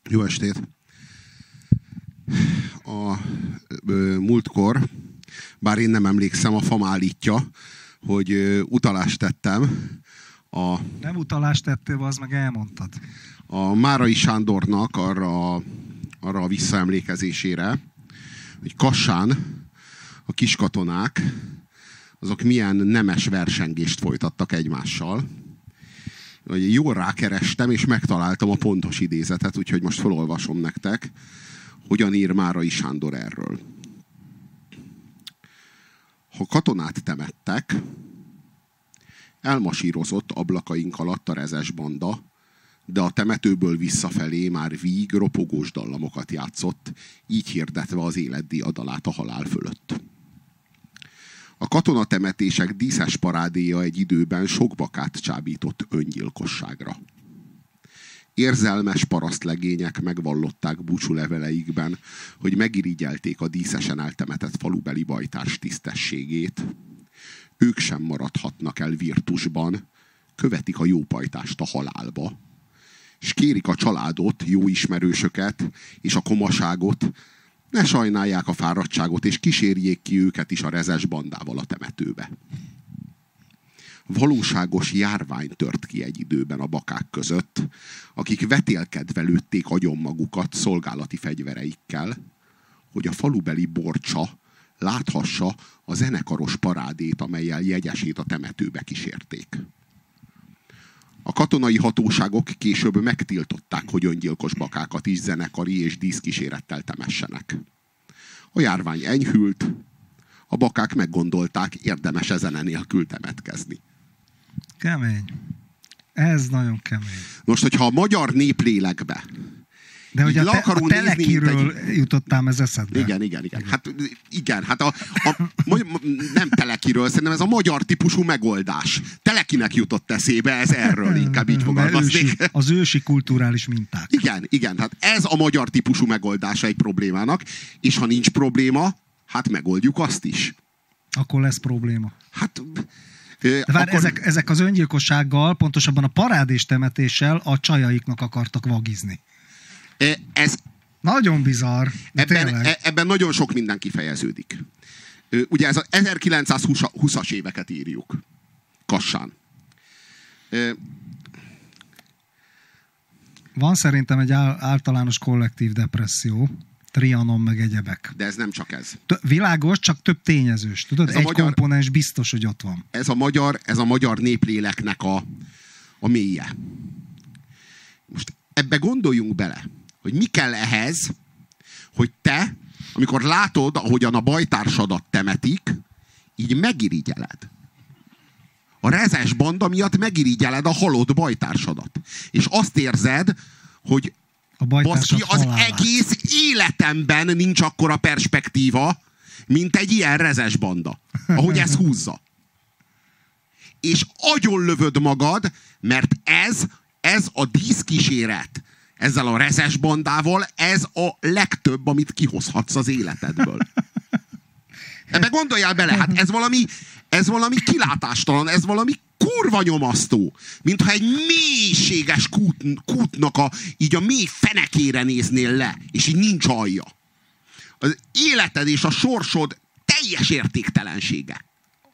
Jó estét! A múltkor, bár én nem emlékszem, a FAM állítja, hogy utalást tettem. Nem utalást tettél, az meg elmondtad. A Márai Sándornak arra a visszaemlékezésére, hogy Kassán a kiskatonák azok milyen nemes versengést folytattak egymással. Jól rákerestem, és megtaláltam a pontos idézetet, úgyhogy most felolvasom nektek, hogyan ír Márai Sándor erről. Ha katonát temettek, elmasírozott ablakaink alatt a rezes banda, de a temetőből visszafelé már víg, ropogós dallamokat játszott, így hirdetve az élet diadalát a halál fölött. A katonatemetések díszes parádéja egy időben sok bakát csábított öngyilkosságra. Érzelmes parasztlegények megvallották búcsúleveleikben, hogy megirigyelték a díszesen eltemetett falubeli bajtárs tisztességét. Ők sem maradhatnak el virtusban, követik a jópajtást a halálba, és kérik a családot, jó ismerősöket és a komaságot, ne sajnálják a fáradtságot, és kísérjék ki őket is a rezes bandával a temetőbe. Valóságos járvány tört ki egy időben a bakák között, akik vetélkedve lőtték agyon magukat szolgálati fegyvereikkel, hogy a falubeli borcsa láthassa a zenekaros parádét, amellyel jegyesét a temetőbe kísérték. A katonai hatóságok később megtiltották, hogy öngyilkos bakákat is zenekari és díszkísérettel temessenek. A járvány enyhült, a bakák meggondolták, érdemes zene nélkül temetkezni. Kemény. Ez nagyon kemény. Most, hogyha a magyar néplélekbe de hogy a telekiről jutottál ez eszedbe. Igen. Hát igen, hát nem telekiről, szerintem ez a magyar típusú megoldás. Telekinek jutott eszébe, ez erről inkább így fogalmaznék. Az ősi kulturális minták. Igen, hát ez a magyar típusú megoldása egy problémának, és ha nincs probléma, hát megoldjuk azt is. Akkor lesz probléma. Hát... De vár, ezek az öngyilkossággal, pontosabban a parádés temetéssel a csajaiknak akartak vagizni. Ez nagyon bizarr. Ebben nagyon sok minden kifejeződik. Ugye ez az 1920-as éveket írjuk. Kassán. Van szerintem egy általános kollektív depresszió, Trianon meg egyebek. De ez nem csak ez. Világos, csak több tényezős. Tudod, egy komponens biztos, hogy ott van. Ez a magyar népléleknek a mélye. Most ebbe gondoljunk bele, hogy mi kell ehhez, hogy te, amikor látod, ahogyan a bajtársadat temetik, így megirigyeled. A rezes banda miatt megirigyeled a halott bajtársadat. És azt érzed, hogy baszki, az egész életemben nincs akkora perspektíva, mint egy ilyen rezes banda, ahogy ez húzza. És agyonlövöd magad, mert ez a díszkíséret, ezzel a rezes bandával, ez a legtöbb, amit kihozhatsz az életedből. Ebbe gondoljál bele, hát ez valami kilátástalan, ez valami kurva nyomasztó. Mintha egy mélységes kútnak így a mély fenekére néznél le, és így nincs alja. Az életed és a sorsod teljes értéktelensége.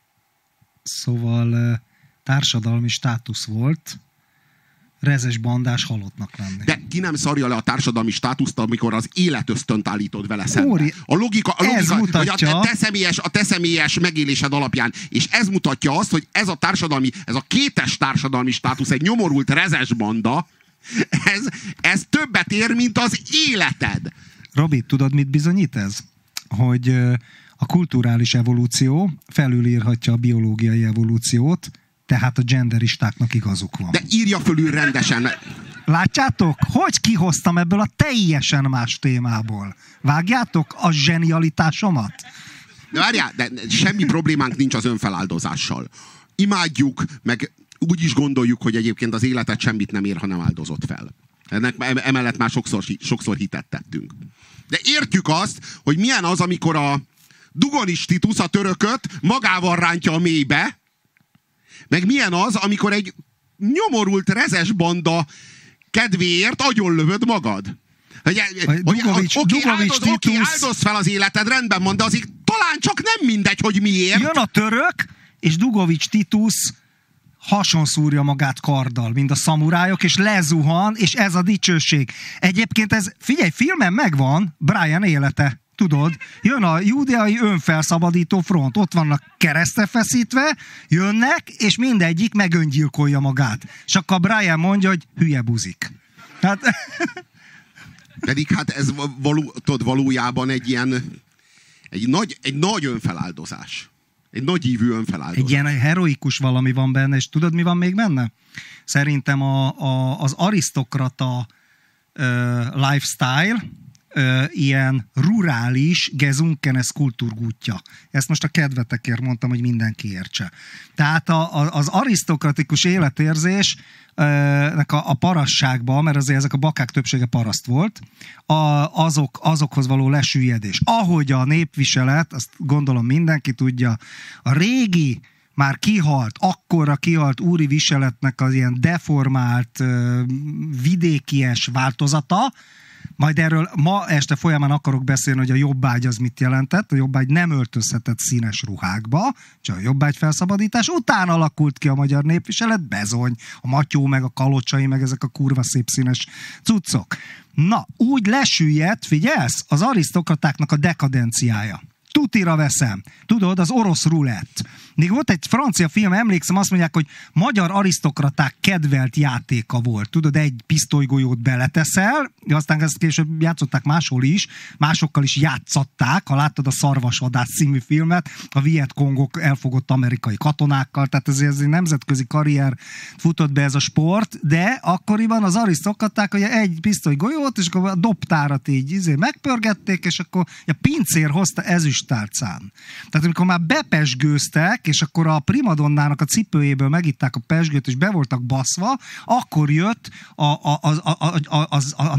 Szóval társadalmi státusz volt rezes bandás halottnak lenni. De ki nem szarja le a társadalmi státuszt, amikor az életösztönt állítod vele szembe. A logika mutatja, vagy a te személyes megélésed alapján. És ez mutatja azt, hogy ez a kétes társadalmi státusz, egy nyomorult rezes banda, ez többet ér, mint az életed. Robi, tudod, mit bizonyít ez? Hogy a kulturális evolúció felülírhatja a biológiai evolúciót, tehát a genderistáknak igazuk van. De írja fölül rendesen. Látjátok? Hogy kihoztam ebből a teljesen más témából? Vágjátok a zsenialitásomat? De várjál, de semmi problémánk nincs az önfeláldozással. Imádjuk, meg úgy is gondoljuk, hogy egyébként az életet semmit nem ér, ha nem áldozott fel. Emellett már sokszor hitet tettünk. De értjük azt, hogy milyen az, amikor a Dugonis Titus a törököt magával rántja a mélybe, meg milyen az, amikor egy nyomorult rezes banda kedvéért agyonlövöd magad. Dugovics áldozz fel az életed, rendben van, de azért talán csak nem mindegy, hogy miért. Jön a török, és Dugovics Titus hasonszúrja magát karddal, mint a szamurájok, és lezuhan, és ez a dicsőség. Egyébként ez, figyelj, filmen megvan Brian élete. Tudod, jön a Júdeai Önfelszabadító Front, ott vannak keresztre feszítve, jönnek, és mindegyik megöngyilkolja magát. És akkor Brian mondja, hogy hülye buzik. Hát... Pedig hát ez valójában egy nagy önfeláldozás. Egy nagy ívű önfeláldozás. Egy ilyen heroikus valami van benne, és tudod, mi van még benne? Szerintem az arisztokrata lifestyle ilyen rurális Gesunkenes kultúrgútja. Ezt most a kedvetekért mondtam, hogy mindenki értse. Tehát az arisztokratikus életérzés a parasságban, mert azért ezek a bakák többsége paraszt volt, azokhoz való lesüllyedés. Ahogy a népviselet, azt gondolom mindenki tudja, a régi, már kihalt, akkora kihalt úri viseletnek az ilyen deformált, vidékies változata, majd erről ma este folyamán akarok beszélni, hogy a jobbágy az mit jelentett. A jobbágy nem öltözhetett színes ruhákba, csak a jobbágy felszabadítás után alakult ki a magyar népviselet, bezony, a matyó, meg a kalocsai, meg ezek a kurva szép színes cuccok. Na, úgy lesüllyedt, figyelsz, az arisztokratáknak a dekadenciája. Tutira veszem. Tudod, az orosz rulett. Még volt egy francia film, emlékszem, azt mondják, hogy magyar arisztokraták kedvelt játéka volt. Tudod, egy pisztolygolyót beleteszel, aztán ezt később játszották máshol is, másokkal is játszatták. Ha láttad a Szarvasvadász című filmet, a Vietkongok elfogott amerikai katonákkal, tehát ez egy nemzetközi karrier futott be ez a sport, de akkoriban az arisztokraták, hogy egy pisztolygolyót, és akkor a dobtárat így megpörgették, és akkor a pincér hozta ezüsttálcán. Tehát amikor már bepesgőztek, és akkor a primadonnának a cipőjéből megitták a pesgőt, és be voltak baszva, akkor jött a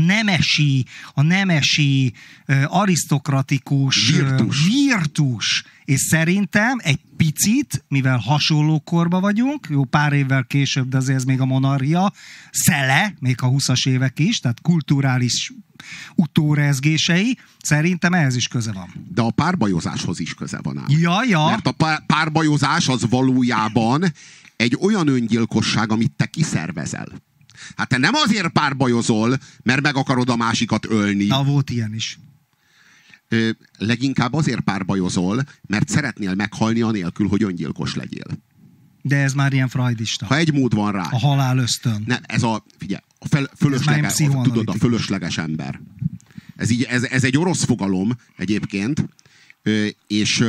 nemesi arisztokratikus virtus. És szerintem egy picit, mivel hasonló korba vagyunk, jó pár évvel később, de azért ez még a monarchia szele, még a 20-as évek is, tehát kulturális utórezgései, szerintem ehhez is köze van. De a párbajozáshoz is köze van ám. Ja. Mert a párbajozás az valójában egy olyan öngyilkosság, amit te kiszervezel. Hát te nem azért párbajozol, mert meg akarod a másikat ölni. Na, volt ilyen is. Leginkább azért párbajozol, mert szeretnél meghalni anélkül, hogy öngyilkos legyél. De ez már ilyen freudista. Ha egy mód van rá. A halál ösztön. Nem, figyelj, tudod, a fölösleges ember. Ez egy orosz fogalom egyébként, és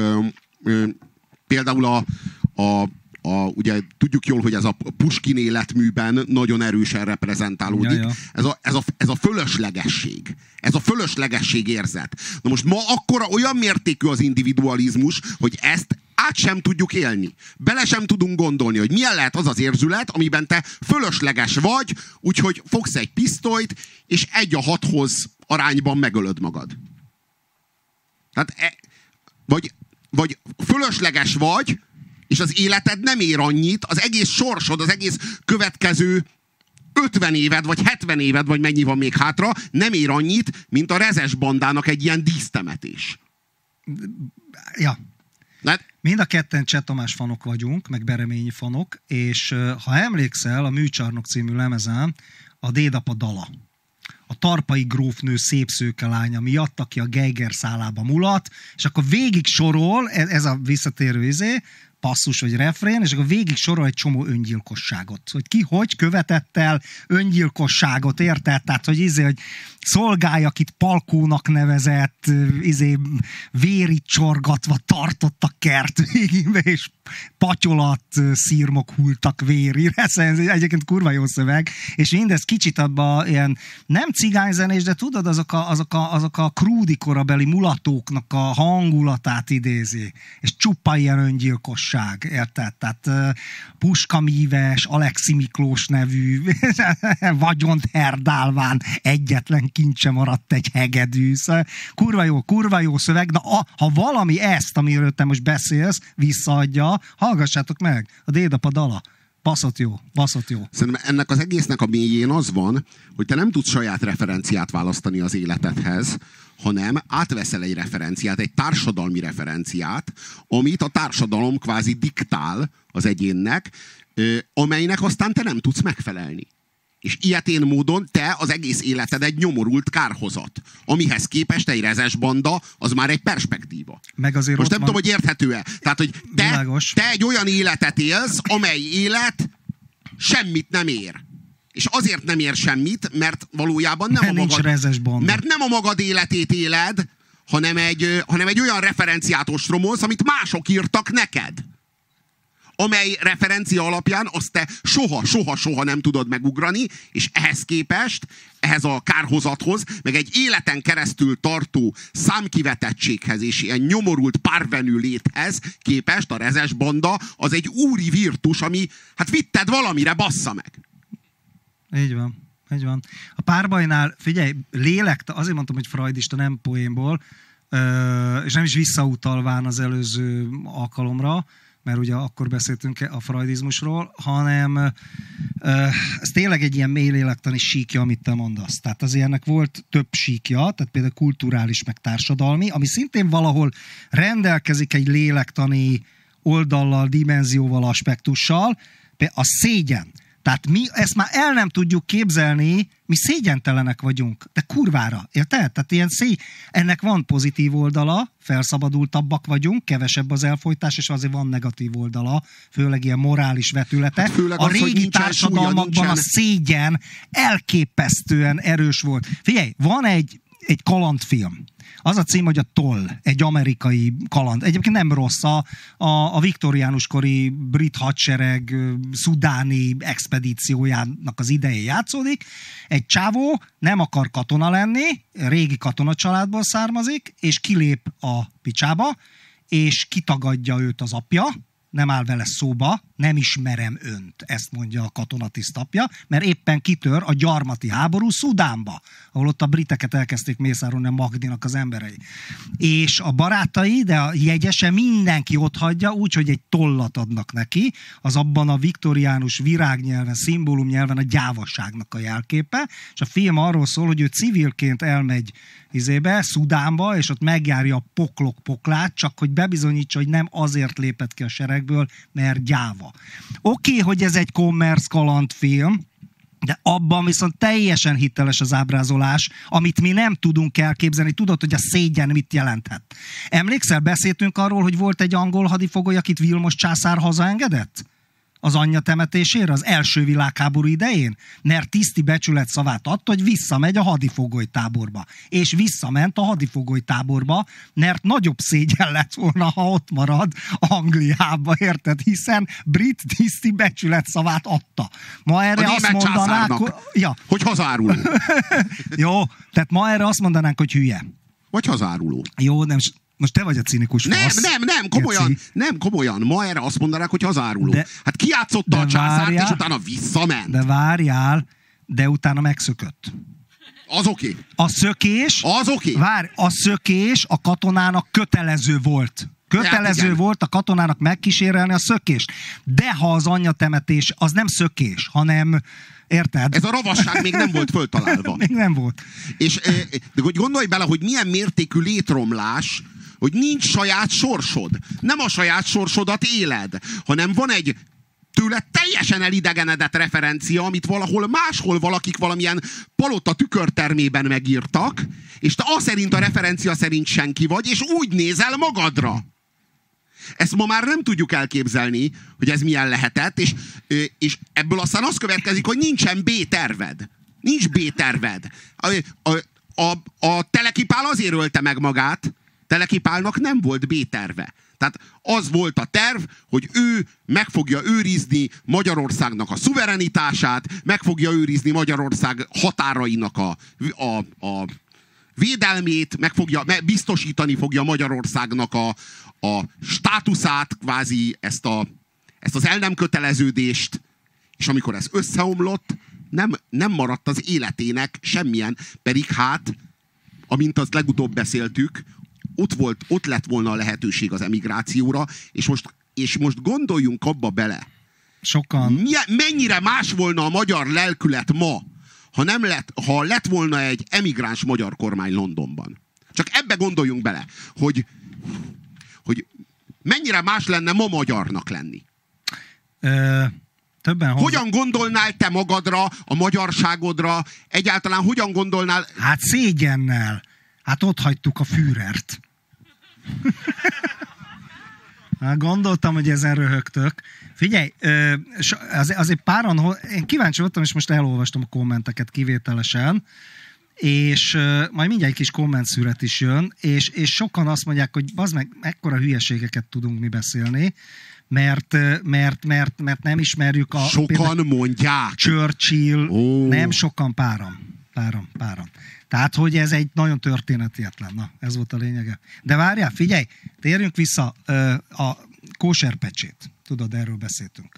például ugye tudjuk jól, hogy ez a Puskin életműben nagyon erősen reprezentálódik. Ja. Ez a fölöslegesség. Ez a fölöslegesség érzet. Na most ma akkora olyan mértékű az individualizmus, hogy ezt át sem tudjuk élni. Bele sem tudunk gondolni, hogy milyen lehet az az érzület, amiben te fölösleges vagy, úgyhogy fogsz egy pisztolyt, és 1:6 arányban megölöd magad. Tehát vagy fölösleges vagy, és az életed nem ér annyit, az egész sorsod, az egész következő 50 éved, vagy 70 éved, vagy mennyi van még hátra, nem ér annyit, mint a rezes bandának egy ilyen dísztemetés. Ja. Mind a ketten Cseh Tamás fanok vagyunk, meg Bereményi fanok, és ha emlékszel, a Műcsarnok című lemezen a Dédapa dala. A tarpai grófnő szép szőke lánya miatt, aki a Geiger szálába mulat, és akkor végig sorol, ez a visszatérő passzus vagy refrén, és akkor végig sorol egy csomó öngyilkosságot. Hogy ki hogy követett el öngyilkosságot, érted? Tehát, hogy hogy szolgály, akit Palkónak nevezett, vérit csorgatva tartott a kert végigbe, és patyolat szírmok hultak vérire. Ez egyébként kurva jó szöveg, és mindez kicsit abban ilyen nem cigányzenés, de tudod, azok a krúdi korabeli mulatóknak a hangulatát idézi, és csupa ilyen öngyilkosság, érted? Tehát Puskamíves, Alexi Miklós nevű vagyont herdálván egyetlen kincse maradt egy hegedű. Kurva jó szöveg. Na, ha valami ezt, amiről te most beszélsz, visszaadja, hallgassátok meg, a Dédapa dala. Baszott jó. Szerintem ennek az egésznek a mélyén az van, hogy te nem tudsz saját referenciát választani az életedhez, hanem átveszel egy referenciát, egy társadalmi referenciát, amit a társadalom kvázi diktál az egyénnek, amelynek aztán te nem tudsz megfelelni. És ilyetén módon te az egész életed egy nyomorult kárhozat. Amihez képest egy rezes banda, az már egy perspektíva. Meg azért most nem tudom, hogy érthető-e. Tehát, hogy te egy olyan életet élsz, amely élet semmit nem ér. És azért nem ér semmit, mert valójában mert nem a magad életét éled, hanem egy olyan referenciát ostromolsz, amit mások írtak neked. Amely referencia alapján azt te soha nem tudod megugrani, és ehhez képest, ehhez a kárhozathoz, meg egy életen keresztül tartó számkivetettséghez és ilyen nyomorult párvenű léthez képest a rezes banda az egy úri virtus, ami hát vitted valamire, bassza meg. Így van. A párbajnál, figyelj, azért mondtam, hogy freudista, nem poénból, és nem is visszautalván az előző alkalomra, mert ugye akkor beszéltünk a freudizmusról, hanem ez tényleg egy ilyen mély lélektani síkja, amit te mondasz. Tehát azért ennek volt több síkja, tehát például kulturális, meg társadalmi, ami szintén valahol rendelkezik egy lélektani oldallal, dimenzióval, aspektussal, a szégyen. Tehát mi ezt már el nem tudjuk képzelni, mi szégyentelenek vagyunk, de kurvára, érted? Tehát ilyen ennek van pozitív oldala, felszabadultabbak vagyunk, kevesebb az elfojtás, és azért van negatív oldala, főleg ilyen morális vetülete. Hát a régi társadalmakban a szégyen elképesztően erős volt. Figyelj, van egy kalandfilm. Az a cím, hogy a Toll, egy amerikai kaland. Egyébként nem rossz, a viktoriánuskori brit hadsereg szudáni expedíciójának az idején játszódik. Egy csávó nem akar katona lenni, régi katonacsaládból származik, és kilép a picsába, és kitagadja őt az apja, nem áll vele szóba, nem ismerem önt, ezt mondja a katonatiszt apja, mert éppen kitör a gyarmati háború Szudánba, ahol ott a briteket elkezdték mészárolni a Magdinak az emberei. És a barátai, de a jegyese mindenki otthagyja, úgyhogy egy tollat adnak neki, az abban a viktoriánus virágnyelven, szimbólumnyelven a gyávasságnak a jelképe, és a film arról szól, hogy ő civilként elmegy Szudánba, és ott megjárja a poklok poklát, csak hogy bebizonyítsa, hogy nem azért lépett ki a seregből, mert gyáva. Oké, hogy ez egy commerce kalandfilm, de abban viszont teljesen hiteles az ábrázolás, amit mi nem tudunk elképzelni. Tudod, hogy a szégyen mit jelenthet? Emlékszel, beszéltünk arról, hogy volt egy angol hadifogoly, akit Vilmos császár hazaengedett? Az anyja temetésére az első világháború idején, mert tiszti becsület szavát adta, hogy visszamegy a hadifogolytáborba. És visszament a hadifogolytáborba, mert nagyobb szégyen lett volna, ha ott marad Angliába, érted? Hiszen brit tiszti becsület szavát adta. Ma erre azt mondanák, hogy hazáruló. Jó, tehát ma erre azt mondanánk, hogy hülye. Vagy hazáruló. Jó, nem... Most te vagy a cinikus fasz. Nem, komolyan. Ma erre azt mondanák, hogy hazáruló. Hát kijátszotta a császárt, és utána visszament. De várjál, de utána megszökött. Az oké. A szökés... Az oké. Várj, a szökés a katonának kötelező volt. Kötelező volt a katonának megkísérelni a szökést. De ha az anyjatemetés, az nem szökés, hanem... Érted? Ez a ravasság még nem volt föltalálva. Még nem volt. És de gondolj bele, hogy milyen mértékű létromlás, hogy nincs saját sorsod. Nem a saját sorsodat éled, hanem van egy tőle teljesen elidegenedett referencia, amit valahol máshol valakik valamilyen palota tükörtermében megírtak, és te a referencia szerint senki vagy, és úgy nézel magadra. Ezt ma már nem tudjuk elképzelni, hogy ez milyen lehetett, és ebből aztán az következik, hogy nincsen B-terved. Nincs B-terved. A Teleki Pál azért ölte meg magát, Teleki Pálnak nem volt B-terve. Tehát az volt a terv, hogy ő meg fogja őrizni Magyarországnak a szuverenitását, meg fogja őrizni Magyarország határainak a védelmét, biztosítani fogja Magyarországnak a státuszát, kvázi ezt az el nem köteleződést, és amikor ez összeomlott, nem maradt az életének semmilyen, pedig hát, amint azt legutóbb beszéltük, ott lett volna a lehetőség az emigrációra, és most gondoljunk abba bele, sokan... Mennyire más volna a magyar lelkület ma, ha lett volna egy emigráns magyar kormány Londonban. Csak ebbe gondoljunk bele, hogy mennyire más lenne ma magyarnak lenni. Hogyan gondolnál te magadra, a magyarságodra, egyáltalán hogyan gondolnál... Hát szégyennel. Hát ott hagytuk a Führert. Hát gondoltam, hogy ezen röhögtök. Figyelj, azért páran, én kíváncsi voltam, és most elolvastam a kommenteket kivételesen, és majd mindjárt egy kis kommentszület is jön, és sokan azt mondják, hogy bazd meg, ekkora hülyeségeket tudunk mi beszélni, mert nem ismerjük a... Sokan mondják. Churchill, nem sokan, páran. Tehát, hogy ez egy nagyon történetietlen. Na, ez volt a lényege. De várjál, figyelj, térjünk vissza a kóserpecsét. Tudod, erről beszéltünk.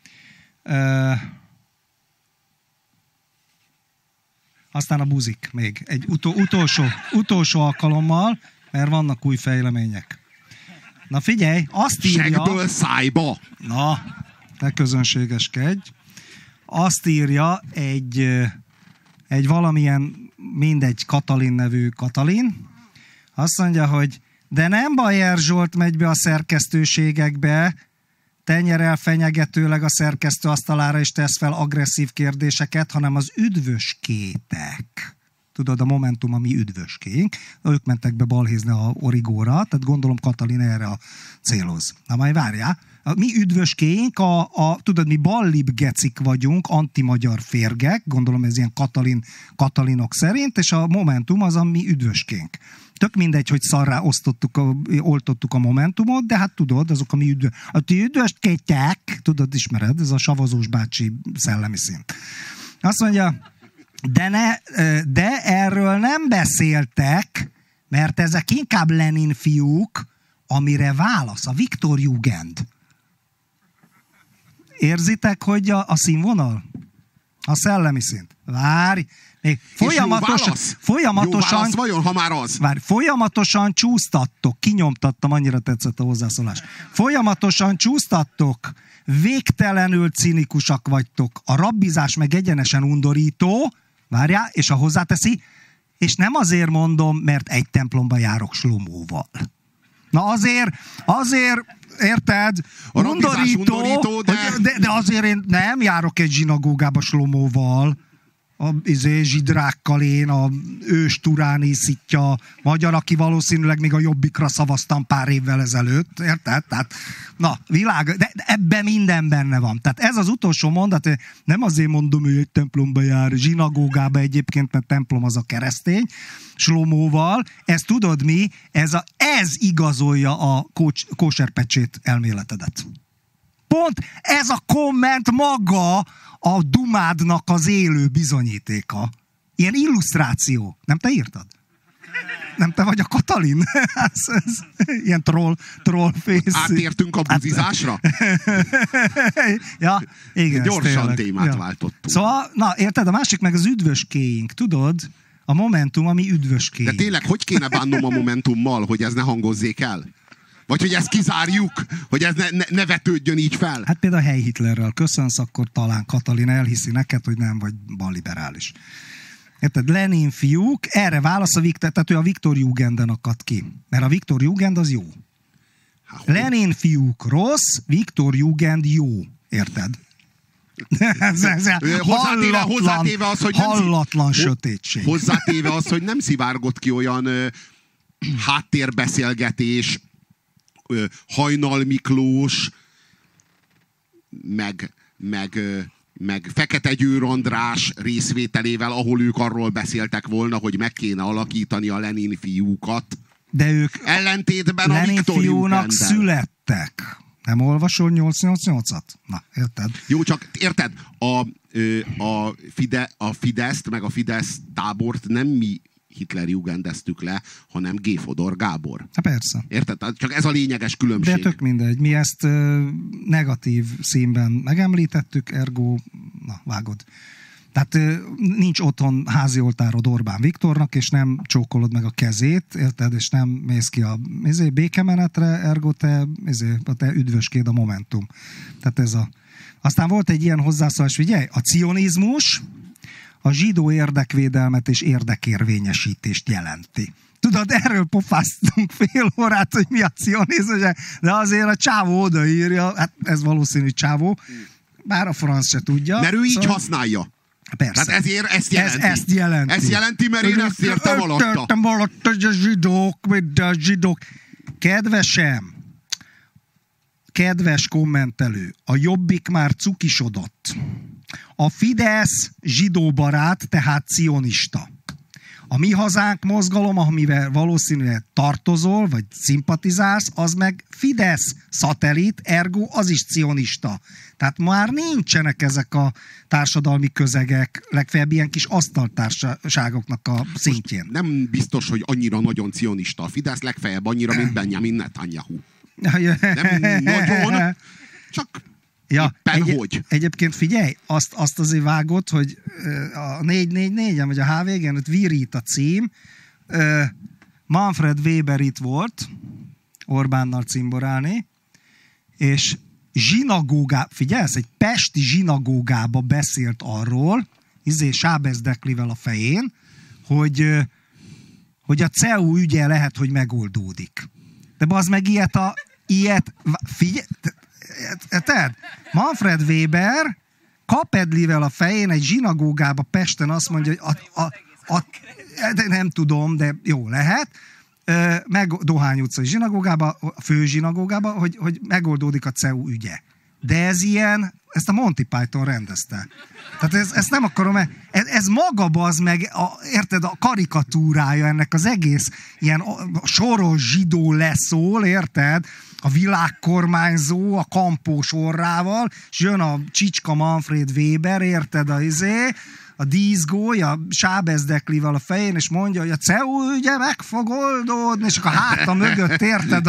Aztán a buzik még. Egy utolsó alkalommal, mert vannak új fejlemények. Na figyelj, azt írja... Segből szájba! Na, ne közönségeskedj. Azt írja egy valamilyen, mindegy Katalin nevű Katalin. Azt mondja, hogy de nem Bajer Zsolt megy be a szerkesztőségekbe, tenyerel fenyegetőleg a szerkesztő asztalára és tesz fel agresszív kérdéseket, hanem az üdvöskétek. Tudod, a Momentum a mi üdvöskénk. Ők mentek be balhézni a Origóra, tehát gondolom Katalin erre a céloz. Na majd várjál. A mi üdvöskénk, tudod, mi ballibb gecik vagyunk, anti-magyar férgek, gondolom ez ilyen Katalinok szerint, és a Momentum az a mi üdvöskénk. Tök mindegy, hogy szarrá oltottuk a Momentumot, de hát tudod, azok a mi üdvöskétek, tudod, ismered, ez a Savazós bácsi szellemi szint. Azt mondja, de erről nem beszéltek, mert ezek inkább Lenin fiúk, amire válasz a Viktor Jugend. Érzitek, hogy a színvonal? A szellemi szint. Várj! Még folyamatosan vajon, ha már az? Várj, folyamatosan csúsztattok. Kinyomtattam, annyira tetszett a hozzászólás. Folyamatosan csúsztattok. Végtelenül cinikusak vagytok. A rabbizás meg egyenesen undorító. Várjál, és a hozzáteszi, és nem azért mondom, mert egy templomba járok Slomóval. Na azért, érted? Undorító, de azért én nem járok egy zsinagógába Slomóval, a zsidrákkal én, a ős turáni szitja magyar, aki valószínűleg még a Jobbikra szavaztam pár évvel ezelőtt, érted? Tehát, na, világ, de ebben minden benne van. Tehát ez az utolsó mondat, nem azért mondom, hogy egy templomba jár, zsinagógába egyébként, mert templom az a keresztény, Slomóval, ez tudod mi? Ez igazolja a kóserpecsét elméletedet. Pont ez a komment maga a dumádnak az élő bizonyítéka. Ilyen illusztráció. Nem te írtad? Nem te vagy a Katalin? ez ilyen trollface. Átértünk a buzizásra? Ja, igen. Gyorsan témát váltottunk. Szóval, na érted, a másik meg az üdvöskéink, tudod? A Momentum, ami üdvöskéink. De tényleg, hogy kéne bánnom a Momentummal, hogy ez ne hangozzék el? Vagy hogy ezt kizárjuk, hogy ez ne vetődjön így fel? Hát például a Hely Hitlerrel köszönsz, akkor talán Katalin elhiszi neked, hogy nem vagy balliberális. Érted? Lenin fiúk, erre válasz tehát ő a Viktor Jugenden akad ki. Mert a Viktor Jugend az jó. Lenin fiúk rossz, Viktor Jugend jó. Érted? Hozzátéve az, hogy hallatlan sötétség. Hozzátéve az, hogy nem szivárgott ki olyan háttérbeszélgetés, Hajnal Miklós, meg Fekete Győr András részvételével, ahol ők arról beszéltek volna, hogy meg kéne alakítani a Lenin fiúkat. De ők ellentétben Lenin a Viktor fiúnak Jugenddel születtek. Nem olvasol 888-at? Na, érted? Jó, csak érted, a Fideszt, meg a Fidesz tábort nem mi Hitler Jugendeztük le, hanem G. Fodor Gábor. Hát persze. Érted? Csak ez a lényeges különbség. De tök mindegy. Mi ezt negatív színben megemlítettük, ergo, na, vágod. Tehát nincs otthon házi oltárod Orbán Viktornak, és nem csókolod meg a kezét, érted? És nem mész ki a békemenetre, ergo te üdvöskéd a Momentum. Tehát ez Aztán volt egy ilyen hozzászólás, figyelj, a cionizmus a zsidó érdekvédelmet és érdekérvényesítést jelenti. Tudod, erről pofáztunk fél órát, hogy mi a cionizmus, de azért a csávó odaírja, hát ez valószínű csávó, bár a franc se tudja. Mert ő így használja. Persze. Tehát ezért ezt jelenti. Ezt jelenti. Ezt jelenti, mert én ezt értem alatta. Értem alatta, hogy a zsidók. Kedvesem, kedves kommentelő, a Jobbik már cukisodott. A Fidesz zsidóbarát, tehát cionista. A Mi Hazánk mozgalom, amivel valószínűleg tartozol, vagy szimpatizálsz, az meg Fidesz szatellit, ergo az is cionista. Tehát már nincsenek ezek a társadalmi közegek, legfeljebb ilyen kis asztaltársaságoknak a szintjén. Most nem biztos, hogy annyira nagyon cionista a Fidesz, legfeljebb annyira, mint Benjamin Netanyahu. Nem nagyon, csak hogy. Egyébként figyelj, azt azért vágott, hogy a 444-en, vagy a HVG-en, ott virít a cím, Manfred Weber itt volt, Orbánnal cimborálni, és figyelsz, egy pesti zsinagógába beszélt arról, Sábez Deklivel a fején, hogy a CEU ügye lehet, hogy megoldódik. De bazd meg ilyet figyelj, tehát Manfred Weber kapedlivel a fején egy zsinagógába Pesten azt mondja, hogy de nem tudom, de jó lehet, meg Dohány utcai zsinagógába, a fő zsinagógába, hogy megoldódik a CEU ügye. De ez ilyen, ezt a Monty Python rendezte. Tehát ezt nem akarom, ez maga bazd meg, érted, a karikatúrája ennek az egész ilyen soros zsidó leszól, érted? A világkormányzó, a kampós orrával, és jön a csicska Manfred Weber, érted, a díszgóly, a Sábez Deklivel a fején, és mondja, hogy a CEU ügye meg fog oldódni, és akkor a háta mögött, érted,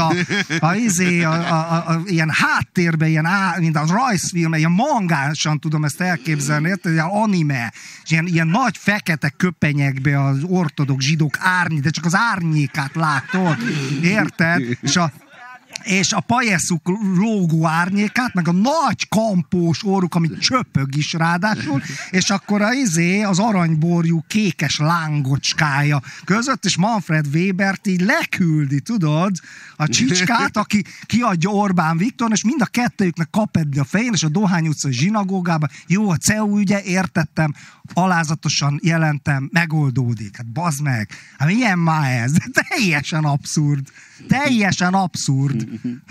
ilyen háttérben, mint a rajzfilm, ilyen mangánsan tudom ezt elképzelni, érted, ilyen anime, és ilyen nagy fekete köpenyekbe az ortodox zsidók de csak az árnyékát látod, érted, és a pajeszuk lógó árnyékát, meg a nagy kampós orruk, amit csöpög is ráadásul, és akkor az aranyborjú kékes lángocskája között, és Manfred Webert így leküldi, tudod, a csicskát, aki kiadja Orbán Viktor, és mind a kettőjüknek kapedli a fején, és a Dohány utcai zsinagógában, jó, a CEU ügye, értettem, alázatosan jelentem, megoldódik. Hát bazd meg, hát milyen már ez? Teljesen abszurd. Teljesen abszurd.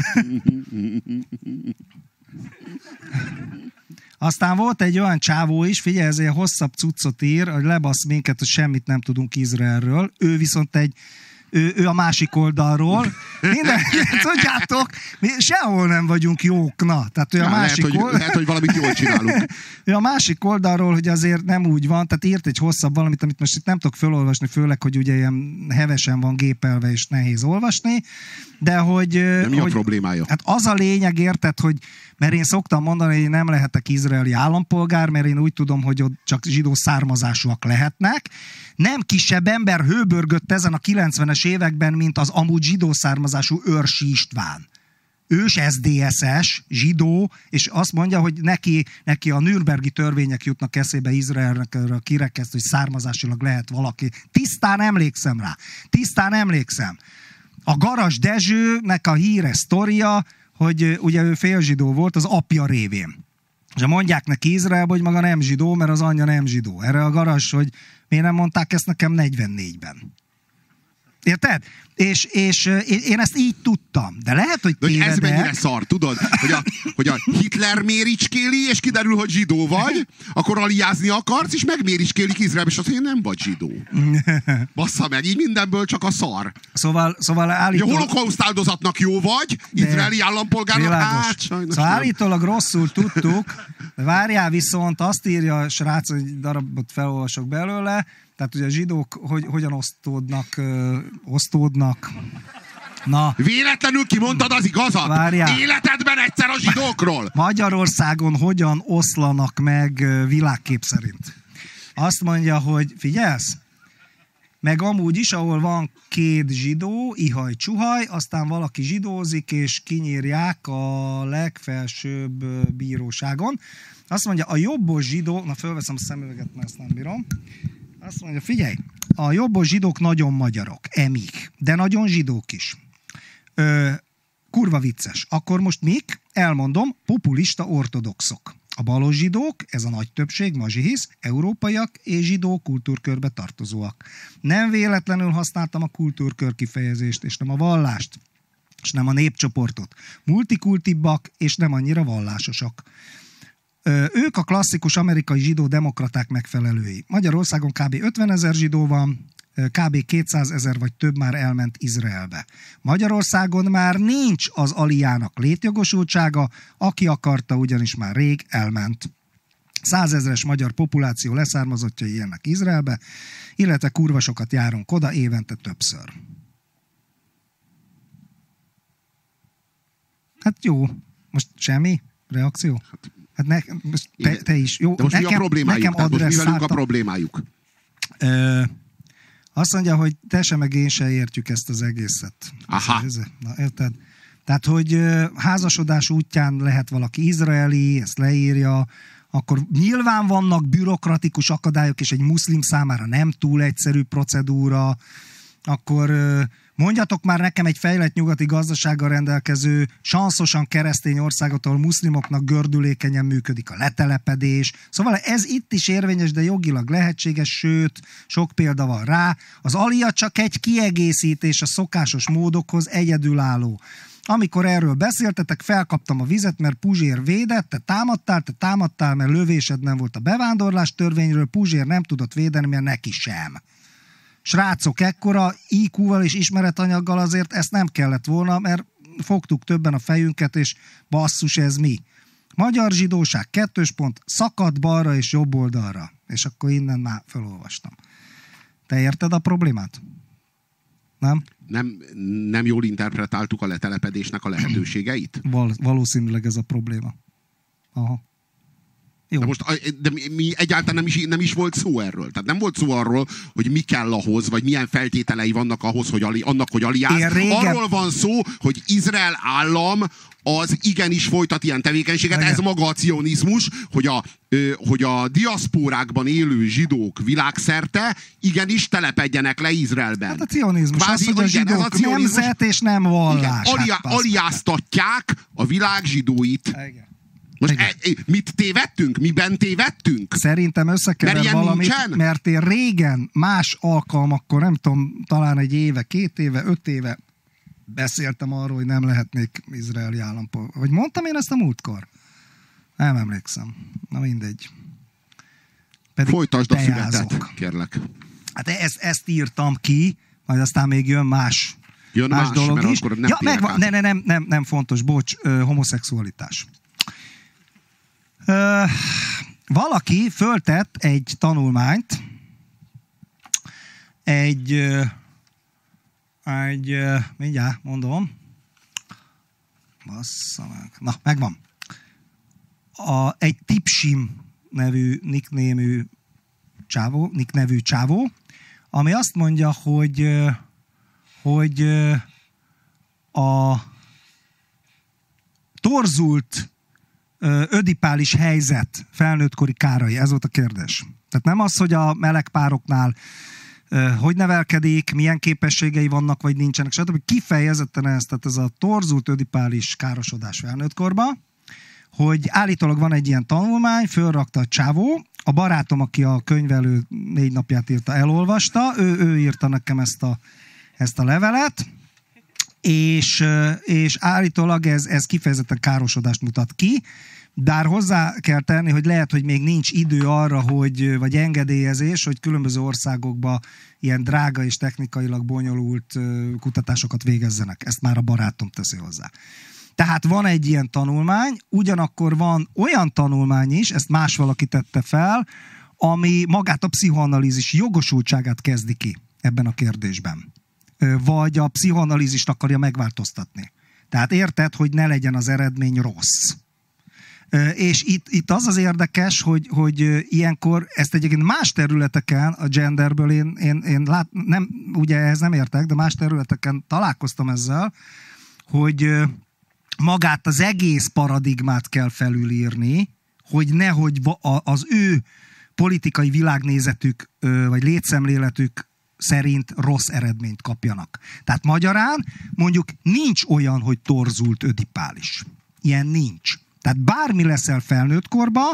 Aztán volt egy olyan csávó is, figyelj, ezért hosszabb cuccot ír, hogy lebasz minket, hogy semmit nem tudunk Izraelről. Ő viszont ő a másik oldalról. Tudjátok, mi sehol nem vagyunk jók, na. Tehát ő a másik lehet, hogy valamit jól csinálunk. Ő a másik oldalról, hogy azért nem úgy van, tehát írt egy hosszabb valamit, amit most itt nem tudok felolvasni, főleg, hogy ugye ilyen hevesen van gépelve, és nehéz olvasni, de hogy... De mi a problémája? Hát az a lényeg, érted, hogy mert én szoktam mondani, hogy nem lehetek izraeli állampolgár, mert én úgy tudom, hogy ott csak zsidó származásúak lehetnek. Nem kisebb ember hőbörgött ezen a 90-es években, mint az amúgy zsidó származású Őrsi István. Ős SZDSZ-es, zsidó, és azt mondja, hogy neki a nürnbergi törvények jutnak eszébe Izraelnek a kirekeszt, hogy származásilag lehet valaki. Tisztán emlékszem rá. Tisztán emlékszem. A Garas Dezsőnek a híres sztoria, hogy ugye ő félzsidó volt az apja révén. És mondják neki Izraelbe, hogy maga nem zsidó, mert az anyja nem zsidó. Erre a Garas, hogy miért nem mondták ezt nekem 44-ben. Érted? És én ezt így tudtam. De lehet, hogy tévedek. Ez mennyire szar, tudod? Hogy a Hitler méricskéli, és kiderül, hogy zsidó vagy, akkor aliázni akarsz, és megméricskélik Izraelbe, és azt mondja, nem vagy zsidó. Bassza meg, így mindenből csak a szar. Szóval állítólag... A holokauszt áldozatnak jó vagy, izraeli állampolgárnak, hát sajnos. Szóval állítólag rosszul tudtuk, de várjál, viszont azt írja a srác, hogy darabot felolvasok belőle, tehát ugye a zsidók hogyan osztódnak. Na. Véletlenül kimondtad az igazat? Várjál. Életedben egyszer a zsidókról? Magyarországon hogyan oszlanak meg világkép szerint? Azt mondja, hogy figyelsz, meg amúgy is, ahol van két zsidó, ihaj-csuhaj, aztán valaki zsidózik, és kinyírják a legfelsőbb bíróságon. Azt mondja, a jobbos zsidó, na fölveszem a szemüveget, mert ezt nem bírom. Azt mondja, figyelj, a jobbos zsidók nagyon magyarok, emik, de nagyon zsidók is. Kurva vicces. Akkor most mik? Elmondom, populista ortodoxok. A balos zsidók, ez a nagy többség, mazsihisz, európaiak és zsidó kultúrkörbe tartozóak. Nem véletlenül használtam a kultúrkör kifejezést, és nem a vallást, és nem a népcsoportot. Multikultibbak, és nem annyira vallásosak. Ők a klasszikus amerikai zsidó demokraták megfelelői. Magyarországon kb. 50 000 zsidó van, kb. 200 000 vagy több már elment Izraelbe. Magyarországon már nincs az aliának létjogosultsága, aki akarta, ugyanis már rég elment. 100 000-es magyar populáció leszármazottjai élnek Izraelbe, illetve kurva sokat járunk oda évente többször. Hát jó, most semmi reakció? Hát te is. Jó, de most nekem, mi a problémájuk? Nekem most mi velünk a problémájuk? Azt mondja, hogy te se meg én se értjük ezt az egészet. Aha. Na, érted? Tehát, hogy házasodás útján lehet valaki izraeli, ezt leírja, akkor nyilván vannak bürokratikus akadályok, és egy muszlim számára nem túl egyszerű procedúra, akkor mondjatok már nekem egy fejlett nyugati gazdasággal rendelkező, sanszosan keresztény országot, ahol muszlimoknak gördülékenyen működik a letelepedés. Szóval ez itt is érvényes, de jogilag lehetséges, sőt, sok példa van rá. Az alia csak egy kiegészítés a szokásos módokhoz, egyedülálló. Amikor erről beszéltetek, felkaptam a vizet, mert Puzsér védett, te támadtál, mert lövésed nem volt a bevándorlás törvényről, Puzsér nem tudott védeni, mert neki sem. Srácok, ekkora IQ-val és ismeretanyaggal azért ezt nem kellett volna, mert fogtuk többen a fejünket, és basszus, ez mi? Magyar zsidóság, 2. pont, szakadt balra és jobb oldalra. És akkor innen már felolvastam. Te érted a problémát? Nem? Nem jól interpretáltuk a letelepedésnek a lehetőségeit? Valószínűleg ez a probléma. Aha. Jó. De mi egyáltalán nem is volt szó erről. Tehát nem volt szó arról, hogy mi kell ahhoz, vagy milyen feltételei vannak ahhoz, hogy aliáz. Arról van szó, hogy Izrael állam az igenis folytat ilyen tevékenységet. Igen. Ez maga a cionizmus, hogy a diaszpórákban élő zsidók világszerte igenis telepedjenek le Izraelben. Hát a cionizmus kvázi, az, hogy a zsidók nemzet és nem vallás. Igen, aliáztatják a világ zsidóit. Igen. Most mit tévedtünk? Miben tévedtünk? Szerintem összekever valamit, nincsen? Mert én régen más alkalmakkor, nem tudom, talán 1 éve, 2 éve, 5 éve beszéltem arról, hogy nem lehetnék izraeli állampolgár. Vagy mondtam én ezt a múltkor? Nem emlékszem. Na mindegy. Pedig folytasd a szünetet, kérlek. Hát ezt írtam ki, majd aztán még jön más dolog is. Nem fontos, bocs, homoszexualitás. Valaki föltett egy tanulmányt, mindjárt mondom, bassza meg, na, megvan. Egy Tipsim nevű nicknevű csávó, ami azt mondja, hogy a torzult ödipális helyzet felnőttkori kárai, ez volt a kérdés. Tehát nem az, hogy a meleg pároknál hogy nevelkedik, milyen képességei vannak, vagy nincsenek, stb. Kifejezetten tehát ez a torzult ödipális károsodás felnőttkorban, hogy állítólag van egy ilyen tanulmány, fölrakta a csávó, a barátom, aki a könyvelő 4 napját írta, elolvasta, ő írta nekem ezt a levelet, és állítólag ez kifejezetten károsodást mutat ki, de hozzá kell tenni, hogy lehet, hogy még nincs idő arra, vagy engedélyezés, hogy különböző országokban ilyen drága és technikailag bonyolult kutatásokat végezzenek. Ezt már a barátom teszi hozzá. Tehát van egy ilyen tanulmány, ugyanakkor van olyan tanulmány is, ezt más valaki tette fel, ami magát a pszichoanalízis jogosultságát kezdi ki ebben a kérdésben. Vagy a pszichoanalízist akarja megváltoztatni. Tehát érted, hogy ne legyen az eredmény rossz. És itt az az érdekes, hogy ilyenkor ezt egyébként más területeken a genderből én nem, ugye ehhez nem értek, de más területeken találkoztam ezzel, hogy magát az egész paradigmát kell felülírni, hogy nehogy az ő politikai világnézetük vagy létszemléletük szerint rossz eredményt kapjanak. Tehát magyarán mondjuk nincs olyan, hogy torzult ödipális. Ilyen nincs. Tehát bármi leszel felnőtt korba,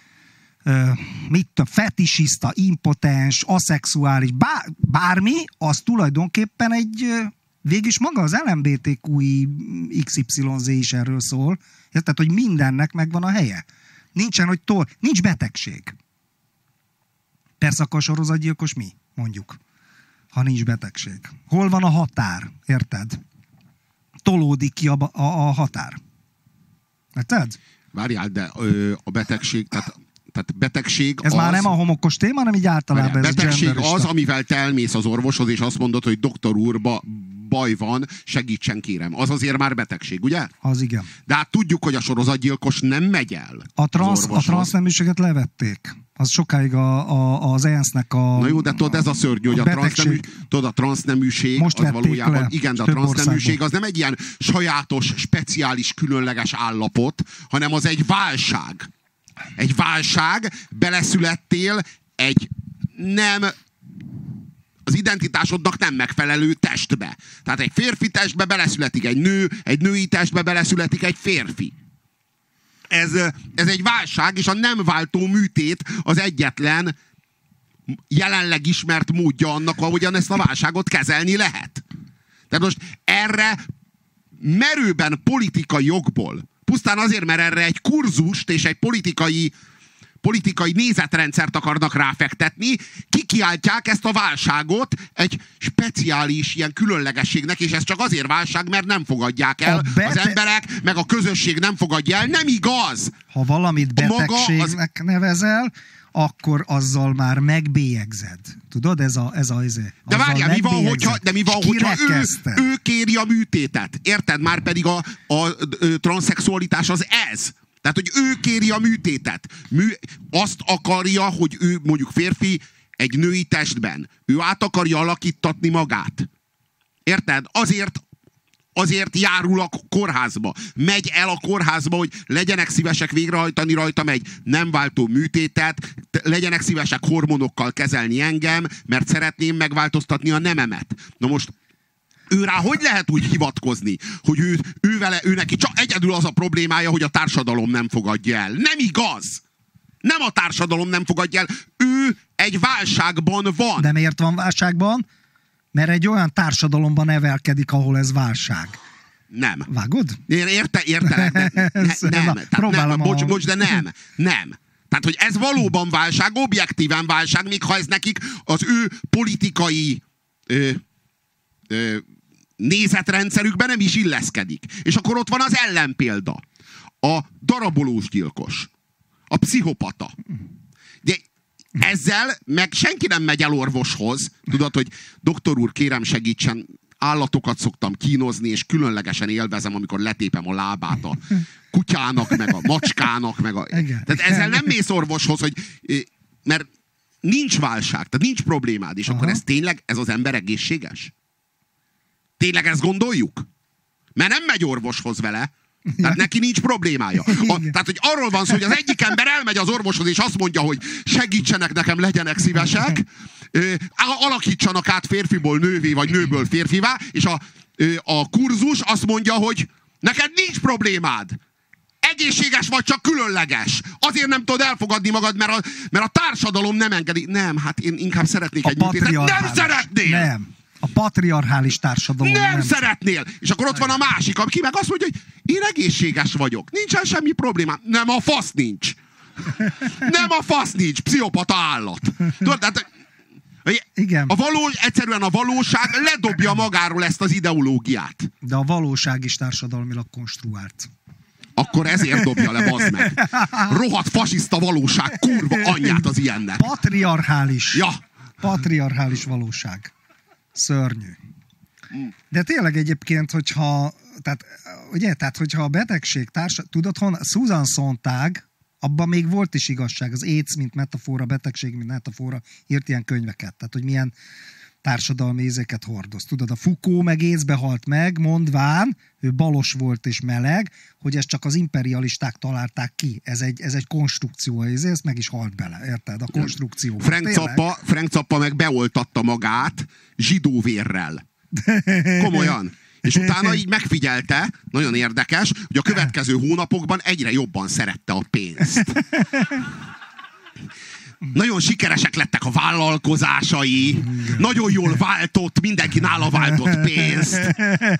fetisista, impotens, aszexuális, bármi, az tulajdonképpen végülis maga az LMBTQI XYZ is erről szól. Tehát, hogy mindennek megvan a helye. Nincsen, hogy nincs betegség. Persze akkor a sorozatgyilkos mi? Mondjuk. Ha nincs betegség. Hol van a határ? Érted? Tolódik ki a határ. Érted? Várjál, de a betegség, tehát betegség ez az... már nem a homokos téma, hanem így általában várjál, ez betegség genderista. az, amivel te elmész az orvoshoz, és azt mondod, hogy doktor úr, baj van, segítsen kérem. Az azért már betegség, ugye? Az igen. De hát tudjuk, hogy a sorozatgyilkos nem megy el A transzneműséget levették. Az sokáig az ENSZ-nek a... Na jó, de tudod, ez a szörnyű, hogy a transzneműség most az valójában... le, igen, de a transzneműség az nem egy ilyen sajátos, speciális, különleges állapot, hanem az egy válság. Egy válság, beleszülettél egy az identitásodnak nem megfelelő testbe. Tehát egy férfi testbe beleszületik egy nő, egy női testbe beleszületik egy férfi. Ez egy válság, és a nem váltó műtét az egyetlen jelenleg ismert módja annak, ahogyan ezt a válságot kezelni lehet. Tehát most erre merőben politikai jogból, pusztán azért, mert erre egy kurzust és egy politikai nézetrendszert akarnak ráfektetni, kikiáltják ezt a válságot egy speciális ilyen különlegességnek, és ez csak azért válság, mert nem fogadják el az emberek, meg a közösség nem fogadja el. Nem igaz! Ha valamit betegségnek nevezel, akkor azzal már megbélyegzed. Tudod, ez a de várjál, mi van, hogyha ő kéri a műtétet? Érted? Már pedig a transzszexualitás az ez. Tehát, hogy ő kéri a műtétet. Azt akarja, hogy ő mondjuk férfi egy női testben. Ő át akarja alakítatni magát. Érted? Azért járul a kórházba. Megy el a kórházba, hogy legyenek szívesek végrehajtani rajtam egy nem váltó műtétet, legyenek szívesek hormonokkal kezelni engem, mert szeretném megváltoztatni a nememet. Na most őrá hogy lehet úgy hivatkozni, hogy ő neki csak egyedül az a problémája, hogy a társadalom nem fogadja el. Nem igaz! Nem a társadalom nem fogadja el. Ő egy válságban van. De miért van válságban? Mert egy olyan társadalomban nevelkedik, ahol ez válság. Nem. Vágod? Értelek, nem. Bocs, de nem. Nem. Tehát, hogy ez valóban válság, objektíven válság, még ha ez nekik az ő politikai nézetrendszerükben nem is illeszkedik. És akkor ott van az ellenpélda. A darabolós gyilkos. A pszichopata. De ezzel meg senki nem megy el orvoshoz. Tudod, hogy doktor úr, kérem segítsen, állatokat szoktam kínozni, és különlegesen élvezem, amikor letépem a lábát a kutyának, meg a macskának, meg a... Tehát ezzel nem mész orvoshoz, hogy... Mert nincs válság, tehát nincs problémád, és akkor ez tényleg, ez az ember egészséges? Tényleg ezt gondoljuk? Mert nem megy orvoshoz vele, tehát neki nincs problémája. Tehát, hogy arról van szó, hogy az egyik ember elmegy az orvoshoz, és azt mondja, hogy segítsenek nekem, legyenek szívesek, alakítsanak át férfiból nővé, vagy nőből férfivá, és a kurzus azt mondja, hogy neked nincs problémád. Egészséges vagy, csak különleges. Azért nem tudod elfogadni magad, mert a társadalom nem engedi. Nem, hát én inkább szeretnék egy műtétet. Nem szeretnél! Nem. A patriarchális társadalom nem szeretnél! És akkor ott van a másik, aki meg azt mondja, hogy én egészséges vagyok. Nincsen semmi problémám. Nem, a fasz nincs. Nem, a fasz nincs. Pszichopata állat. Tudod, tehát, igen. Egyszerűen a valóság ledobja magáról ezt az ideológiát. De a valóság is társadalmilag konstruált. Akkor ezért dobja le, bazd meg. Rohadt fasiszta valóság, kurva anyját az ilyennek. Patriarchális. Ja. Patriarchális valóság. Szörnyű. De tényleg egyébként, hogyha tehát, ugye, tehát hogyha a betegség tudod, Susan Sontag, abban még volt is igazság, az AIDS, mint metafora, betegség, mint metafora, írt ilyen könyveket, tehát, hogy milyen társadalmi ízeket hordoz. Tudod, a Foucault meg AIDS-be halt meg, mondván, ő balos volt és meleg, hogy ezt csak az imperialisták találták ki. Ez egy konstrukció, ezt meg is halt bele, érted? A konstrukció. Frank Zappa meg beoltatta magát zsidóvérrel. Komolyan. És utána így megfigyelte, nagyon érdekes, hogy a következő hónapokban egyre jobban szerette a pénzt. Nagyon sikeresek lettek a vállalkozásai, nagyon jól váltott, mindenki nála váltott pénzt.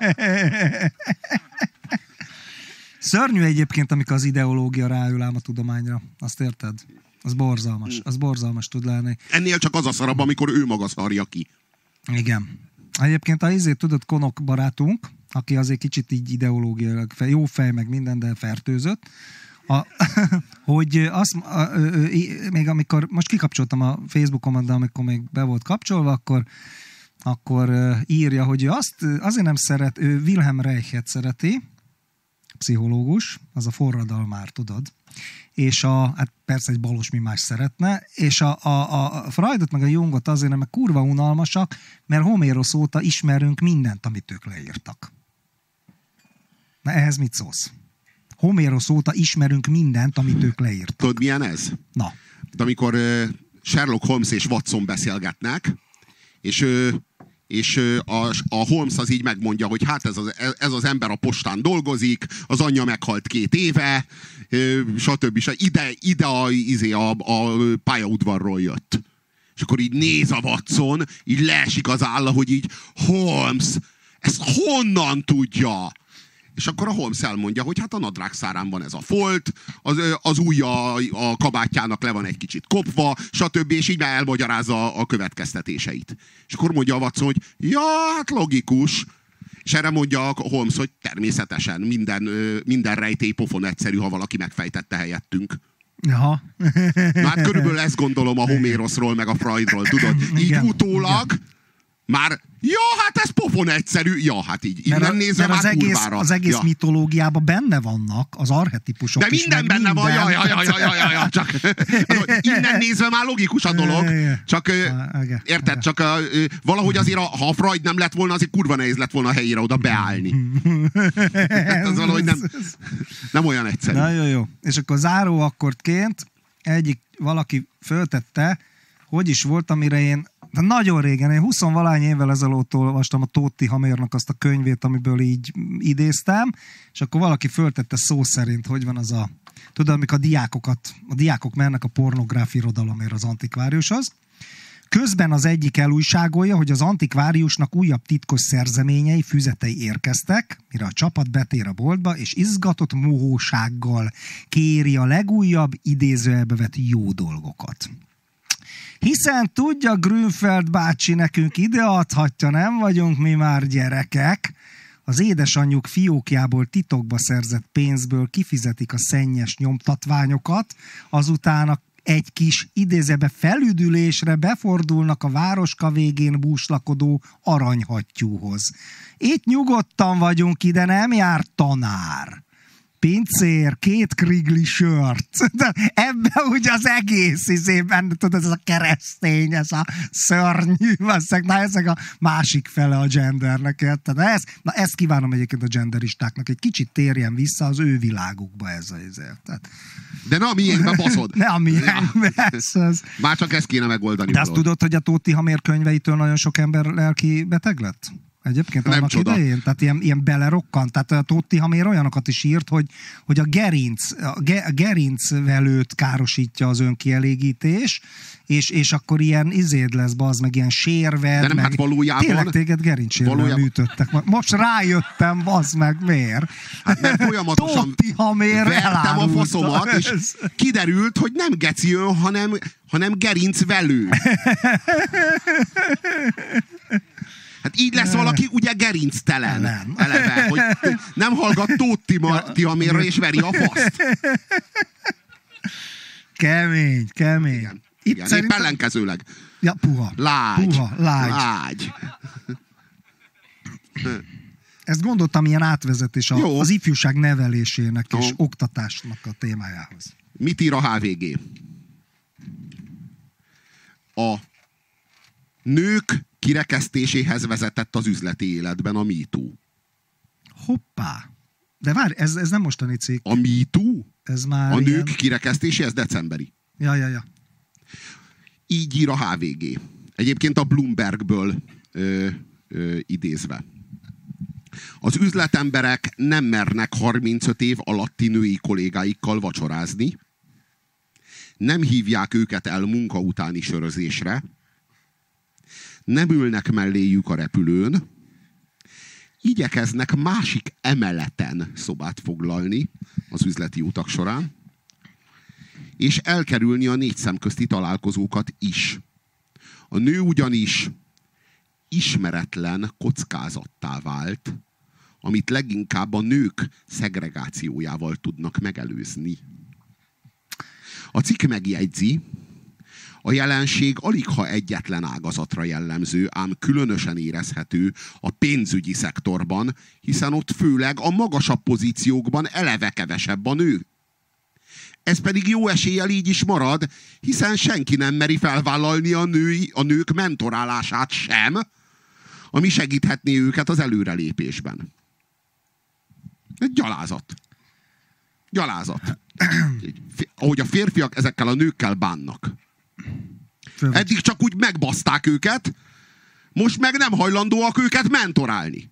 Szörnyű egyébként, amikor az ideológia ráül ám a tudományra. Azt érted? Az borzalmas. Az borzalmas tud lenni. Ennél csak az a szarabb, amikor ő maga szarja ki. Igen. Egyébként tudod, Konok barátunk, aki azért kicsit így ideológiailag jó fej, meg minden, de fertőzött, hogy még amikor, most kikapcsoltam a Facebookomat, de amikor még be volt kapcsolva, akkor írja, hogy ő azért nem szeret, ő Wilhelm Reichet szereti, pszichológus, az a forradalmár, tudod. És hát persze egy balos mi más szeretne, és a Freudot meg a Jungot azért nem, mert kurva unalmasak, mert Homérosz óta ismerünk mindent, amit ők leírtak. Na ehhez mit szólsz? Homérosz óta ismerünk mindent, amit ők leírtak. Tudod, milyen ez? Na. De amikor Sherlock Holmes és Watson beszélgetnek, és a Holmes az így megmondja, hogy hát ez az ember a postán dolgozik, az anyja meghalt 2 éve, stb. Ide a pályaudvarról jött. És akkor így néz a Watson, így leesik az álla, hogy így Holmes, ezt honnan tudja? És akkor a Holmes elmondja, hogy hát a nadrágszárán van ez a folt, az ujja a kabátjának le van egy kicsit kopva, stb. És így már elmagyarázza a következtetéseit. És akkor mondja a Watson, hogy ja, hát logikus. És erre mondja a Holmes, hogy természetesen minden rejtély pofon egyszerű, ha valaki megfejtette helyettünk. Aha. Na hát körülbelül ezt gondolom a Homéroszról, meg a Freudról, tudod? Így utólag már, ja, hát ez pofon egyszerű. Ja, hát így. Innen nézve már kurvára. Az egész mitológiában benne vannak az archetípusok. De minden benne van. Ja. Csak innen nézve már logikus a dolog. Csak érted? Csak valahogy azért, ha a Freud nem lett volna, azért kurva nehéz lett volna a helyére oda beállni. Ez valahogy nem olyan egyszerű. Na jó. És akkor záró akkordként valaki föltette, hogy is volt, amire én de nagyon régen, én 20-valány évvel ezelőtt olvastam a Tóth Tihamérnak azt a könyvét, amiből így idéztem, és akkor valaki föltette szó szerint, hogy van az tudod, amikor a diákok mennek a pornográf irodalomért az antikváriushoz. Közben az egyik elújságolja, hogy az antikváriusnak újabb titkos szerzeményei, füzetei érkeztek, mire a csapat betér a boltba, és izgatott mohósággal kéri a legújabb idézőjelbe vett jó dolgokat. Hiszen tudja, Grünfeld bácsi nekünk ideadhatja, nem vagyunk mi már gyerekek. Az édesanyjuk fiókjából titokba szerzett pénzből kifizetik a szennyes nyomtatványokat, azután egy kis idézőbe felüdülésre befordulnak a városka végén búslakodó aranyhattyúhoz. Itt nyugodtan vagyunk, ide nem jár tanár. Pincér, 2 krigli sört. Ebben ugye az egész izében, tudod, ez a keresztény, ez a szörnyű, ezek a másik fele a gendernek, érted? Ezt kívánom egyébként a genderistáknak, egy kicsit térjen vissza az ő világukba ez az érted? De ne a miénkbe baszod. Ne a miénkbe. Már csak ezt kéne megoldani. De azt tudod, hogy a Tóth Tihamér könyveitől nagyon sok ember lelki beteg lett? Egyébként annak idején, tehát ilyen belerokkant. Tehát a Tóth Tihamér olyanokat is írt, hogy a gerincvelőt károsítja az önkielégítés, és akkor ilyen izéd lesz, bazd, meg ilyen sérved. De nem, hát valójában... Tényleg téged gerincsérvel műtöttek. Most rájöttem, bazd meg, miért? Hát mert folyamatosan Tóth Tihamér vertem a faszomat, és kiderült, hogy nem geciön, hanem gerincvelő. Hát így lesz valaki ugye gerinctelen. Eleve, hogy nem hallgat Tóth Tihamérra és veri a faszt. Kemény. Igen, szerintem... épp ellenkezőleg. Ja, puha. Lágy. Ezt gondoltam ilyen átvezetés az ifjúság nevelésének és oktatásnak a témájához. Mit ír a HVG? A nők kirekesztéséhez vezetett az üzleti életben a MeToo. Hoppá! De várj, ez nem mostani cikk. A MeToo? Ez már a ilyen... nők kirekesztéséhez decemberi. Ja. Így ír a HVG. Egyébként a Bloombergből idézve. Az üzletemberek nem mernek 35 év alatti női kollégáikkal vacsorázni, nem hívják őket el munka utáni sörözésre, nem ülnek melléjük a repülőn, igyekeznek másik emeleten szobát foglalni az üzleti utak során, és elkerülni a 4 szemközti találkozókat is. A nő ugyanis ismeretlen kockázattá vált, amit leginkább a nők szegregációjával tudnak megelőzni. A cikk megjegyzi, a jelenség aligha egyetlen ágazatra jellemző, ám különösen érezhető a pénzügyi szektorban, hiszen ott főleg a magasabb pozíciókban eleve kevesebb a nő. Ez pedig jó eséllyel így is marad, hiszen senki nem meri felvállalni a nők mentorálását sem, ami segíthetné őket az előrelépésben. Egy gyalázat. Gyalázat. Ahogy a férfiak ezekkel a nőkkel bánnak. Eddig csak úgy megbaszták őket, most meg nem hajlandóak őket mentorálni.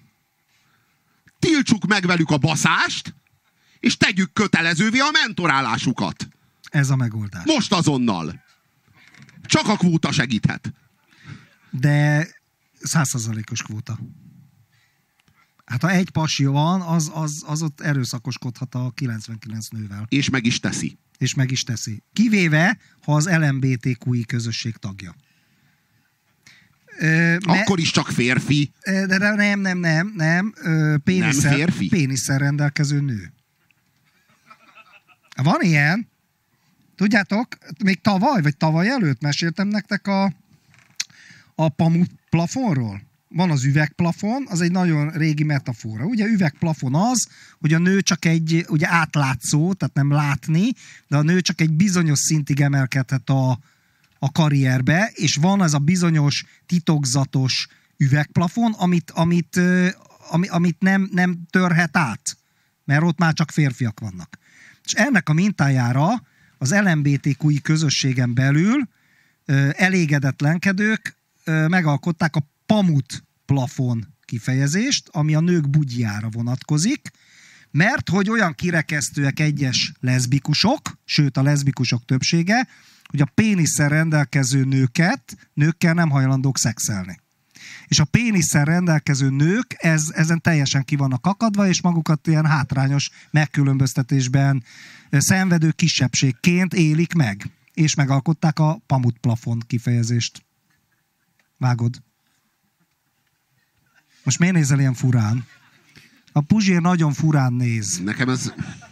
Tiltsuk meg velük a baszást, és tegyük kötelezővé a mentorálásukat. Ez a megoldás. Most azonnal. Csak a kvóta segíthet. De 100%-os kvóta. Hát ha egy pasi van, az ott erőszakoskodhat a 99 nővel. És meg is teszi. És meg is teszi. Kivéve, ha az LMBTQI közösség tagja. Akkor is csak férfi. De nem. Pénisszel rendelkező nő. Van ilyen. Tudjátok, még tavaly előtt meséltem nektek a pamut plafonról. Van az üvegplafon, az egy nagyon régi metafora. Ugye üvegplafon az, hogy a nő csak egy, ugye átlátszó, tehát nem látni, de a nő csak egy bizonyos szintig emelkedhet a karrierbe, és van ez a bizonyos titokzatos üvegplafon, amit nem törhet át, mert ott már csak férfiak vannak. És ennek a mintájára az LMBTQI közösségen belül elégedetlenkedők megalkották a pamut plafon kifejezést, ami a nők bugyjára vonatkozik, mert hogy olyan kirekesztőek egyes leszbikusok, sőt a leszbikusok többsége, hogy a pénisszel rendelkező nőkkel nem hajlandók szexelni. És a pénisszel rendelkező nők ezen teljesen ki vannak akadva, és magukat ilyen hátrányos megkülönböztetésben szenvedő kisebbségként élik meg. És megalkották a pamut plafon kifejezést. Vágod? Most miért nézel ilyen furán? A Puzsér nagyon furán néz. Nekem ez...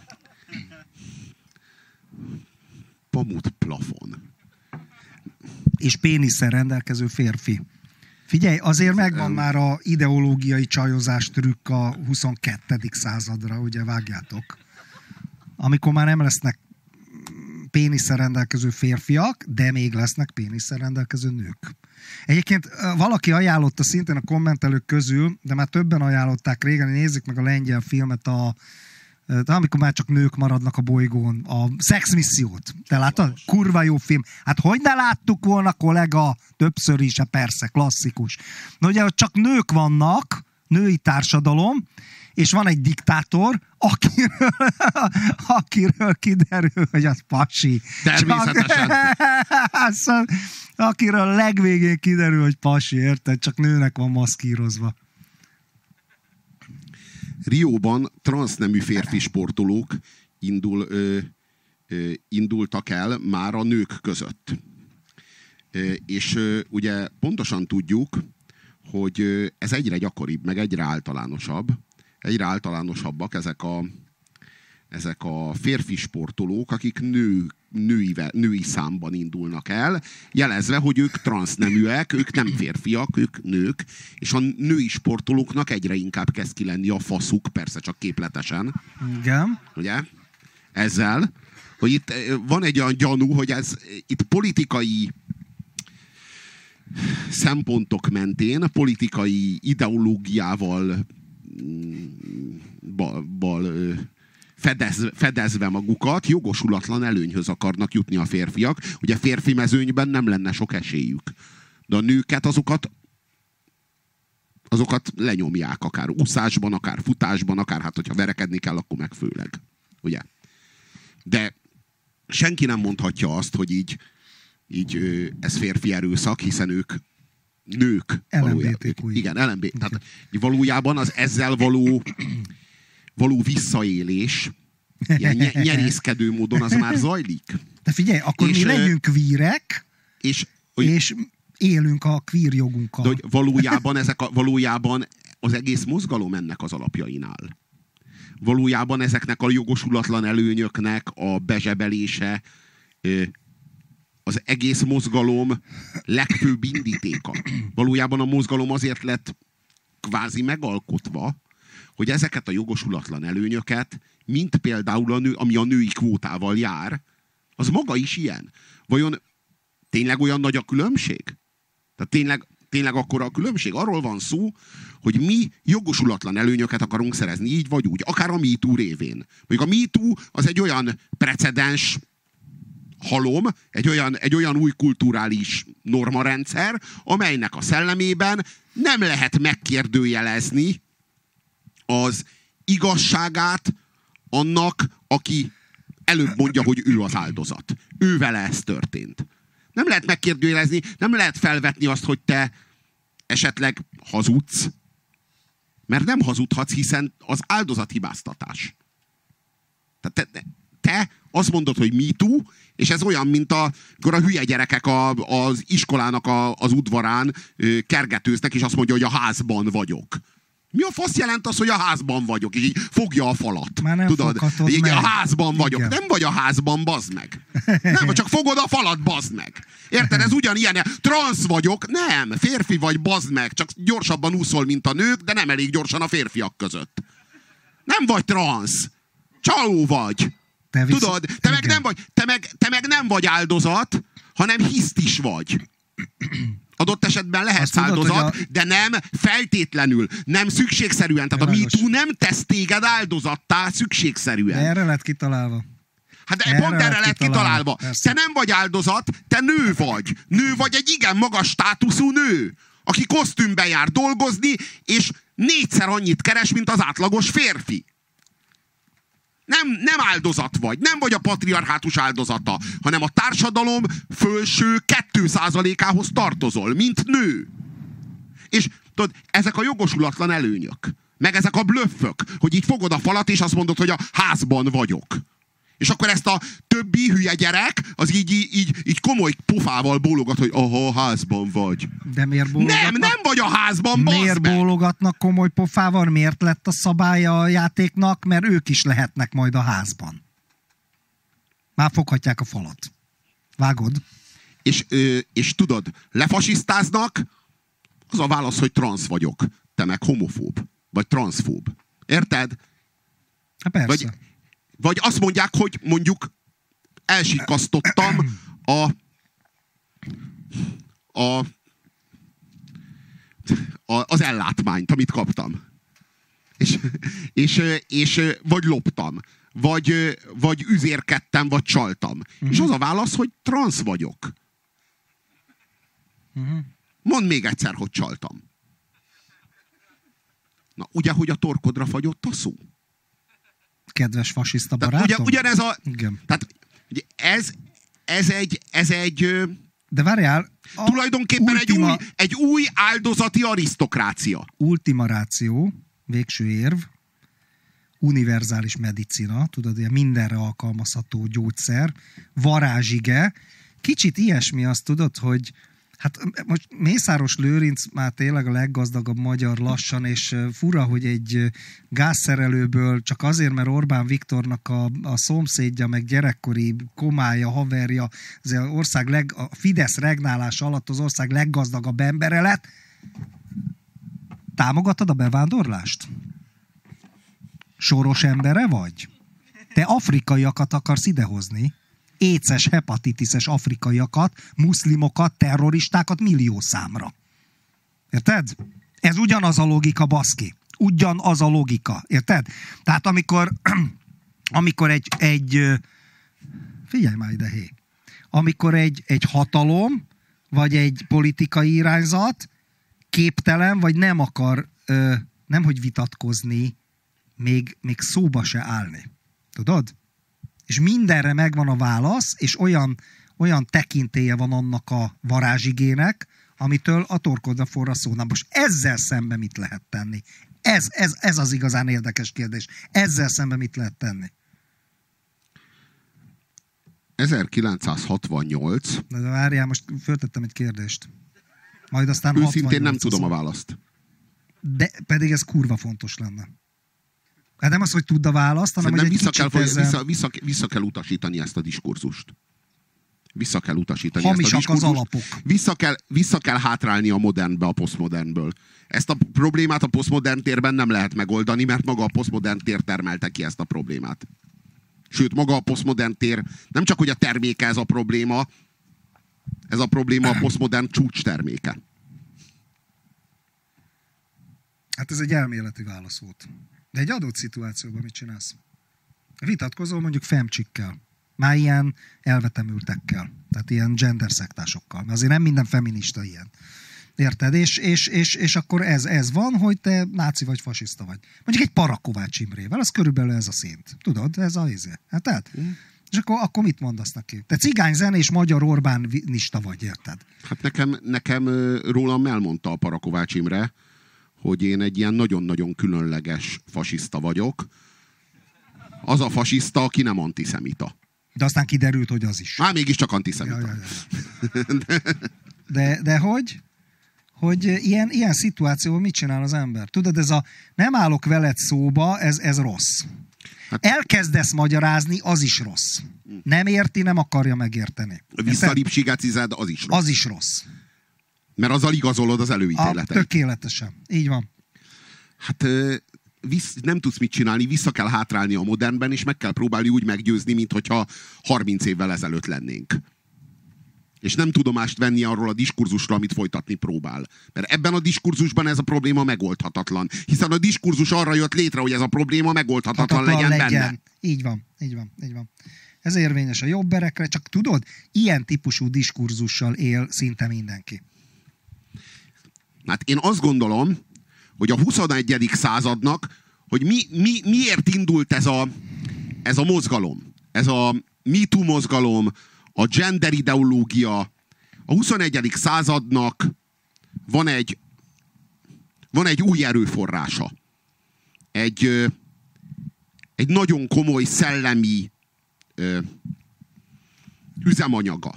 Pamut plafon. És pénisszel rendelkező férfi. Figyelj, azért megvan már a ideológiai csajozás trükk a 22. századra, ugye vágjátok. Amikor már nem lesznek pénisszel rendelkező férfiak, de még lesznek pénisszel rendelkező nők. Egyébként valaki ajánlotta szintén a kommentelők közül, de már többen ajánlották régen, nézzük meg a lengyel filmet, amikor már csak nők maradnak a bolygón, a Sex Missziót. Te láttad? Kurva jó film. Hát hogy ne láttuk volna, kollega? Többször is, persze, klasszikus. Na ugye, hogy csak nők vannak, női társadalom, és van egy diktátor, akiről kiderül, hogy az pasi. Természetesen. Akiről a legvégén kiderül, hogy pasi, érted? Csak nőnek van maszkírozva. Rióban transznemű férfi sportolók indultak el már a nők között. És ugye pontosan tudjuk, hogy ez egyre gyakoribb, meg egyre általánosabb. Egyre általánosabbak ezek a férfi sportolók, akik női számban indulnak el, jelezve, hogy ők transzneműek, ők nem férfiak, ők nők, és a női sportolóknak egyre inkább kezd ki lenni a faszuk, persze csak képletesen. Igen. Ugye? Ezzel, hogy itt van egy olyan gyanú, hogy ez itt politikai szempontok mentén, politikai ideológiával fedezve magukat, jogosulatlan előnyhöz akarnak jutni a férfiak. Ugye férfi mezőnyben nem lenne sok esélyük. De a nőket azokat lenyomják, akár úszásban, akár futásban, akár hát, hogyha verekedni kell, akkor meg főleg. Ugye? De senki nem mondhatja azt, hogy így ez férfi erőszak, hiszen ők nők. Igen, LMBTQ. Tehát valójában az ezzel való visszaélés, ilyen nyerészkedő módon az már zajlik. De figyelj, akkor mi legyünk queerek, és élünk a queer jogunkkal. De hogy valójában az egész mozgalom ennek az alapjainál. Valójában ezeknek a jogosulatlan előnyöknek a bezsebelése az egész mozgalom legfőbb indítéka. Valójában a mozgalom azért lett kvázi megalkotva, hogy ezeket a jogosulatlan előnyöket, mint például ami a női kvótával jár, az maga is ilyen. Vajon tényleg olyan nagy a különbség? Tehát tényleg akkora a különbség? Arról van szó, hogy mi jogosulatlan előnyöket akarunk szerezni, így vagy úgy. Akár a MeToo révén. Mondjuk a MeToo az egy olyan precedens halom, egy olyan új kulturális normarendszer, amelynek a szellemében nem lehet megkérdőjelezni az igazságát annak, aki előbb mondja, hogy ő az áldozat. Ő vele ez történt. Nem lehet megkérdőjelezni, nem lehet felvetni azt, hogy te esetleg hazudsz, mert nem hazudhatsz, hiszen az áldozathibáztatás. Tehát te azt mondod, hogy MeToo, és ez olyan, mint amikor a hülye gyerekek az iskolának az udvarán kergetőznek, és azt mondja, hogy a házban vagyok. Mi a fasz jelent az, hogy a házban vagyok? És így fogja a falat. Már nem tudod? Így meg. A házban vagyok. Igen. Nem vagy a házban, bazd meg. Nem, csak fogod a falat, bazd meg. Érted? Ez ugyanilyen. Transz vagyok. Nem, férfi vagy, bazd meg. Csak gyorsabban úszol, mint a nők, de nem elég gyorsan a férfiak között. Nem vagy transz. Csaló vagy. Tudod? Te meg nem vagy áldozat, hanem hisztis vagy. Adott esetben lehetsz áldozat, de nem feltétlenül, nem szükségszerűen. Tehát a MeToo nem tesz téged áldozattá szükségszerűen. De erre lett kitalálva. Hát pont erre lett kitalálva. Te nem vagy áldozat, te nő vagy. Nő vagy, egy igen magas státuszú nő, aki kosztümben jár dolgozni, és 4-szer annyit keres, mint az átlagos férfi. Nem áldozat vagy, nem vagy a patriarhátus áldozata, hanem a társadalom fölső 2%-ához tartozol, mint nő. És tudod, ezek a jogosulatlan előnyök, meg ezek a blöffök, hogy így fogod a falat, és azt mondod, hogy a házban vagyok. És akkor ezt a többi hülye gyerek, az így komoly pofával bólogat, hogy aha, házban vagy. De miért bólogatnak? Nem vagy a házban, bazd Miért meg? bólogatnak komoly pofával? Miért lett a szabálya a játéknak? Mert ők is lehetnek majd a házban. Már foghatják a falat. Vágod? És tudod, lefasisztáznak, az a válasz, hogy transz vagyok. Te meg homofób. Vagy transzfób. Érted? Hát persze. Vagy azt mondják, hogy mondjuk elsikasztottam az ellátmányt, amit kaptam. És vagy loptam, vagy üzérkedtem, vagy csaltam. És az a válasz, hogy transz vagyok. Mondd még egyszer, hogy csaltam. Na, ugye, hogy a torkodra fagyott a szó? Kedves fasiszta barátom. Ugyanez a... Igen. Tehát ez egy de várjál, tulajdonképpen egy új áldozati arisztokrácia. Ultima ratio, végső érv, univerzális medicina, tudod, ilyen mindenre alkalmazható gyógyszer, varázsige. Kicsit ilyesmi, azt tudod, hogy Hát most Mészáros Lőrinc már tényleg a leggazdagabb magyar lassan, és fura, hogy egy gázszerelőből csak azért, mert Orbán Viktornak a szomszédja, meg gyerekkori komája, haverja, az ország a Fidesz regnálása alatt az ország leggazdagabb embere lett. Támogatod a bevándorlást? Soros embere vagy? Te afrikaiakat akarsz idehozni? Éces, hepatitises afrikaiakat, muszlimokat, terroristákat millió számra. Érted? Ez ugyanaz a logika, baszki. Ugyanaz a logika. Érted? Tehát amikor egy figyelj már ide, hé. Amikor egy hatalom, vagy egy politikai irányzat képtelen, vagy nem akar nemhogy vitatkozni, még szóba se állni. Tudod? És mindenre megvan a válasz, és olyan tekintélye van annak a varázsigének, amitől a torkodra forra szó. Na most ezzel szemben mit lehet tenni? Ez az igazán érdekes kérdés. Ezzel szemben mit lehet tenni? 1968... De várjál, most föltettem egy kérdést. Majd aztán őszintén nem tudom a választ. De pedig ez kurva fontos lenne. Hát nem az, hogy tudd a választ, hanem hogy vissza kell utasítani ezt a diskurzust. Vissza kell utasítani hamisak ezt a diskurzust. Az alapok. Vissza kell hátrálni a modernbe a posztmodernből. Ezt a problémát a posztmodern térben nem lehet megoldani, mert maga a posztmodern tér termelte ki ezt a problémát. Sőt, maga a posztmodern tér, nem csak hogy a terméke ez a probléma a posztmodern csúcs terméke. Hát ez egy elméleti válasz volt. De egy adott szituációban mit csinálsz? Vitatkozol mondjuk femcsikkel. Már ilyen elvetemültekkel. Tehát ilyen genderszektásokkal. Mert azért nem minden feminista ilyen. Érted? És akkor ez van, hogy te náci vagy fasiszta vagy. Mondjuk egy Parakovács Imrével, az körülbelül ez a szint. Tudod? Ez a izé. Hát tehát? És akkor mit mondasz neki? Te cigányzene és magyar Orbánista vagy, érted? Hát nekem rólam elmondta a Parakovács Imre, hogy én egy ilyen nagyon-nagyon különleges fasiszta vagyok. Az a fasiszta, aki nem antiszemita. De aztán kiderült, hogy az is. Mégiscsak antiszemita. De hogy? Hogy ilyen szituációban mit csinál az ember? Tudod, ez a nem állok veled szóba, ez rossz. Hát, elkezdesz magyarázni, az is rossz. Nem érti, nem akarja megérteni. Visszalipsigacized, az is rossz. Az is rossz. Mert azzal igazolod az előítéletet. Tökéletesen. Így van. Hát nem tudsz mit csinálni, vissza kell hátrálni a modernben, és meg kell próbálni úgy meggyőzni, minthogyha 30 évvel ezelőtt lennénk. És nem tudomást venni arról a diskurzusról, amit folytatni próbál. Mert ebben a diskurzusban ez a probléma megoldhatatlan. Hiszen a diskurzus arra jött létre, hogy ez a probléma megoldhatatlan legyen benne. Így van. Ez érvényes a jobberekre, csak tudod, ilyen típusú diskurzussal él szinte mindenki. Hát én azt gondolom, hogy a 21. századnak, hogy miért indult ez a mozgalom, ez a MeToo mozgalom, a gender ideológia. A 21. századnak van egy új erőforrása. Egy nagyon komoly szellemi üzemanyaga.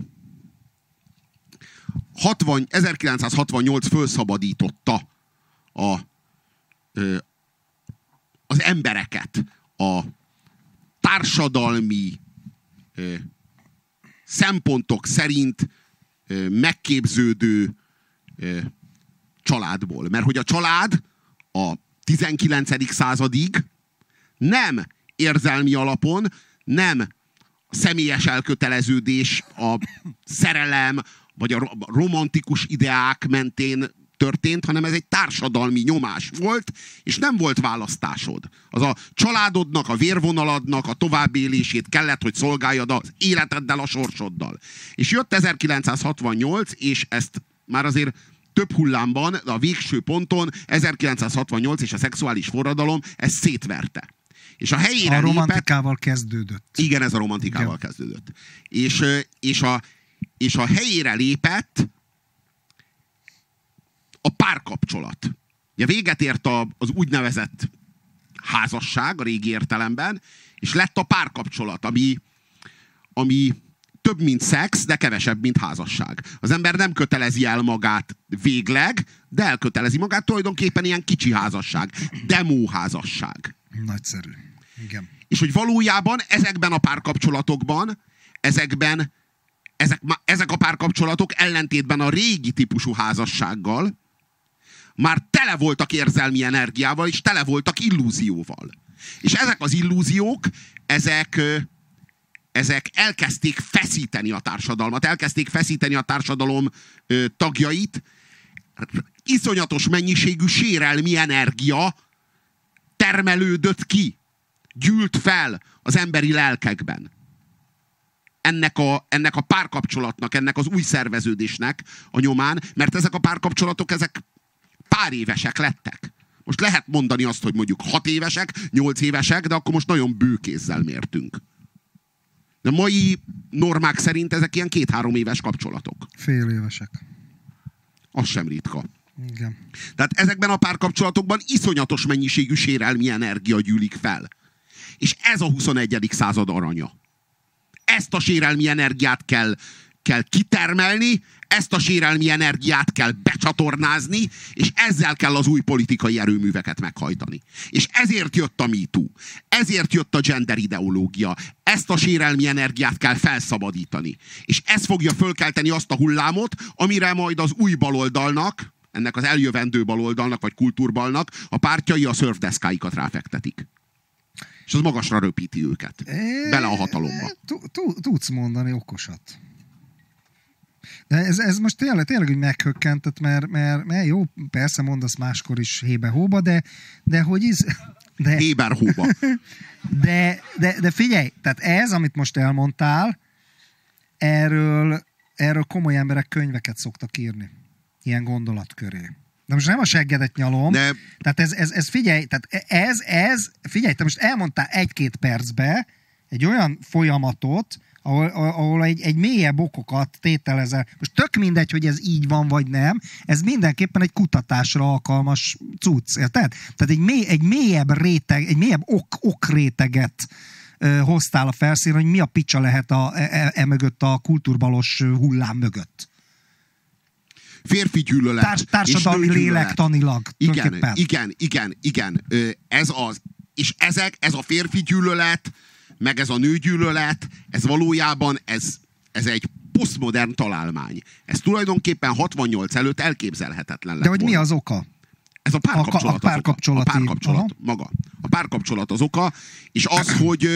1968 fölszabadította az embereket a társadalmi szempontok szerint megképződő családból. Mert hogy a család a 19. századig nem érzelmi alapon, nem személyes elköteleződés, a szerelem, vagy a romantikus ideák mentén történt, hanem ez egy társadalmi nyomás volt, és nem volt választásod. Az a családodnak, a vérvonaladnak a továbbélését kellett, hogy szolgáljad az életeddel, a sorsoddal. És jött 1968, és ezt már azért több hullámban, a végső ponton 1968 és a szexuális forradalom ezt szétverte. És a helyére a romantikával kezdődött. Igen, ez a romantikával kezdődött. És a helyére lépett a párkapcsolat. Ugye véget ért az úgynevezett házasság a régi értelemben, és lett a párkapcsolat, ami több, mint szex, de kevesebb, mint házasság. Az ember nem kötelezi el magát végleg, de elkötelezi magát tulajdonképpen ilyen kicsi házasság. Demóházasság. Nagyszerű. Igen. És hogy valójában ezekben a párkapcsolatokban, ezek a párkapcsolatok ellentétben a régi típusú házassággal már tele voltak érzelmi energiával, és tele voltak illúzióval. És ezek az illúziók, ezek elkezdték feszíteni a társadalmat, elkezdték feszíteni a társadalom tagjait. Iszonyatos mennyiségű sérelmi energia termelődött ki, gyűlt fel az emberi lelkekben. Ennek a párkapcsolatnak, ennek az új szerveződésnek a nyomán, mert ezek a párkapcsolatok, ezek pár évesek lettek. Most lehet mondani azt, hogy mondjuk 6 évesek, 8 évesek, de akkor most nagyon bőkézzel mértünk. De mai normák szerint ezek ilyen 2-3 éves kapcsolatok. Fél évesek. Az sem ritka. Igen. Tehát ezekben a párkapcsolatokban iszonyatos mennyiségű sérelmi energia gyűlik fel. És ez a 21. század aranya. Ezt a sérelmi energiát kell kitermelni, ezt a sérelmi energiát kell becsatornázni, és ezzel kell az új politikai erőműveket meghajtani. És ezért jött a MeToo, ezért jött a gender ideológia, ezt a sérelmi energiát kell felszabadítani. És ez fogja fölkelteni azt a hullámot, amire majd az új baloldalnak, ennek az eljövendő baloldalnak, vagy kultúrbalnak a pártjai a szörfdeszkáikat ráfektetik. És az magasra röpíti őket. Bele a hatalomba. Tudsz mondani okosat. De ez most tényleg úgy meghökkentett, mert jó, persze mondasz máskor is hébe-hóba, de hogy Héber-hóba. De figyelj, tehát ez, amit most elmondtál, erről komoly emberek könyveket szoktak írni. Ilyen gondolat köré. De most nem a seggedet nyalom. De... Tehát ez figyelj, figyelj, te most elmondtál 1-2 percbe egy olyan folyamatot, ahol egy mélyebb okokat tételezel. Most tök mindegy, hogy ez így van, vagy nem. Ez mindenképpen egy kutatásra alkalmas cucc, érted? Tehát egy mélyebb réteg, egy mélyebb okréteget hoztál a felszínre, hogy mi a picsa lehet mögött a kultúrbalos hullám mögött. Férfi gyűlölet. Társadalmi lélektanilag. Igen. Ez a férfi gyűlölet, meg ez a nőgyűlölet, ez valójában ez egy posztmodern találmány. Ez tulajdonképpen 68 előtt elképzelhetetlen lett. De hogy mi az oka? Ez a párkapcsolat. A párkapcsolat maga. A párkapcsolat az oka, és az,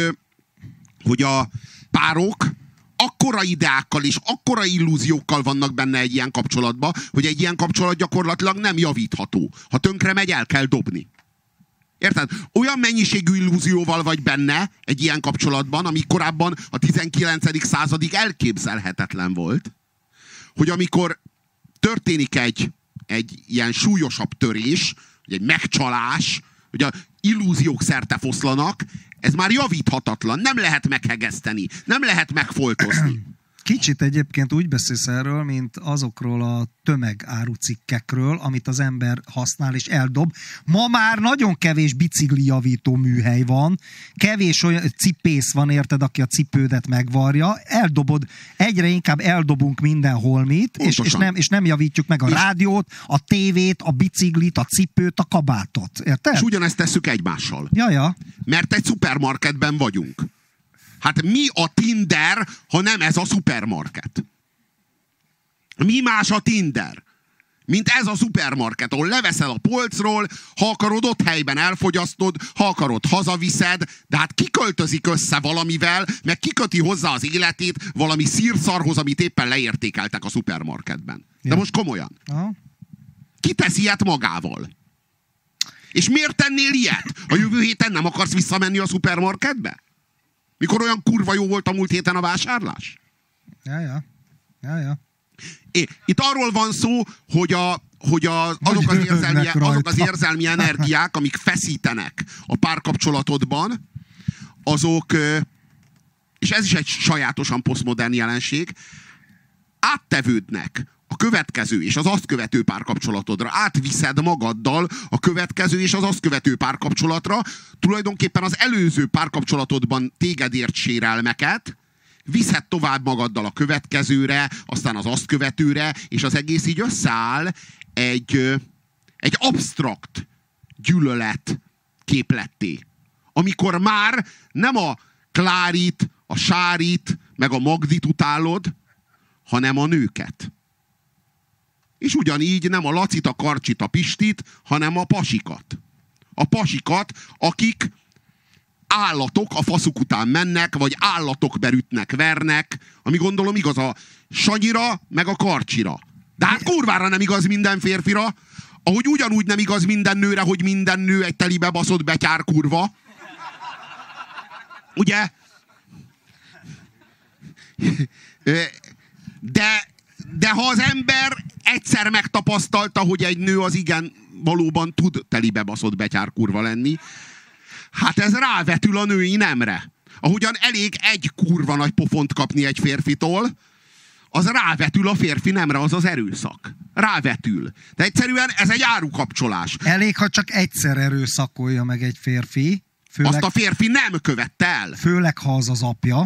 hogy a párok akkora ideákkal és akkora illúziókkal vannak benne egy ilyen kapcsolatban, hogy egy ilyen kapcsolat gyakorlatilag nem javítható. Ha tönkre megy, el kell dobni. Érted? Olyan mennyiségű illúzióval vagy benne egy ilyen kapcsolatban, ami korábban a 19. századig elképzelhetetlen volt, hogy amikor történik egy ilyen súlyosabb törés, egy megcsalás, hogy a illúziók szerte foszlanak, ez már javíthatatlan, nem lehet meghegeszteni, nem lehet megfoltozni. Kicsit egyébként úgy beszélsz erről, mint azokról a tömegárucikkekről, amit az ember használ és eldob. Ma már nagyon kevés biciklijavító műhely van, kevés olyan cipész van, érted, aki a cipődet megvarja, eldobod, egyre inkább eldobunk minden holmit, és nem javítjuk meg a rádiót, a tévét, a biciklit, a cipőt, a kabátot, érted? És ugyanezt tesszük egymással. Ja. Mert egy szupermarketben vagyunk. Hát mi a Tinder, ha nem ez a szupermarket? Mi más a Tinder? Mint ez a szupermarket, ahol leveszel a polcról, ha akarod, ott helyben elfogyasztod, ha akarod, hazaviszed, de hát kiköltözik össze valamivel, meg kiköti hozzá az életét valami szírszarhoz, amit éppen leértékeltek a szupermarketben. De most komolyan. Ki tesz ilyet magával? És miért tennél ilyet? A jövő héten nem akarsz visszamenni a szupermarketbe? Mikor olyan kurva jó volt a múlt héten a vásárlás? Ja. Itt arról van szó, hogy azok az érzelmi energiák, amik feszítenek a párkapcsolatodban, azok, és ez is egy sajátosan posztmodern jelenség, áttevődnek a következő és az azt követő párkapcsolatodra. Átviszed magaddal a következő és az azt követő párkapcsolatra. Tulajdonképpen az előző párkapcsolatodban téged ért sérelmeket viszed tovább magaddal a következőre, aztán az azt követőre, és az egész így összeáll egy absztrakt gyűlölet képletté. Amikor már nem a Klárit, a Sárit, meg a Magdit utálod, hanem a nőket. És ugyanígy nem a Lacit, a Karcsit, a Pistit, hanem a pasikat. A pasikat, akik állatok a faszuk után mennek, vagy állatok berütnek, vernek, ami gondolom igaz a Sanyira, meg a Karcsira. De hát kurvára nem igaz minden férfira, ahogy ugyanúgy nem igaz minden nőre, hogy minden nő egy telibe baszott betyár kurva. Ugye? De ha az ember egyszer megtapasztalta, hogy egy nő az igen valóban tud telibe baszott betyár kurva lenni, hát ez rávetül a női nemre. Ahogyan elég egy kurva nagy pofont kapni egy férfitól, az rávetül a férfi nemre, az az erőszak. Rávetül. De egyszerűen ez egy árukapcsolás. Elég, ha csak egyszer erőszakolja meg egy férfi. Főleg, azt a férfi nem követte el. Főleg, ha az az apja.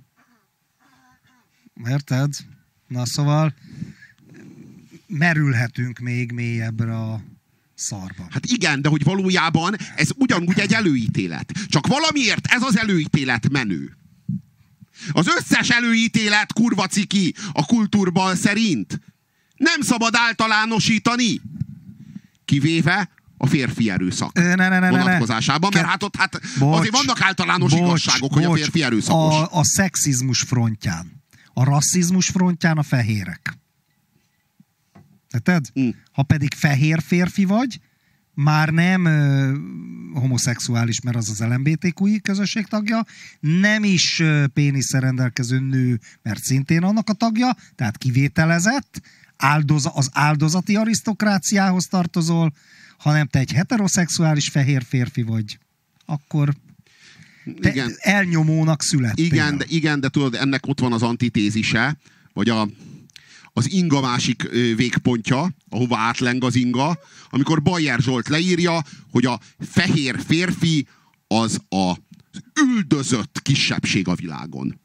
Érted? Na szóval merülhetünk még mélyebbre a szarba. Hát igen, de hogy valójában ez ugyanúgy egy előítélet. Csak valamiért ez az előítélet menő. Az összes előítélet kurva ciki a kultúrbal szerint nem szabad általánosítani. Kivéve a férfi erőszak vonatkozásában, mert hát ott azért vannak általános igazságok, hogy a férfi erőszakos. A szexizmus frontján. A rasszizmus frontján a fehérek. Érted? Ha pedig fehér férfi vagy, már nem homoszexuális, mert az az közösség tagja, nem is pénisszel rendelkező nő, mert szintén annak a tagja, tehát kivételezett, az áldozati arisztokráciához tartozol, hanem te egy heteroszexuális fehér férfi vagy, akkor te elnyomónak születtél. Igen, de tudod, ennek ott van az antitézise, vagy az inga másik végpontja, ahova átleng az inga, amikor Bajer Zsolt leírja, hogy a fehér férfi az az üldözött kisebbség a világon.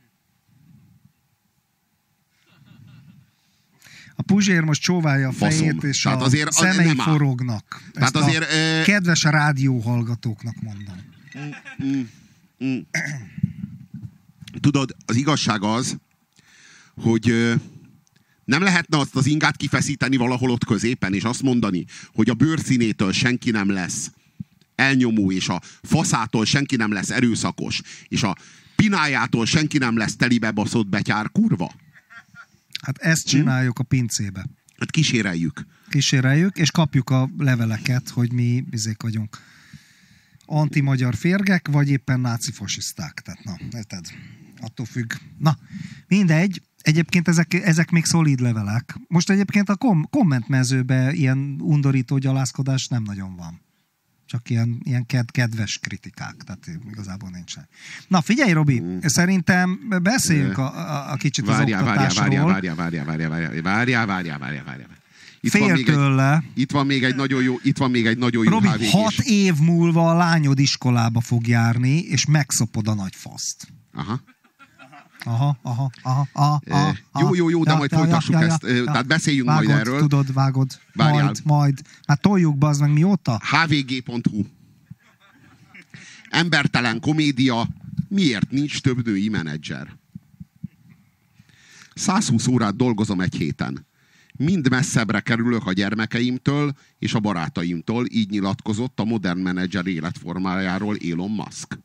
A Puzsér most csóválja a fejét, és tehát a szemei forognak. Tehát azért, kedves a rádióhallgatóknak mondom. Tudod, az igazság az, hogy nem lehetne azt az ingát kifeszíteni valahol ott középen, és azt mondani, hogy a bőrszínétől senki nem lesz elnyomó, és a faszától senki nem lesz erőszakos, és a pinájától senki nem lesz telibe baszott betyár kurva? Hát ezt csináljuk a pincébe. Hát kíséreljük. Kíséreljük, és kapjuk a leveleket, hogy mi izék vagyunk. Anti-magyar férgek, vagy éppen náci fasiszták. Tehát na, érted? Attól függ. Na, mindegy. Egyébként ezek még szolid levelek. Most egyébként a kommentmezőben ilyen undorító gyalázkodás nem nagyon van. Csak ilyen kedves kritikák. Tehát igazából nincsen. Na figyelj, Robi, szerintem beszéljünk a kicsit az oktatásról. Várjál. Itt van még egy nagyon jó Robi, 6 év múlva a lányod iskolába fog járni, és megszopod a nagy faszt. Aha. Jó, de majd folytassuk ezt. Tehát beszéljünk vágod, majd erről. Tudod, vágod. Majd. Hát toljuk be, az meg mióta? hvg.hu Embertelen komédia. Miért nincs több női menedzser? 120 órát dolgozom egy héten. Mind messzebbre kerülök a gyermekeimtől és a barátaimtól, így nyilatkozott a modern menedzser életformájáról Elon Musk.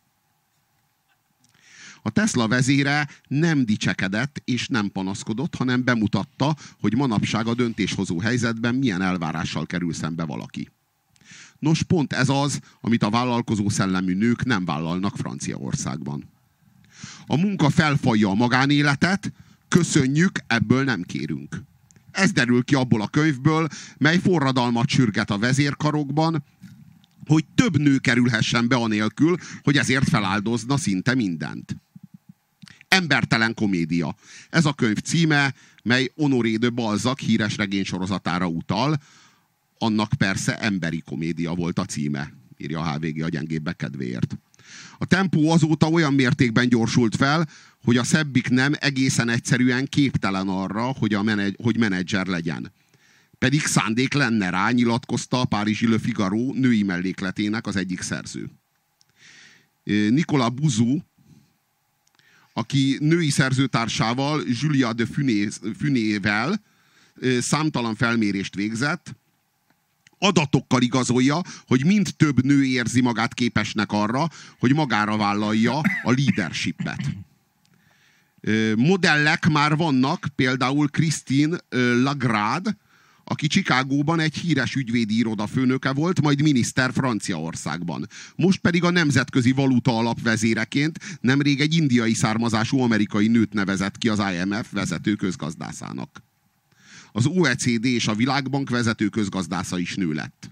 A Tesla vezére nem dicsekedett és nem panaszkodott, hanem bemutatta, hogy manapság a döntéshozó helyzetben milyen elvárással kerül szembe valaki. Nos, pont ez az, amit a vállalkozó szellemű nők nem vállalnak Franciaországban. A munka felfalja a magánéletet, köszönjük, ebből nem kérünk. Ez derül ki abból a könyvből, mely forradalmat sürget a vezérkarokban, hogy több nő kerülhessen be anélkül, hogy ezért feláldozna szinte mindent. Embertelen komédia. Ez a könyv címe, mely Honoré de Balzac híres regénysorozatára utal. Annak persze emberi komédia volt a címe, írja a HVG a gyengébbek kedvéért. A tempó azóta olyan mértékben gyorsult fel, hogy a szebbik nem egészen egyszerűen képtelen arra, hogy menedzser legyen. Pedig szándék lenne rá, nyilatkozta a párizsi Le Figaro női mellékletének az egyik szerző. Nicolas Bouzou, aki női szerzőtársával, Julia de Funével számtalan felmérést végzett, adatokkal igazolja, hogy mind több nő érzi magát képesnek arra, hogy magára vállalja a leadershipet. Modellek már vannak, például Christine Lagarde, aki Chicagóban egy híres ügyvédi iroda főnöke volt, majd miniszter Franciaországban. Most pedig a Nemzetközi Valuta Alap vezéreként nemrég egy indiai származású amerikai nőt nevezett ki az IMF vezető közgazdászának. Az OECD és a Világbank vezető közgazdásza is nő lett.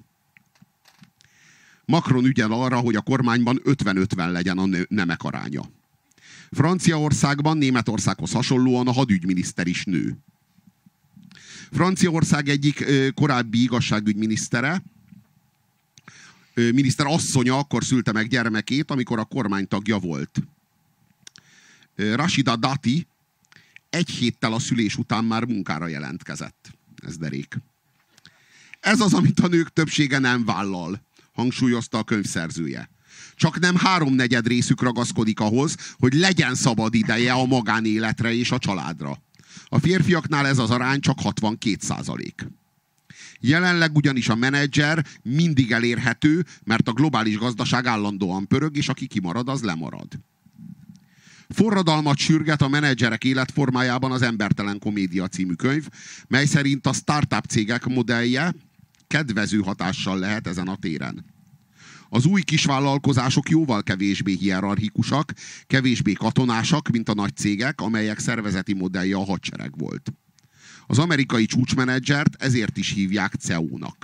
Macron ügyel arra, hogy a kormányban 50-50 legyen a nemek aránya. Franciaországban Németországhoz hasonlóan a hadügyminiszter is nő. Franciaország egyik korábbi igazságügyminisztere, miniszter asszonya akkor szülte meg gyermekét, amikor a kormánytagja volt. Rachida Dati egy héttel a szülés után már munkára jelentkezett. Ez derék. Ez az, amit a nők többsége nem vállal, hangsúlyozta a könyv szerzője. Csak nem 3/4 részük ragaszkodik ahhoz, hogy legyen szabad ideje a magánéletre és a családra. A férfiaknál ez az arány csak 62%. Jelenleg ugyanis a menedzser mindig elérhető, mert a globális gazdaság állandóan pörög, és aki kimarad, az lemarad. Forradalmat sürget a menedzserek életformájában az Embertelen komédia című könyv, mely szerint a startup cégek modellje kedvező hatással lehet ezen a téren. Az új kisvállalkozások jóval kevésbé hierarchikusak, kevésbé katonásak, mint a nagy cégek, amelyek szervezeti modellje a hadsereg volt. Az amerikai csúcsmenedzsert ezért is hívják CEO-nak.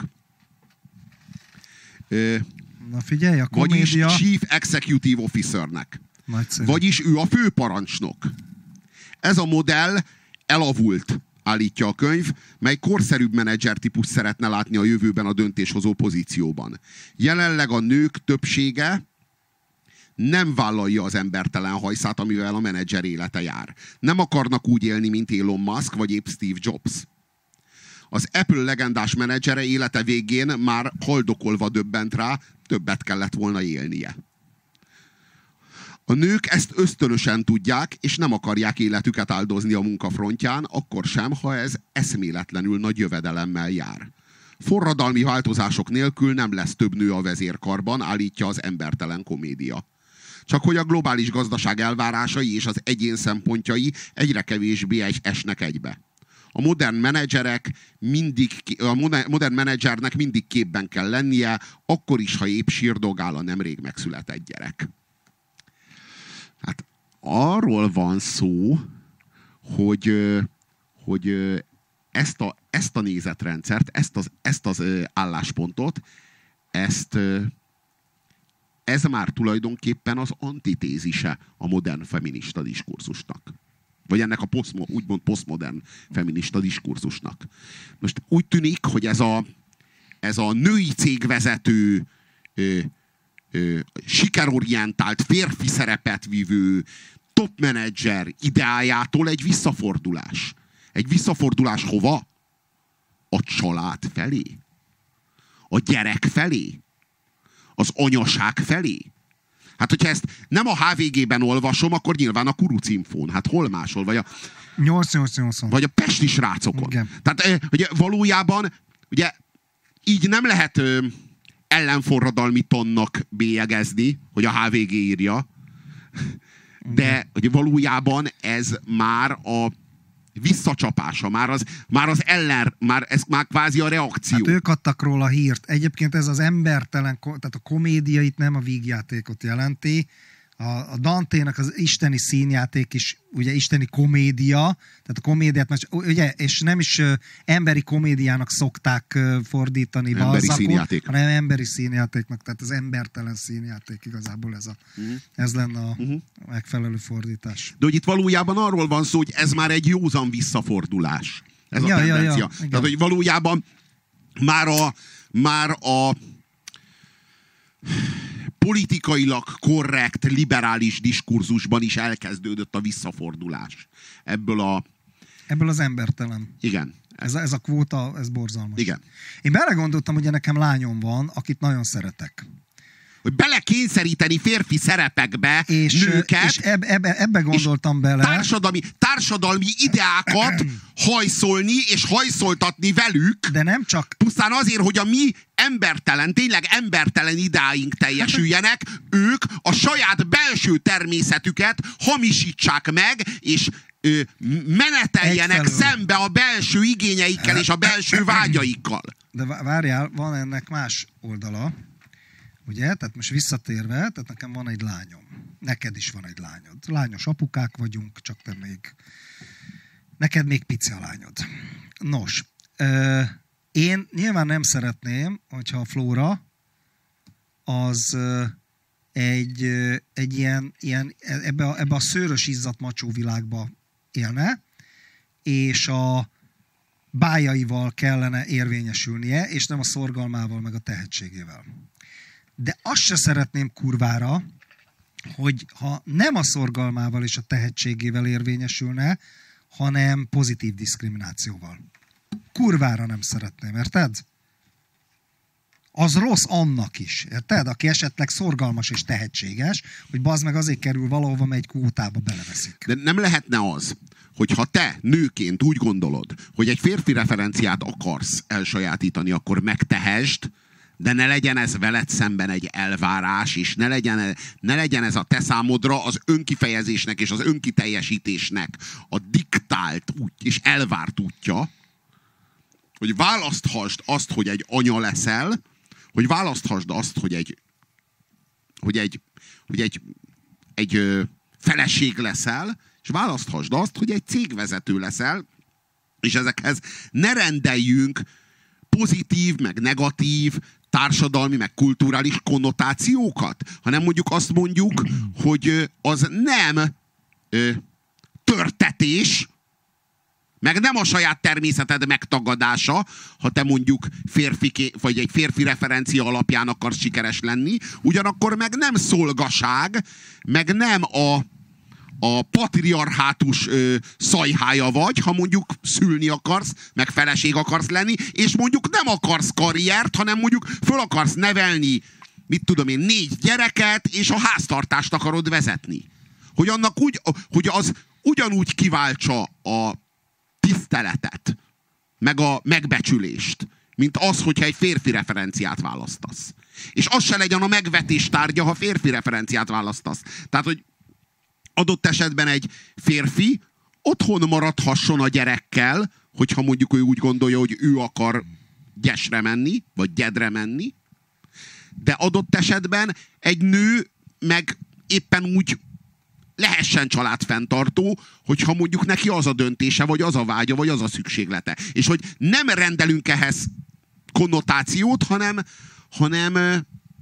Na figyelj, a komédia... Vagyis Chief Executive Officernek. Nagyszerű. Vagyis ő a főparancsnok. Ez a modell elavult, állítja a könyv, mely korszerűbb menedzser típus szeretne látni a jövőben a döntéshozó pozícióban. Jelenleg a nők többsége nem vállalja az embertelen hajszát, amivel a menedzser élete jár. Nem akarnak úgy élni, mint Elon Musk vagy épp Steve Jobs. Az Apple legendás menedzsere élete végén már haldokolva döbbent rá, többet kellett volna élnie. A nők ezt ösztönösen tudják, és nem akarják életüket áldozni a munkafrontján, akkor sem, ha ez eszméletlenül nagy jövedelemmel jár. Forradalmi változások nélkül nem lesz több nő a vezérkarban, állítja az Embertelen komédia. Csak hogy a globális gazdaság elvárásai és az egyén szempontjai egyre kevésbé esnek egybe. A modern menedzsernek mindig képben kell lennie, akkor is, ha épp sírdogál a nemrég megszületett gyerek. Hát arról van szó, hogy ezt a nézetrendszert, ezt az álláspontot, ez már tulajdonképpen az antitézise a modern feminista diskurzusnak. Vagy ennek a úgymond posztmodern feminista diskurzusnak. Most úgy tűnik, hogy ez a női cégvezető, sikerorientált, férfi szerepet vívő top menedzser ideájától egy visszafordulás. Egy visszafordulás hova? A család felé? A gyerek felé? Az anyaság felé? Hát, hogyha ezt nem a HVG-ben olvasom, akkor nyilván a Kurucinfón. Hát hol máshol? Vagy a 888-on. Vagy a pesti srácokon. Igen. Tehát ugye, valójában ugye, így nem lehet ellenforradalmi tonnak bélyegezni, hogy a HVG írja. De ugye, valójában ez már a visszacsapása, ez már kvázi a reakció. Hát ők adtak róla hírt. Egyébként ez az embertelen, tehát a komédia itt nem a vígjátékot jelenti. A Danténak az isteni színjáték is ugye isteni komédia, tehát a komédiát, ugye, és nem is emberi komédiának szokták fordítani Balzacot, hanem emberi színjátéknak, tehát az embertelen színjáték igazából ez lenne a megfelelő fordítás. De hogy itt valójában arról van szó, hogy ez már egy józan visszafordulás. Ez a tendencia. Tehát, hogy valójában már a politikailag korrekt, liberális diskurzusban is elkezdődött a visszafordulás. Ebből az embertelen. Igen. Ez a kvóta, ez borzalmas. Igen. Én belegondoltam, hogy nekem lányom van, akit nagyon szeretek. Hogy belekényszeríteni férfi szerepekbe és, nőket. És ebbe gondoltam bele. Társadalmi ideákat hajszolni és hajszoltatni velük. De nem csak... Pusztán azért, hogy a mi tényleg embertelen ideáink teljesüljenek, ők a saját belső természetüket hamisítsák meg, és meneteljenek szembe a belső igényeikkel és a belső vágyaikkal. De várjál, van ennek más oldala. Ugye? Tehát most visszatérve, tehát nekem van egy lányom. Neked is van egy lányod. Lányos apukák vagyunk, csak te még... Neked még pici a lányod. Nos, én nyilván nem szeretném, hogyha a Flóra az egy ilyen ebbe a szőrös izzadt macsó világba élne, és a bájaival kellene érvényesülnie, és nem a szorgalmával, meg a tehetségével. De azt se szeretném kurvára, hogy ha nem a szorgalmával és a tehetségével érvényesülne, hanem pozitív diszkriminációval. Kurvára nem szeretném, érted? Az rossz annak is, érted? Aki esetleg szorgalmas és tehetséges, hogy bazd meg azért kerül valahova, mert egy kvótába beleveszik. De nem lehetne az, hogyha te nőként úgy gondolod, hogy egy férfi referenciát akarsz elsajátítani, akkor megtehesd, de ne legyen ez veled szemben egy elvárás, és ne legyen ez a te számodra az önkifejezésnek és az önkiteljesítésnek a diktált és elvárt útja, hogy választhasd azt, hogy egy anya leszel, hogy választhasd azt, hogy egy feleség leszel, és választhasd azt, hogy egy cégvezető leszel, és ezekhez ne rendeljünk pozitív, meg negatív, társadalmi, meg kulturális konnotációkat, hanem mondjuk azt mondjuk, hogy az nem törtetés, meg nem a saját természeted megtagadása, ha te mondjuk vagy egy férfi referencia alapján akarsz sikeres lenni, ugyanakkor meg nem szolgaság, meg nem a patriarhátus szajhája vagy, ha mondjuk szülni akarsz, meg feleség akarsz lenni, és mondjuk nem akarsz karriert, hanem mondjuk föl akarsz nevelni, 4 gyereket, és a háztartást akarod vezetni. Hogy annak hogy az ugyanúgy kiváltsa a tiszteletet, meg a megbecsülést, mint az, hogyha egy férfi referenciát választasz. És az se legyen a megvetés tárgya, ha férfi referenciát választasz. Tehát, hogy adott esetben egy férfi otthon maradhasson a gyerekkel, hogyha mondjuk ő úgy gondolja, hogy ő akar gyesre menni, vagy gyedre menni, de adott esetben egy nő meg éppen úgy lehessen családfenntartó, hogyha mondjuk neki az a döntése, vagy az a vágya, vagy az a szükséglete. És hogy nem rendelünk ehhez konnotációt, hanem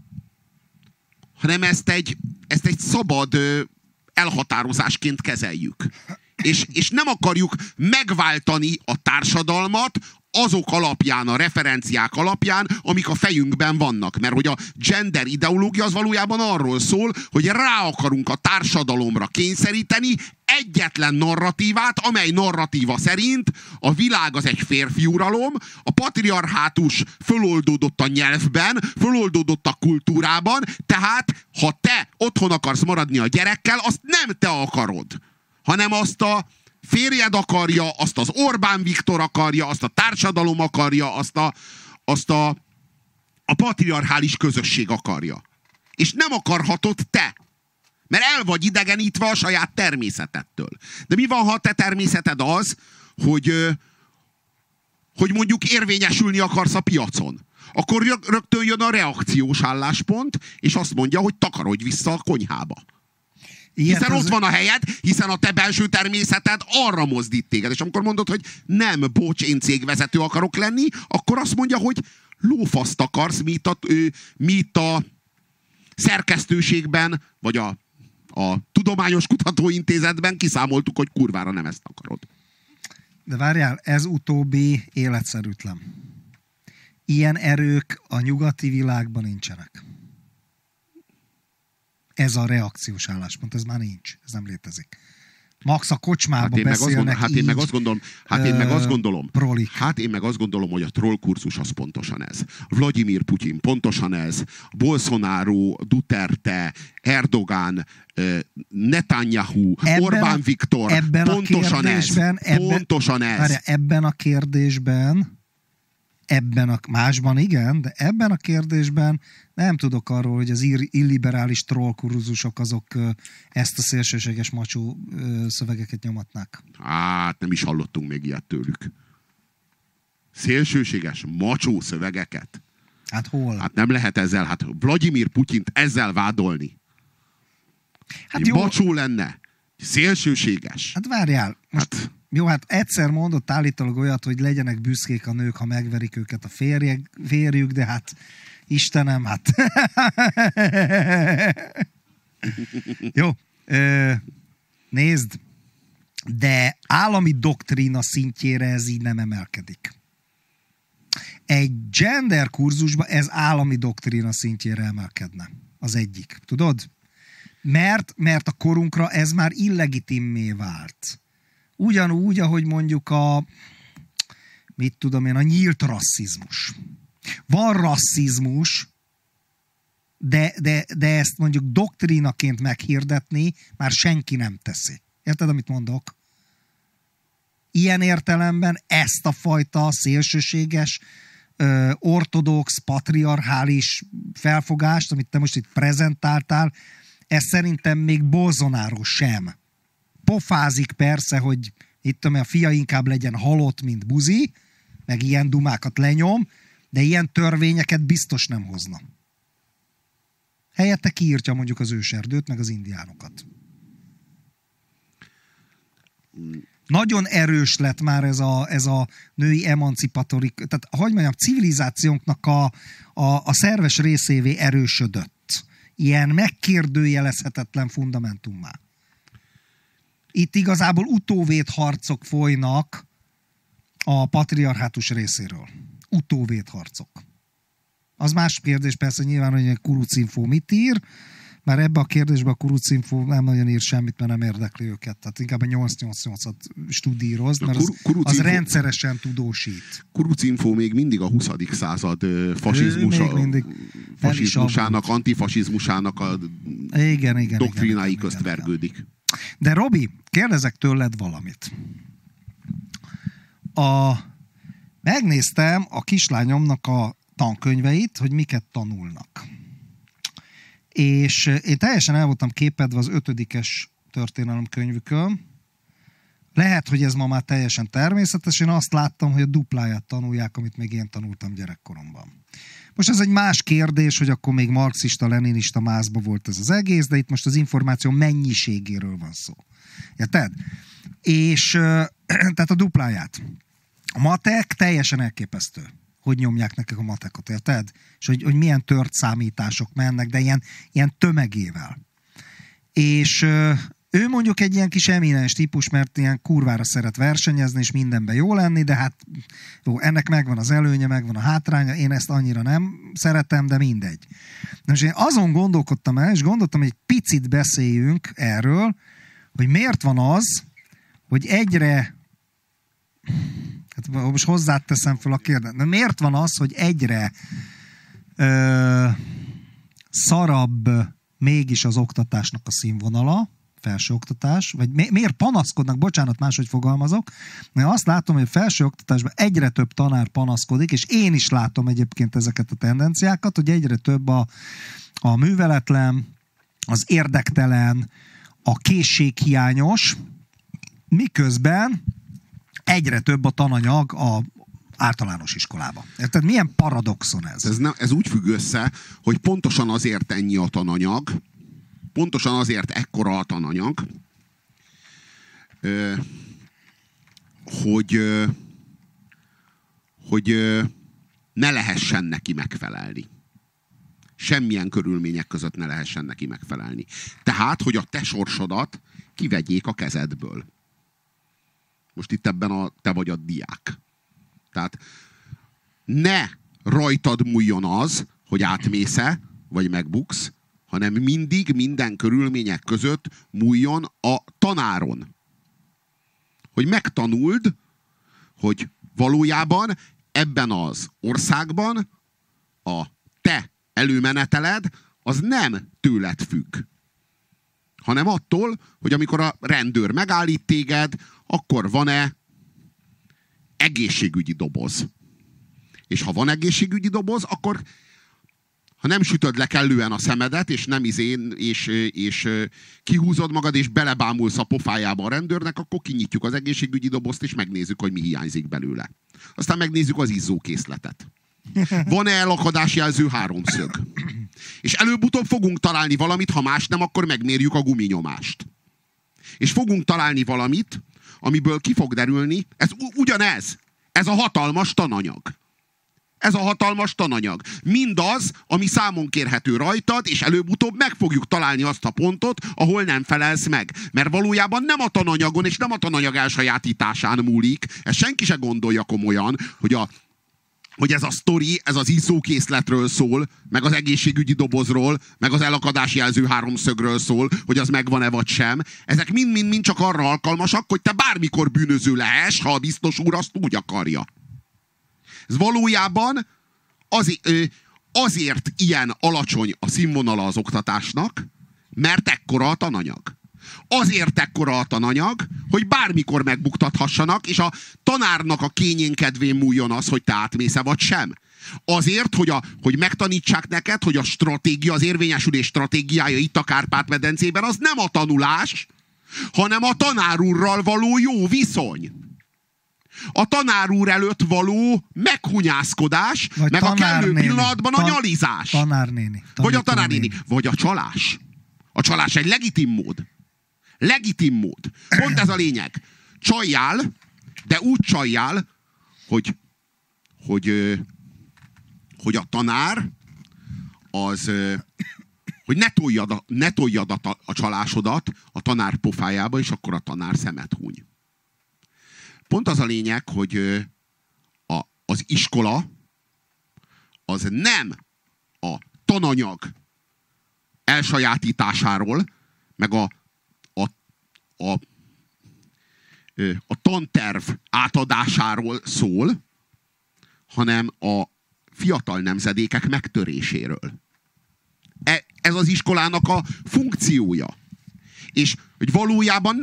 ezt egy szabad elhatározásként kezeljük. És nem akarjuk megváltani a társadalmat azok alapján, a referenciák alapján, amik a fejünkben vannak. Mert hogy a gender ideológia az valójában arról szól, hogy rá akarunk a társadalomra kényszeríteni egyetlen narratívát, amely narratíva szerint a világ az egy férfi uralom, a patriarhátus föloldódott a nyelvben, föloldódott a kultúrában, tehát ha te otthon akarsz maradni a gyerekkel, azt nem te akarod, hanem azt a férjed akarja, azt az Orbán Viktor akarja, azt a társadalom akarja, azt a patriarchális közösség akarja. És nem akarhatod te. Mert el vagy idegenítve a saját természetettől. De mi van, ha a te természeted az, hogy mondjuk érvényesülni akarsz a piacon? Akkor rögtön jön a reakciós álláspont, és azt mondja, hogy takarodj vissza a konyhába. Hiszen ott van a helyed, hiszen a te belső természeted arra mozdít téged. És amikor mondod, hogy nem, bocs, én cégvezető akarok lenni, akkor azt mondja, hogy lófaszt akarsz, mi itt a szerkesztőségben, vagy a Tudományos Kutatóintézetben kiszámoltuk, hogy kurvára nem ezt akarod. De várjál, ez utóbbi életszerűtlen. Ilyen erők a nyugati világban nincsenek. Ez a reakciós álláspont, ez már nincs, ez nem létezik. Max a kocsmában Hát én meg azt gondolom, hogy a troll kurzus az pontosan ez. Vladimir Putyin pontosan ez. Bolsonaro, Duterte, Erdogan, Netanyahu, Orbán Viktor, pontosan ez. Ebben a kérdésben, másban igen, de ebben a kérdésben nem tudok arról, hogy az illiberális trollkurzusok azok ezt a szélsőséges macsó szövegeket nyomatnák. Hát nem is hallottunk még ilyet tőlük. Szélsőséges macsó szövegeket? Hát hol? Hát nem lehet ezzel, hát Vladimir Putyint ezzel vádolni. Hát jó. Macsó lenne. Szélsőséges. Hát várjál. Most, jó, hát egyszer mondott állítólag olyat, hogy legyenek büszkék a nők, ha megverik őket a férjük, de hát Istenem, hát. Jó. Nézd, de állami doktrína szintjére ez így nem emelkedik. Egy gender kurzusban ez állami doktrína szintjére emelkedne. Az egyik. Tudod? Mert a korunkra ez már illegitimmé vált. Ugyanúgy, ahogy mondjuk a nyílt rasszizmus. Van rasszizmus, de ezt mondjuk doktrínaként meghirdetni már senki nem teszi. Érted, amit mondok? Ilyen értelemben ezt a fajta szélsőséges, ortodox, patriarchális felfogást, amit te most itt prezentáltál, ez szerintem még Bolsonaro sem. Pofázik persze, hogy itt a fia inkább legyen halott, mint buzi, meg ilyen dumákat lenyom, de ilyen törvényeket biztos nem hozna. Helyette kiírtja mondjuk az őserdőt, meg az indiánokat. Nagyon erős lett már ez a női emancipatóri, tehát hogy mondjam, civilizációnknak a szerves részévé erősödött. Ilyen megkérdőjelezhetetlen fundamentummá. Itt igazából utóvédharcok folynak a patriarhátus részéről. Utóvédharcok. Az más kérdés persze nyilván, hogy egy Kurucinfo mit ír, mert ebbe a kérdésbe a Kurucinfo nem nagyon ír semmit, mert nem érdekli őket. Tehát inkább a 888-at studíroz, mert az rendszeresen tudósít. Kurucinfo még mindig a 20. század fasizmusának, antifasizmusának a doktrínái közt vergődik. De Robi, kérdezek tőled valamit. Megnéztem a kislányomnak a tankönyveit, hogy miket tanulnak. És én teljesen el voltam képedve az 5. történelemkönyvükön. Lehet, hogy ez ma már teljesen természetes. Én azt láttam, hogy a dupláját tanulják, amit még én tanultam gyerekkoromban. Most ez egy más kérdés, hogy akkor még marxista, leninista mászba volt ez az egész, de itt most az információ mennyiségéről van szó. Érted? És tehát a dupláját. A matek teljesen elképesztő, hogy nyomják nekik a matekot, érted? És hogy milyen tört számítások mennek, de ilyen tömegével. És ő mondjuk egy ilyen kis eminens típus, mert ilyen kurvára szeret versenyezni, és mindenben jó lenni, de hát jó, ennek megvan az előnye, megvan a hátránya, én ezt annyira nem szeretem, de mindegy. Na, és én azon gondolkodtam el, és gondoltam, hogy egy picit beszéljünk erről, hogy miért van az, hogy egyre, hát most hozzáteszem fel a kérdést, de miért van az, hogy egyre szarabb mégis az oktatásnak a színvonala, felsőoktatás, vagy miért panaszkodnak, bocsánat, máshogy fogalmazok, mert azt látom, hogy a felsőoktatásban egyre több tanár panaszkodik, és én is látom egyébként ezeket a tendenciákat, hogy egyre több a műveletlen, az érdektelen, a készséghiányos, miközben egyre több a tananyag a általános iskolába. Érted? Milyen paradoxon ez? Ez úgy függ össze, hogy pontosan azért ennyi a tananyag, pontosan azért ekkora a tananyag, hogy ne lehessen neki megfelelni. Semmilyen körülmények között ne lehessen neki megfelelni. Tehát, hogy a te sorsodat kivegyék a kezedből. Most itt ebben te vagy a diák. Tehát ne rajtad múljon az, hogy átmész-e, vagy megbuksz, hanem mindig minden körülmények között múljon a tanáron. Hogy megtanuld, hogy valójában ebben az országban a te előmeneteled az nem tőled függ, hanem attól, hogy amikor a rendőr megállít téged, akkor van-e egészségügyi doboz. És ha van egészségügyi doboz, akkor ha nem sütöd le kellően a szemedet, és nem és kihúzod magad, és belebámulsz a pofájába a rendőrnek, akkor kinyitjuk az egészségügyi dobozt, és megnézzük, hogy mi hiányzik belőle. Aztán megnézzük az izzókészletet. Van-e elakadásjelző háromszög? És előbb-utóbb fogunk találni valamit, ha más nem, akkor megmérjük a guminyomást. És fogunk találni valamit, amiből ki fog derülni, ez ugyanez, ez a hatalmas tananyag. Ez a hatalmas tananyag. Mindaz, ami számon kérhető rajtad, és előbb-utóbb meg fogjuk találni azt a pontot, ahol nem felelsz meg. Mert valójában nem a tananyagon és nem a tananyag elsajátításán múlik. Ezt senki se gondolja komolyan, hogy ez a sztori, ez az izzókészletről szól, meg az egészségügyi dobozról, meg az elakadási jelző háromszögről szól, hogy az megvan-e vagy sem. Ezek mind-mind csak arra alkalmasak, hogy te bármikor bűnöző lehess, ha a biztos úr azt úgy akarja. Ez valójában azért ilyen alacsony a színvonala az oktatásnak, mert ekkora a tananyag. Azért ekkora a tananyag, hogy bármikor megbuktathassanak, és a tanárnak a kényén kedvén múljon az, hogy te átmész-e vagy sem. Azért, hogy megtanítsák neked, hogy a stratégia, az érvényesülés stratégiája itt a Kárpát-medencében az nem a tanulás, hanem a tanárúrral való jó viszony. A tanárúr előtt való meghunyászkodás, vagy meg a kellő pillanatban a nyalizás. Tanárnéni. Vagy a tanárnéni. Vagy a csalás. A csalás egy legitim mód. Legitim mód. Pont ez a lényeg. Csaljál, de úgy csaljál, hogy a tanár az, hogy ne toljad a csalásodat a tanár pofájába, és akkor a tanár szemet húny. Pont az a lényeg, hogy az iskola az nem a tananyag elsajátításáról, meg a tanterv átadásáról szól, hanem a fiatal nemzedékek megtöréséről. Ez az iskolának a funkciója. És hogy valójában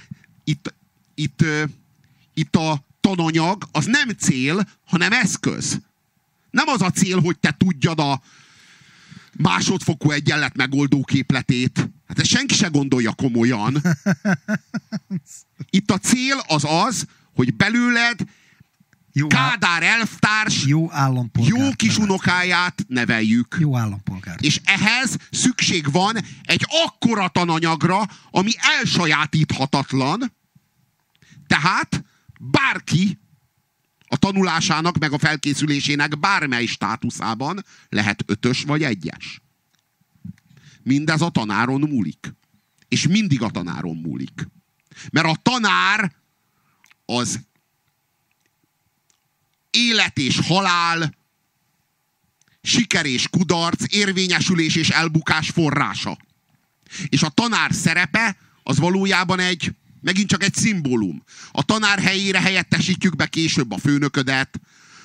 itt a tananyag az nem cél, hanem eszköz. Nem az a cél, hogy te tudjad a másodfokú egyenlet megoldó képletét. Hát ezt senki se gondolja komolyan. Itt a cél az, hogy belőled Kádár elvtárs jó kis unokáját neveljük. Jó állampolgár. És ehhez szükség van egy akkora tananyagra, ami elsajátíthatatlan. Tehát bárki a tanulásának, meg a felkészülésének bármely státuszában lehet 5-ös vagy 1-es. Mindez a tanáron múlik. És mindig a tanáron múlik. Mert a tanár az élet és halál, siker és kudarc, érvényesülés és elbukás forrása. És a tanár szerepe az valójában megint csak egy szimbólum. A tanár helyére helyettesítjük be később a főnöködet,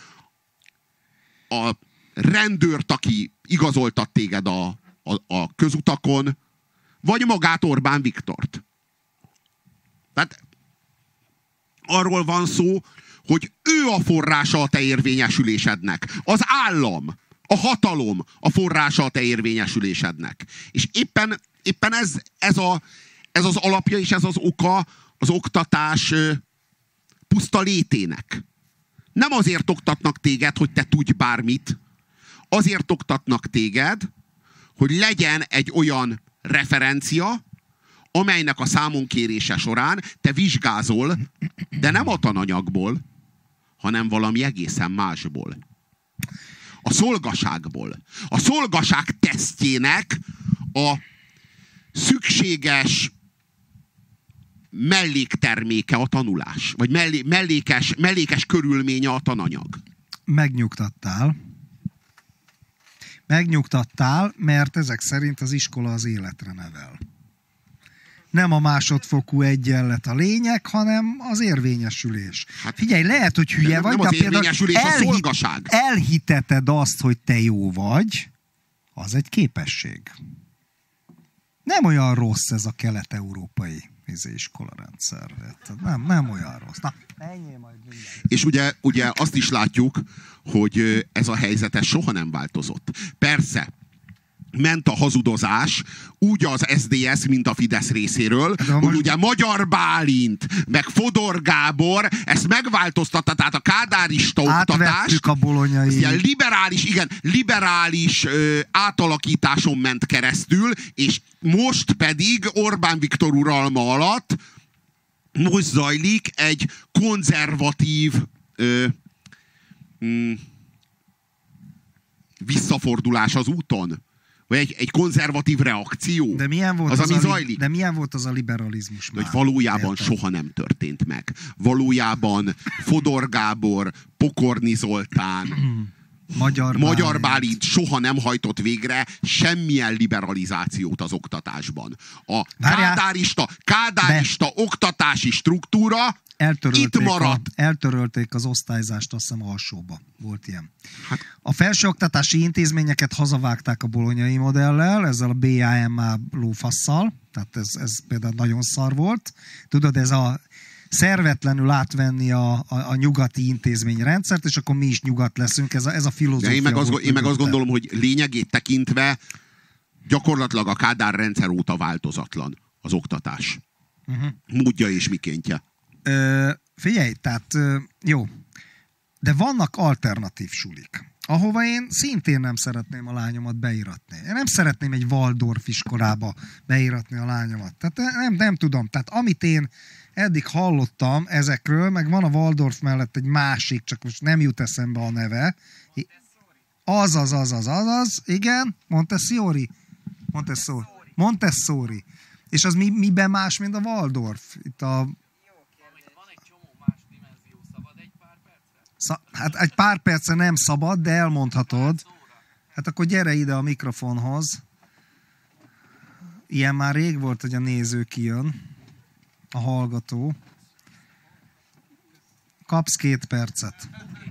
a rendőrt, aki igazoltat téged a közutakon, vagy magát Orbán Viktort. Tehát arról van szó, hogy ő a forrása a te érvényesülésednek. Az állam, a hatalom a forrása a te érvényesülésednek. És éppen ez az alapja és ez az oka az oktatás puszta létének. Nem azért oktatnak téged, hogy te tudj bármit, azért oktatnak téged, hogy legyen egy olyan referencia, amelynek a számonkérése során te vizsgázol, de nem a tananyagból, hanem valami egészen másból. A szolgaságból. A szolgaság tesztjének a szükséges mellékterméke a tanulás. Vagy mellékes körülménye a tananyag. Megnyugtattál. Megnyugtattál, mert ezek szerint az iskola az életre nevel. Nem a másodfokú egyenlet a lényeg, hanem az érvényesülés. Hát, figyelj, lehet, hogy hülye vagy, de például a szolgaság. Elhiteted azt, hogy te jó vagy, az egy képesség. Nem olyan rossz ez a kelet-európai iskolarendszer. Nem olyan rossz. Na, menjél majd mindjárt. És ugye azt is látjuk, hogy ez a helyzet soha nem változott. Persze, ment a hazudozás, úgy az SZDSZ, mint a Fidesz részéről, hogy ugye Magyar Bálint, meg Fodor Gábor ezt megváltoztatta, tehát a kádárista oktatást, a bolonyai. Ilyen liberális átalakításon ment keresztül, és most pedig Orbán Viktor uralma alatt most zajlik egy konzervatív visszafordulás az úton. Vagy egy konzervatív reakció. De milyen volt ami zajlik? De milyen volt az a liberalizmus már? Hogy valójában soha nem történt meg. Valójában Fodor Gábor, Pokorni Zoltán, Magyar Bálint soha nem hajtott végre semmilyen liberalizációt az oktatásban. A kádárista oktatási struktúra itt maradt. Eltörölték az osztályzást, azt hiszem alsóba. Volt ilyen. Hát, a felsőoktatási intézményeket hazavágták a bolonyai modellel, ezzel a BAMA lófasszal, tehát ez például nagyon szar volt. Tudod, ez a szervetlenül átvenni a nyugati intézményrendszert, és akkor mi is nyugat leszünk, ez a filozófia. De én meg azt gondolom, hogy lényegét tekintve gyakorlatilag a Kádár rendszer óta változatlan az oktatás. Módja és mikéntje. Figyelj, tehát jó, de vannak alternatív sulik, ahova én szintén nem szeretném a lányomat beiratni. Én nem szeretném egy Waldorf iskolába beiratni a lányomat. Tehát nem tudom. Tehát amit én eddig hallottam ezekről, meg van a Waldorf mellett egy másik, csak most nem jut eszembe a neve. Azaz, igen, Montessori. És az miben más, mint a Waldorf? Itt hát egy pár perce nem szabad, de elmondhatod. Hát akkor gyere ide a mikrofonhoz. Ilyen már rég volt, hogy a néző kijön. A hallgató. Kapsz 2 percet.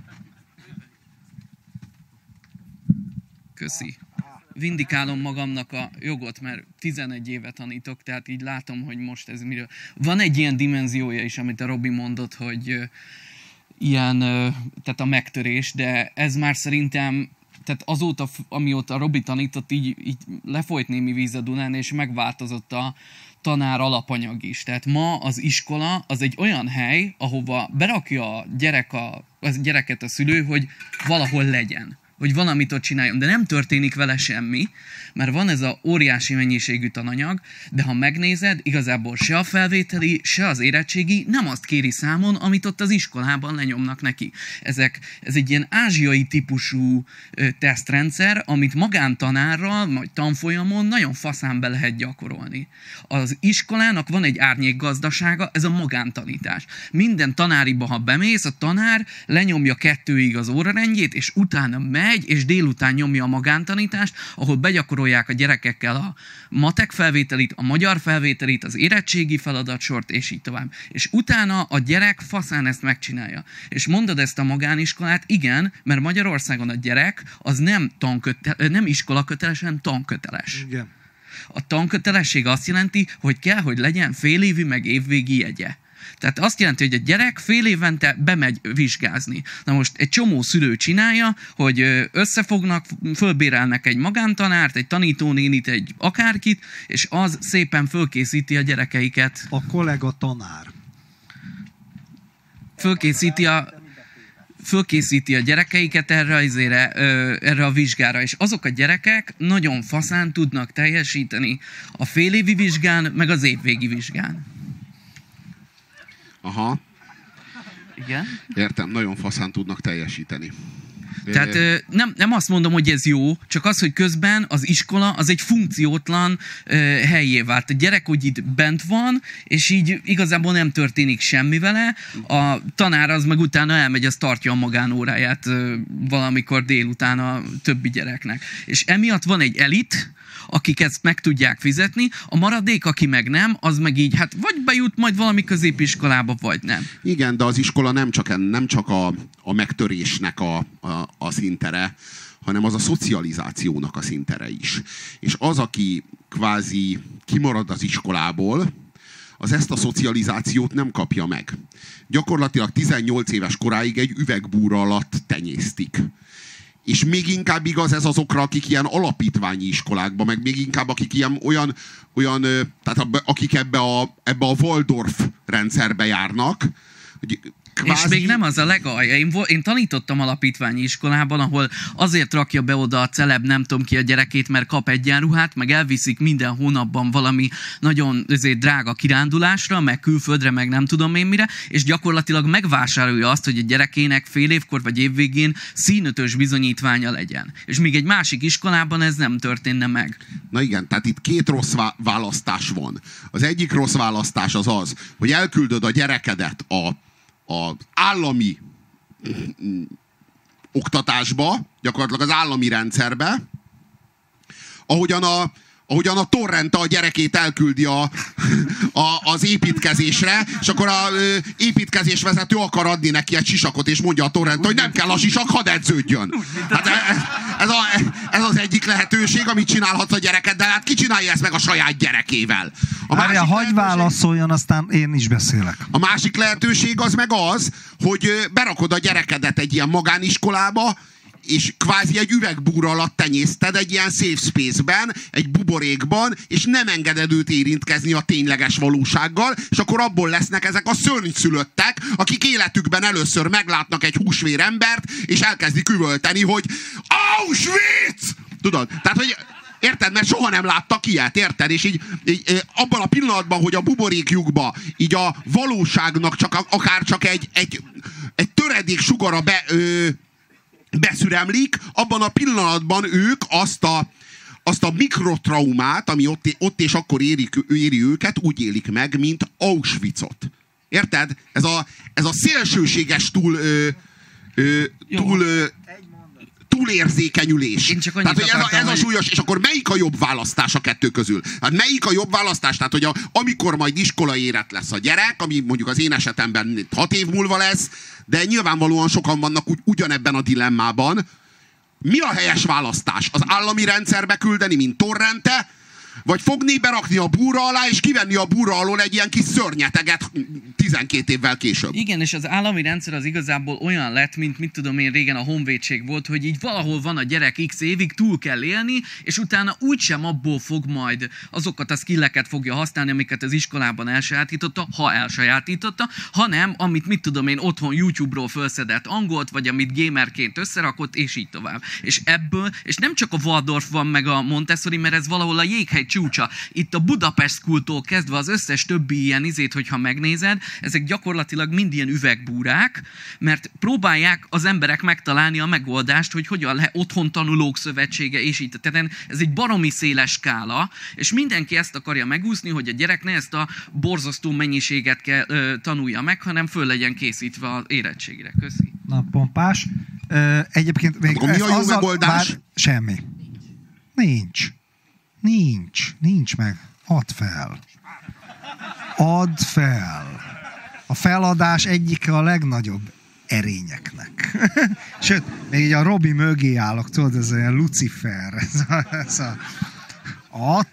Köszi. Vindikálom magamnak a jogot, mert 11 éve tanítok, tehát így látom, hogy most ez miről. Van egy ilyen dimenziója is, amit a Robi mondott, hogy ilyen, tehát a megtörés, de ez már szerintem, tehát azóta, amióta Robi tanított, így lefolyt némi víz a Dunán, és megváltozott a tanár alapanyag is. Tehát ma az iskola az egy olyan hely, ahova berakja a gyereket a szülő, hogy valahol legyen. Hogy valamit ott csináljon, de nem történik vele semmi, mert van ez a óriási mennyiségű tananyag, de ha megnézed, igazából se a felvételi, se az érettségi nem azt kéri számon, amit ott az iskolában lenyomnak neki. Ez egy ilyen ázsiai típusú tesztrendszer, amit magántanárral, vagy tanfolyamon nagyon faszán be lehet gyakorolni. Az iskolának van egy árnyékgazdasága, ez a magántanítás. Minden tanáriba, ha bemész, a tanár lenyomja 2-ig az órarendjét, és utána megy, és délután nyomja a magántanítást, ahol begyakorolják a gyerekekkel a matek felvételit, a magyar felvételit, az érettségi feladatsort, és így tovább. És utána a gyerek faszán ezt megcsinálja. És mondod ezt a magániskolát, igen, mert Magyarországon a gyerek az nem iskolaköteles, hanem tanköteles. Igen. A tankötelesség azt jelenti, hogy kell, hogy legyen félévi meg évvégi jegye. Tehát azt jelenti, hogy a gyerek fél évente bemegy vizsgázni. Na most egy csomó szülő csinálja, hogy összefognak, fölbérelnek egy magántanárt, egy tanítónénit, egy akárkit, és az szépen fölkészíti a gyerekeiket. A kollega tanár. Fölkészíti a gyerekeiket erre a vizsgára, és azok a gyerekek nagyon faszán tudnak teljesíteni a félévi vizsgán, meg az évvégi vizsgán. Aha. Igen? Értem, nagyon faszán tudnak teljesíteni. Tehát nem azt mondom, hogy ez jó, csak az, hogy közben az iskola az egy funkciótlan helyé vált. A gyerek, hogy itt bent van, és így igazából nem történik semmi vele. A tanár az meg utána elmegy, az tartja a magánóráját valamikor délután a többi gyereknek. És emiatt van egy elit, akik ezt meg tudják fizetni, a maradék, aki meg nem, az meg így, hát vagy bejut majd valami középiskolába, vagy nem. Igen, de az iskola nem csak a megtörésnek a szintere, hanem az a szocializációnak a szintere is. És az, aki kvázi kimarad az iskolából, az ezt a szocializációt nem kapja meg. Gyakorlatilag 18 éves koráig egy üvegbúra alatt tenyésztik. És még inkább igaz ez azokra, akik ilyen alapítványi iskolákban, meg még inkább akik ilyen tehát akik ebbe a Waldorf rendszerbe járnak. Hogy kvázi... És még nem az a legalja. Én tanítottam alapítványi iskolában, ahol azért rakja be oda a celeb nem tudom ki a gyerekét, mert kap egyenruhát, meg elviszik minden hónapban valami nagyon drága kirándulásra, meg külföldre, meg nem tudom én mire, és gyakorlatilag megvásárolja azt, hogy a gyerekének fél évkor vagy évvégén színötös bizonyítványa legyen. És még egy másik iskolában ez nem történne meg. Na igen, tehát itt két rossz választás van. Az egyik rossz választás az, hogy elküldöd a gyerekedet az állami oktatásba, gyakorlatilag az állami rendszerbe, ahogyan a Torrente a gyerekét elküldi az építkezésre, és akkor az építkezésvezető akar adni neki egy sisakot, és mondja a Torrente, hogy nem kell a sisak, hadd edződjön. Hát ez az egyik lehetőség, amit csinálhatsz a gyerekeddel, hát ki csinálja ezt meg a saját gyerekével? Hagyj válaszoljon, aztán én is beszélek. A másik lehetőség az meg az, hogy berakod a gyerekedet egy ilyen magániskolába, és kvázi egy üvegbúra alatt tenyészted egy ilyen safe space-ben, egy buborékban, és nem engeded őt érintkezni a tényleges valósággal, és akkor abból lesznek ezek a szörnyszülöttek, akik életükben először meglátnak egy húsvér embert, és elkezdik üvölteni, hogy Auschwitz! Tudod? Tehát, hogy érted? Mert soha nem láttak ilyet, érted? És így abban a pillanatban, hogy a buborékjukba így a valóságnak akár csak egy töredék sugara beszüremlik, abban a pillanatban ők azt a mikrotraumát, ami ott és akkor éri őket, úgy élik meg, mint Auschwitzot. Érted? Ez a szélsőséges túlérzékenyülés. Tehát, hogy ez a súlyos, és akkor melyik a jobb választás a kettő közül? Hát melyik a jobb választás? Tehát, hogy amikor majd iskolaérett lesz a gyerek, ami mondjuk az én esetemben 6 év múlva lesz, de nyilvánvalóan sokan vannak ugyanebben a dilemmában. Mi a helyes választás? Az állami rendszerbe küldeni, mint Torrente, vagy fogni, berakni a búra alá, és kivenni a búra alól egy ilyen kis szörnyeteget 12 évvel később. Igen, és az állami rendszer az igazából olyan lett, mint mit tudom én, régen a honvédség volt, hogy így valahol van a gyerek x évig, túl kell élni, és utána úgysem abból fog majd azokat a skilleket fogja használni, amiket az iskolában elsajátította, ha elsajátította, hanem amit mit tudom én otthon YouTube-ról felszedett angolt, vagy amit gamerként összerakott, és így tovább. És ebből, és nem csak a Waldorf van meg a Montessori, mert ez valahol a jéghegy csúcsa. Itt a Budapest School-tól kezdve az összes többi ilyen hogyha megnézed, ezek gyakorlatilag mind ilyen üvegbúrák, mert próbálják az emberek megtalálni a megoldást, hogy hogyan otthon tanulók szövetsége, és így. Tehát ez egy baromi széles skála, és mindenki ezt akarja megúszni, hogy a gyerek ne ezt a borzasztó mennyiséget tanulja meg, hanem föl legyen készítve az érettségre. Köszi. Na, pompás. Egyébként még mi a jó megoldás? Semmi. Nincs meg. Add fel. A feladás egyik a legnagyobb erényeknek. Sőt, még így a Robi mögé állok, tudod, ez olyan Lucifer. Add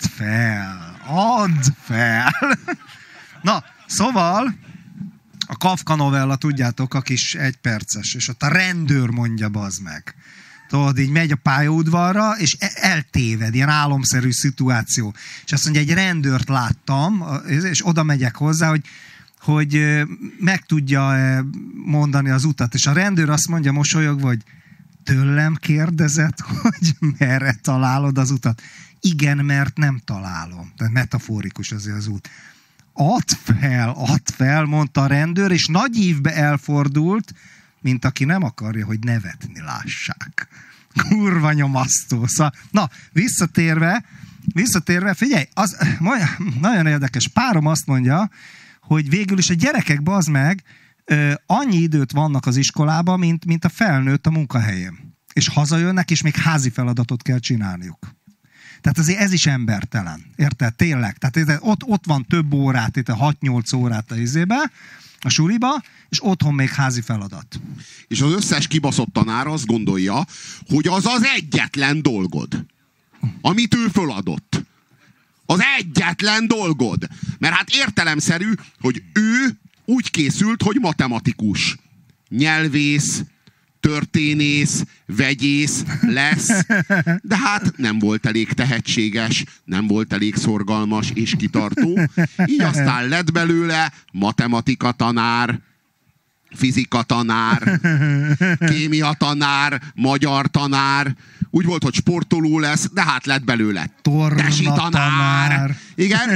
fel. Na, szóval a Kafka novella, tudjátok, a kis 1 perces, és ott a rendőr mondja, bazd meg. Tudod, így megy a pályaudvarra, és eltéved, ilyen álomszerű szituáció. És azt mondja, egy rendőrt láttam, és oda megyek hozzá, hogy meg tudja mondani az utat. És a rendőr azt mondja mosolyogva, hogy tőlem kérdezed, hogy merre találod az utat. Igen, mert nem találom. Tehát metaforikus azért az út. Add fel, mondta a rendőr, és nagy ívbe elfordult, mint aki nem akarja, hogy nevetni lássák. Kurva nyomasztó. Szóval, na, visszatérve, figyelj, az nagyon érdekes. Párom azt mondja, hogy végül is a gyerekek, bazd meg, annyi időt vannak az iskolában, mint a felnőtt a munkahelyén. És hazajönnek, és még házi feladatot kell csinálniuk. Tehát azért ez is embertelen. Érted? Tényleg. Tehát ott van több órát, itt 6-8 órát a izébe, a suliba, és otthon még házi feladat. És az összes kibaszott tanár azt gondolja, hogy az az egyetlen dolgod, amit ő föladott. Az egyetlen dolgod. Mert hát értelemszerű, hogy ő úgy készült, hogy matematikus, nyelvész, történész, vegyész lesz, de hát nem volt elég tehetséges, nem volt elég szorgalmas és kitartó, így aztán lett belőle matematika tanár, fizika tanár, kémia tanár, magyar tanár, úgy volt, hogy sportoló lesz, de hát lett belőle tesi tanár. Igen,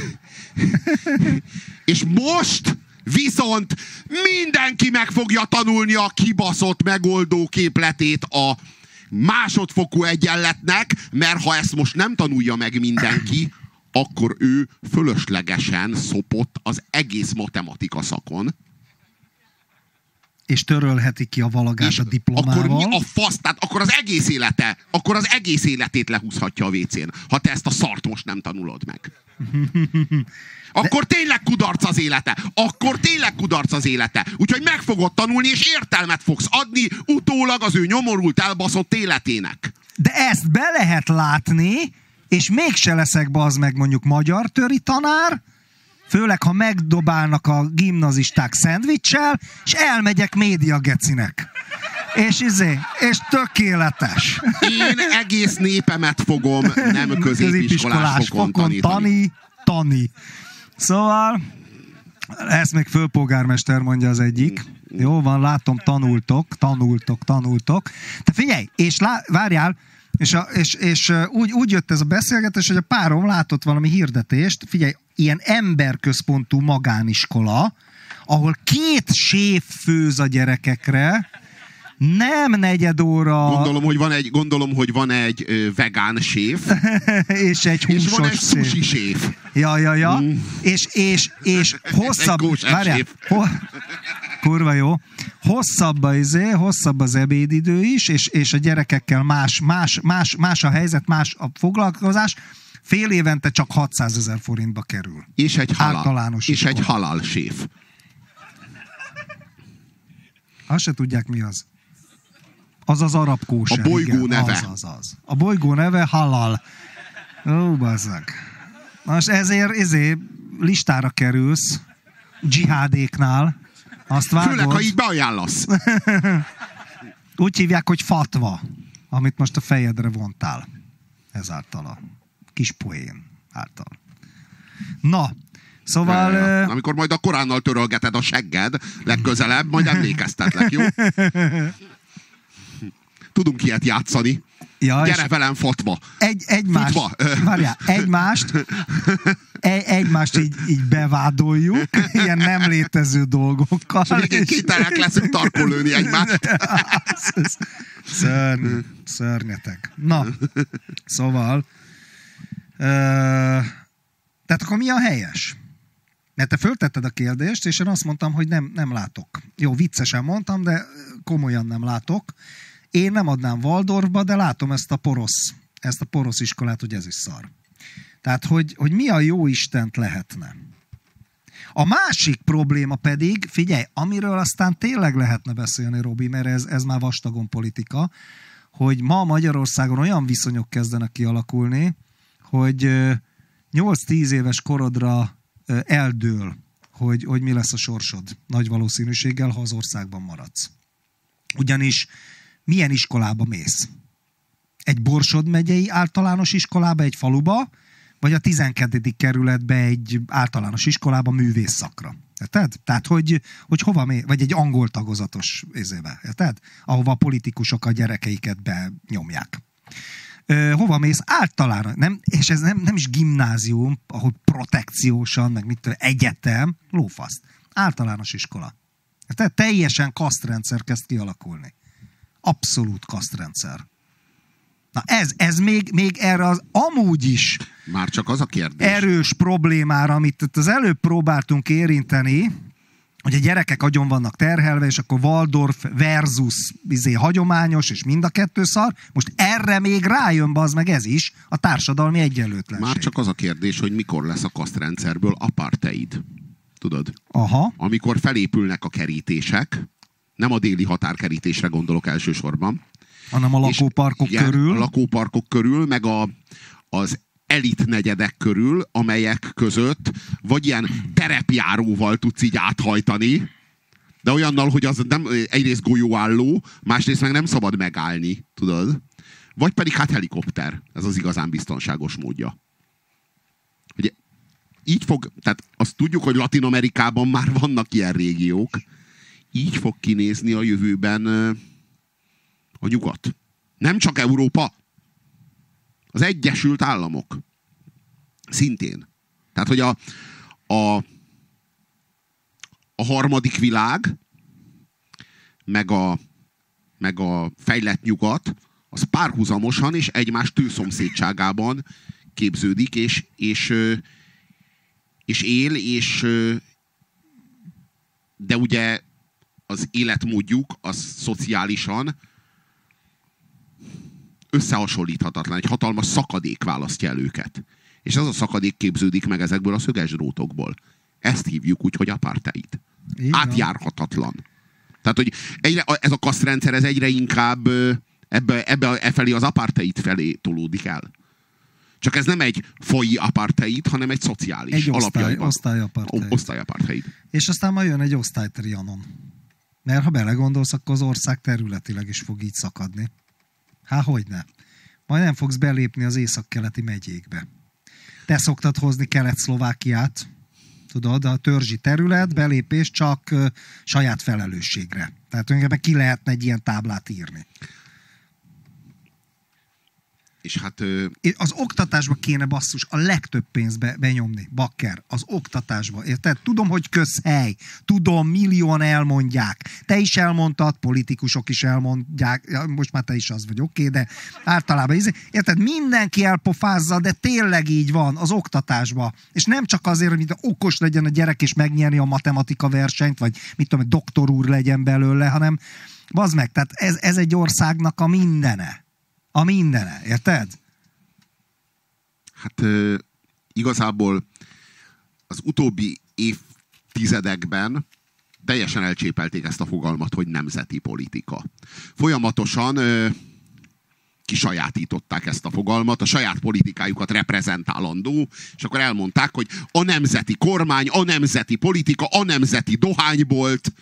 és most viszont mindenki meg fogja tanulni a kibaszott megoldó képletét a másodfokú egyenletnek, mert ha ezt most nem tanulja meg mindenki, akkor ő fölöslegesen szopott az egész matematika szakon. És törölheti ki a valagás a diplomával. Akkor mi a fasz? Tehát akkor az egész életét lehúzhatja a WC-n, ha te ezt a szart most nem tanulod meg. Akkor tényleg kudarc az élete. Úgyhogy meg fogod tanulni, és értelmet fogsz adni utólag az ő nyomorult, elbaszott életének. De ezt be lehet látni, és mégse leszek bazd meg mondjuk magyar töri tanár, főleg, ha megdobálnak a gimnazisták szendvicssel, és elmegyek médiagecinek. És tökéletes. Én egész népemet fogom nem középiskolás fokon tanítani. Szóval, ezt még főpolgármester mondja az egyik. Jó van, látom, tanultok. Te figyelj, és várjál, és úgy jött ez a beszélgetés, hogy a párom látott valami hirdetést, figyelj, ilyen emberközpontú magániskola, ahol 2 séf főz a gyerekekre, nem negyed óra... Gondolom, hogy van egy vegán séf. És egy húsos és van egy sushi séf. Ja. És hosszabb... Várjál, kurva jó. Hosszabb az ebédidő is, és a gyerekekkel más a helyzet, más a foglalkozás. Fél évente csak 600 000 forintba kerül. És egy halal séf. Azt se tudják, mi az. Az az arab kóser. A bolygó neve. Az. A bolygó neve halal. Ó, bazzag. Most ezért listára kerülsz dzsihádéknál. Azt vágod. Főleg, ha így beajánlasz. Úgy hívják, hogy fatva, amit most a fejedre vontál. Ezáltal a kis poén által. Na, szóval... Amikor majd a Koránnal törölgeted a segged legközelebb, majd emlékeztetlek, jó? Tudunk ilyet játszani. Ja, gyere velem fatva. Egymást így bevádoljuk, ilyen nem létező dolgokkal. És kénytelenek leszünk tarkolőni egymást. Szörnyetek. Na, szóval tehát akkor mi a helyes? Mert te föltetted a kérdést, és én azt mondtam, hogy nem látok. Jó, viccesen mondtam, de komolyan nem látok. Én nem adnám Waldorfba, de látom ezt a porosz iskolát, hogy ez is szar. Tehát, hogy mi a jó Istent lehetne. A másik probléma pedig, figyelj, amiről aztán tényleg lehetne beszélni, Robi, mert ez már vastagon politika, hogy ma Magyarországon olyan viszonyok kezdenek kialakulni, hogy 8-10 éves korodra eldől, hogy mi lesz a sorsod nagy valószínűséggel, ha az országban maradsz. Ugyanis milyen iskolába mész? Egy Borsod megyei általános iskolába, egy faluba, vagy a 12. kerületbe egy általános iskolába művészszakra. Érted? Tehát, hogy hova mész? Vagy egy angol tagozatos izébe. Érted? Ahova a politikusok a gyerekeiket benyomják. Hova mész? Általán. És ez nem is gimnázium, ahol protekciósan, meg egyetem, lófaszt. Általános iskola. Tehát teljesen kasztrendszer kezd kialakulni. Abszolút kasztrendszer. Na ez még erre az amúgy is már csak az a kérdés. Erős problémára, amit az előbb próbáltunk érinteni, hogy a gyerekek agyon vannak terhelve, és akkor Waldorf versus hagyományos, és mind a kettő szar. Most erre még rájön az meg ez is, a társadalmi egyenlőtlenség. Már csak az a kérdés, hogy mikor lesz a kasztrendszerből apartheid. Tudod? Aha. Amikor felépülnek a kerítések, nem a déli határkerítésre gondolok elsősorban, hanem a lakóparkok körül. A lakóparkok körül, meg az elit negyedek körül, amelyek között vagy ilyen terepjáróval tudsz így áthajtani, de olyannal, hogy az nem egyrészt golyóálló, másrészt meg nem szabad megállni, tudod? Vagy pedig hát helikopter. Ez az igazán biztonságos módja. Ugye, így fog, tehát azt tudjuk, hogy Latin-Amerikában már vannak ilyen régiók. Így fog kinézni a jövőben a nyugat. Nem csak Európa. Az Egyesült Államok. Szintén. Tehát, hogy a harmadik világ, meg a fejlett nyugat, az párhuzamosan és egymás tőszomszédságában képződik, és él, de ugye az életmódjuk, az szociálisan összehasonlíthatatlan. Egy hatalmas szakadék választja el őket. És ez a szakadék képződik meg ezekből a szöges drótokból. Ezt hívjuk úgy, hogy apartheid. Átjárhatatlan. Tehát, hogy ez a kasztrendszer ez egyre inkább felé az apartheid felé tolódik el. Csak ez nem egy faji apartheid, hanem egy szociális egy alapjaiban. Osztályapartheid. És aztán majd jön egy osztálytrianon. Mert ha belegondolsz, akkor az ország területileg is fog így szakadni. Há, hogyne. Majd nem fogsz belépni az északkeleti megyékbe. Te szoktad hozni Kelet-Szlovákiát, tudod, a törzsi terület, belépés csak saját felelősségre. Tehát tulajdonképpen ki lehetne egy ilyen táblát írni. És hát... Az oktatásba kéne basszus a legtöbb pénzt benyomni, bakker. Az oktatásba. Érted? Tudom, hogy közhely. Tudom, millióan elmondják. Te is elmondtad, politikusok is elmondják. Most már te is az vagy, oké, de általában érted? Mindenki elpofázza, de tényleg így van az oktatásba. És nem csak azért, hogy okos legyen a gyerek és megnyerni a matematika versenyt, vagy mit tudom, doktor úr legyen belőle, hanem bazd meg, tehát ez egy országnak a mindene. A mindene, érted? Hát igazából az utóbbi évtizedekben teljesen elcsépelték ezt a fogalmat, hogy nemzeti politika. Folyamatosan kisajátították ezt a fogalmat, a saját politikájukat reprezentálandó, és akkor elmondták, hogy a nemzeti kormány, a nemzeti politika, a nemzeti dohánybolt,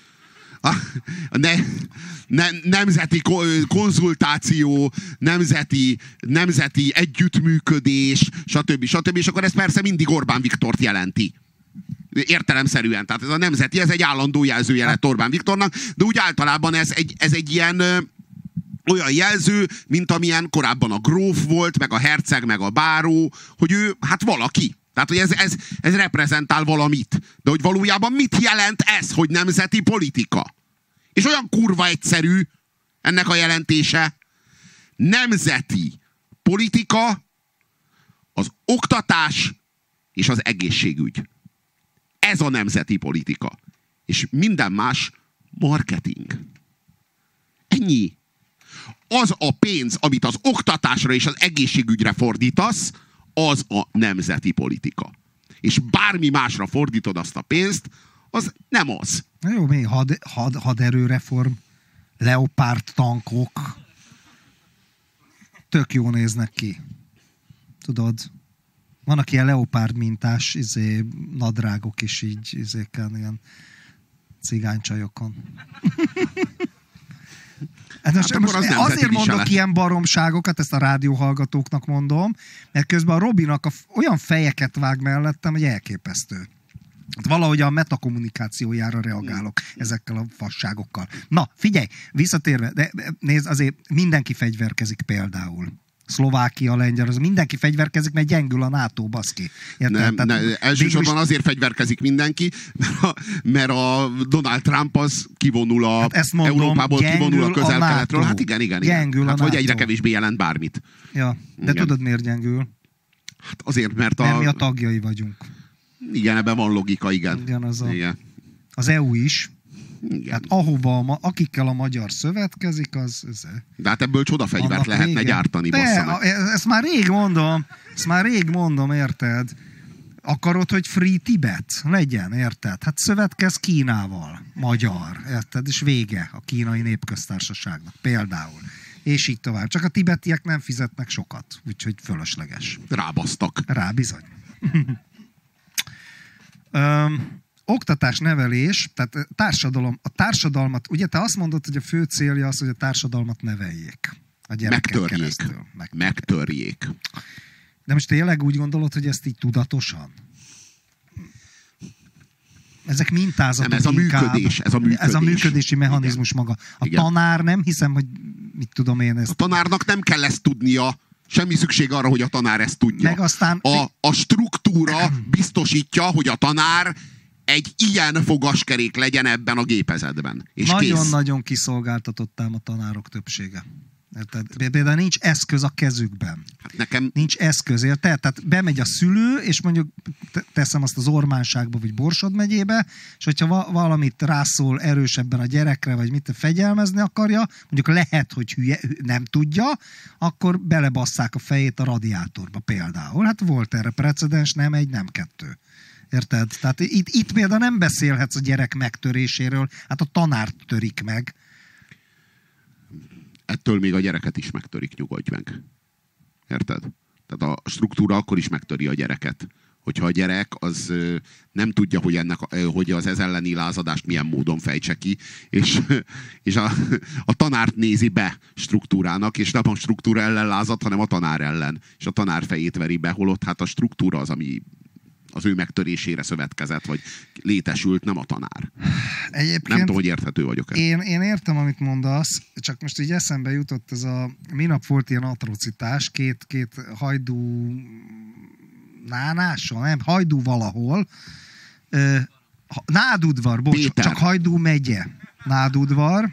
nemzeti konzultáció, nemzeti együttműködés, stb. És akkor ez persze mindig Orbán Viktort jelenti. Értelemszerűen. Tehát ez a nemzeti, ez egy állandó jelzője lett Orbán Viktornak, de úgy általában ez egy ilyen olyan jelző, mint amilyen korábban a gróf volt, meg a herceg, meg a báró, hogy ő hát valaki. Tehát, hogy ez reprezentál valamit. De hogy valójában mit jelent ez, hogy nemzeti politika? És olyan kurva egyszerű ennek a jelentése. Nemzeti politika az oktatás és az egészségügy. Ez a nemzeti politika. És minden más marketing. Ennyi. Az a pénz, amit az oktatásra és az egészségügyre fordítasz, az a nemzeti politika. És bármi másra fordítod azt a pénzt, az nem az. Na jó, még haderőreform, leopárd tankok, tök jó néznek ki. Tudod, vannak ilyen leopárd mintás nadrágok is így ilyen cigánycsajokon. Most azért mondok ilyen baromságokat, ezt a rádióhallgatóknak mondom, mert közben a Robinak olyan fejeket vág mellettem, hogy elképesztő. Hát valahogy a metakommunikációjára reagálok ezekkel a fasságokkal. Na, figyelj, visszatérve, de nézd, azért mindenki fegyverkezik például. Szlovákia, Lengyel, az mindenki fegyverkezik, mert gyengül a NATO, baszki. Elsősorban azért fegyverkezik mindenki, mert a Donald Trump az kivonul a Európából, kivonul a Közel-Keletről. Hát igen. Gyengül hát vagy egyre kevésbé jelent bármit. Ja, de igen. Tudod, miért gyengül? Hát azért, mert nem mi a tagjai vagyunk. Igen, ebben van logika, igen. Igen. Az EU is. Igen. Hát ahova, akikkel a magyar szövetkezik, az... De hát ebből csodafegyvert lehetne gyártani, bassza meg. Ezt már rég mondom, érted? Akarod, hogy Free Tibet legyen, érted? Hát szövetkez Kínával, magyar, érted? És vége a kínai népköztársaságnak, például. És így tovább. Csak a tibetiek nem fizetnek sokat, úgyhogy fölösleges. Rábasztak. Rá bizony. Oktatás, nevelés, tehát a társadalmat, ugye te azt mondod, hogy a fő célja az, hogy a társadalmat neveljék. A gyerekek keresztül. Megtörjék. De most tényleg úgy gondolod, hogy ezt így tudatosan? Ezek mintázatok. Nem, ez a működési mechanizmus maga. A tanár nem hiszem, hogy mit tudom én ezt. A tanárnak nem kell ezt tudnia. Semmi szükség arra, hogy a tanár ezt tudja. Meg aztán... A struktúra biztosítja, hogy a tanár egy ilyen fogaskerék legyen ebben a gépezetben. Nagyon-nagyon kiszolgáltatott ám a tanárok többsége. Például nincs eszköz a kezükben. Hát nekem... Nincs eszköz, érted? Tehát bemegy a szülő, és mondjuk teszem azt az Ormánságba, vagy Borsod megyébe, és hogyha valamit rászól erősebben a gyerekre, vagy mit fegyelmezni akarja, mondjuk lehet, hogy nem tudja, akkor belebasszák a fejét a radiátorba például. Hát volt erre precedens, nem egy, nem kettő. Érted? Tehát itt például nem beszélhetsz a gyerek megtöréséről, hát a tanár törik meg. Ettől még a gyereket is megtörik, nyugodj meg. Érted? Tehát a struktúra akkor is megtöri a gyereket. Hogyha a gyerek az nem tudja, hogy az ez elleni lázadást milyen módon fejtse ki, és a tanárt nézi be struktúrának, és nem a struktúra ellen lázad, hanem a tanár ellen. És a tanár fejét veri be, holott hát a struktúra az, ami az ő megtörésére szövetkezett, vagy létesült, nem a tanár. Egyébként nem tudom, hogy érthető vagyok-e. Én értem, amit mondasz, csak most így eszembe jutott ez minap volt ilyen atrocitás, két hajdú nánáson, nem, hajdú valahol, Nádudvar, csak Hajdú megye. Nádudvar.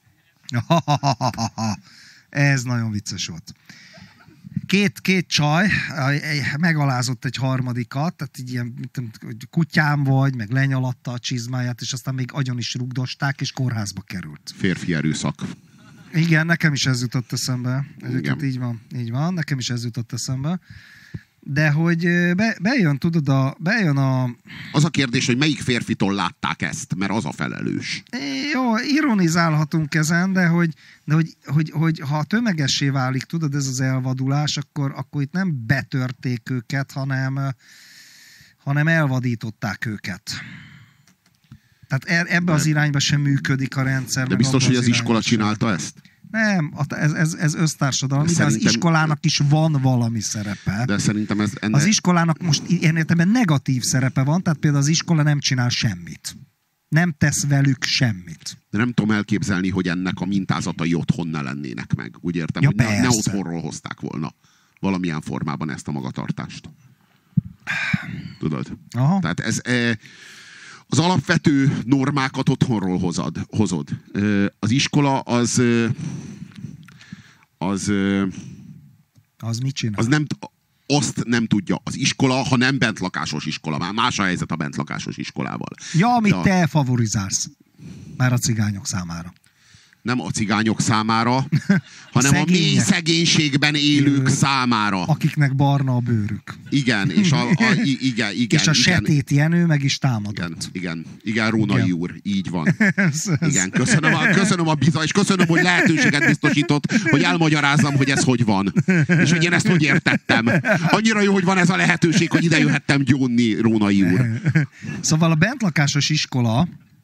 Ez nagyon vicces volt. Két csaj megalázott egy harmadikat, tehát így ilyen kutyám vagy, meg lenyalatta a csizmáját, és aztán még agyon is rugdosták, és kórházba került. Férfi erőszak. Igen, nekem is ez jutott eszembe. Egyébként így van, nekem is ez jutott eszembe. De hogy bejön, tudod, bejön a... Az a kérdés, hogy melyik férfitól látták ezt, mert az a felelős. Jó, ironizálhatunk ezen, de hogy ha tömegessé válik, tudod, ez az elvadulás, akkor itt nem betörték őket, hanem elvadították őket. Tehát ebbe az irányba sem működik a rendszer. De biztos, hogy az iskola csinálta ezt? Nem, ez össztársadalmi, de az iskolának is van valami szerepe. De szerintem az iskolának most ilyen értelemben negatív szerepe van, tehát például az iskola nem csinál semmit. Nem tesz velük semmit. De nem tudom elképzelni, hogy ennek a mintázatai otthon ne lennének meg. Úgy értem, hogy ne otthonról hozták volna valamilyen formában ezt a magatartást. Tudod? Aha. Tehát az alapvető normákat otthonról hozod. Az iskola az mit csinál? Azt nem tudja. Az iskola, ha nem bentlakásos iskola, már más a helyzet a bentlakásos iskolával. Ja, amit te favorizálsz. Már a cigányok számára. Nem a cigányok számára, hanem a mély szegénységben élők számára. Akiknek barna a bőrük. Igen, és igen. És a Setét Jenő meg is támadott. Igen, Rónai úr, így van. Igen, köszönöm a bizony, és köszönöm, hogy lehetőséget biztosított, hogy elmagyarázzam, hogy ez hogy van. És hogy én ezt hogy értettem. Annyira jó, hogy van ez a lehetőség, hogy ide jöhettem gyónni, Rónai úr. Szóval a bentlakásos iskola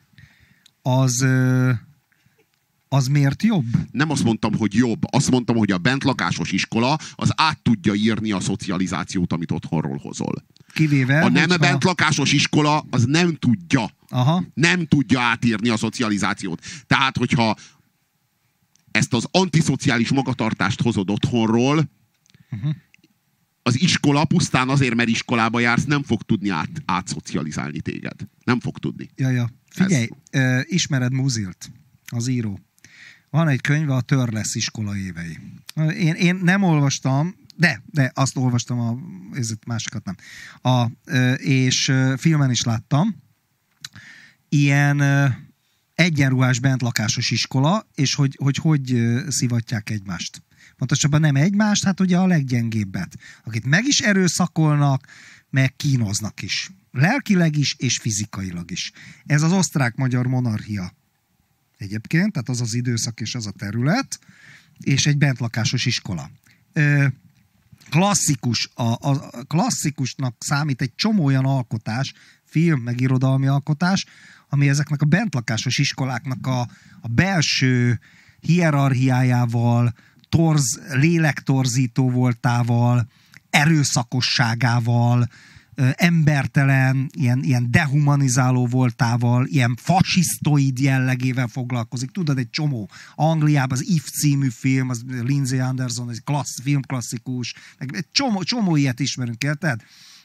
az miért jobb? Nem azt mondtam, hogy jobb. Azt mondtam, hogy a bentlakásos iskola az át tudja írni a szocializációt, amit otthonról hozol. Kivéve, a nem bentlakásos iskola az nem tudja. Aha. Nem tudja átírni a szocializációt. Tehát, hogyha ezt az antiszociális magatartást hozod otthonról, Az iskola pusztán azért, mert iskolába jársz, nem fog tudni átszocializálni téged. Nem fog tudni. Ja. Figyelj, ismered Muzilt, az író. Van egy könyve, a Törlesz iskola évei. Én nem olvastam, de azt olvastam, másikat nem. És filmen is láttam. Ilyen egyenruhás bentlakásos iskola, és hogy szivatják egymást. Pontosabban nem egymást, hát ugye a leggyengébbet, akit meg is erőszakolnak, meg kínoznak is. Lelkileg is, és fizikailag is. Ez az osztrák-magyar monarchia. Egyébként, tehát az az időszak és az a terület, és egy bentlakásos iskola. Klasszikus, a klasszikusnak számít egy csomó olyan alkotás, film, meg irodalmi alkotás, ami ezeknek a bentlakásos iskoláknak a belső hierarchiájával, lélektorzító voltával, erőszakosságával, embertelen, ilyen dehumanizáló voltával, ilyen fasisztoid jellegével foglalkozik. Tudod, egy csomó. Angliában az If című film, az Lindsay Anderson, egy filmklasszikus, egy csomó ilyet ismerünk, érted?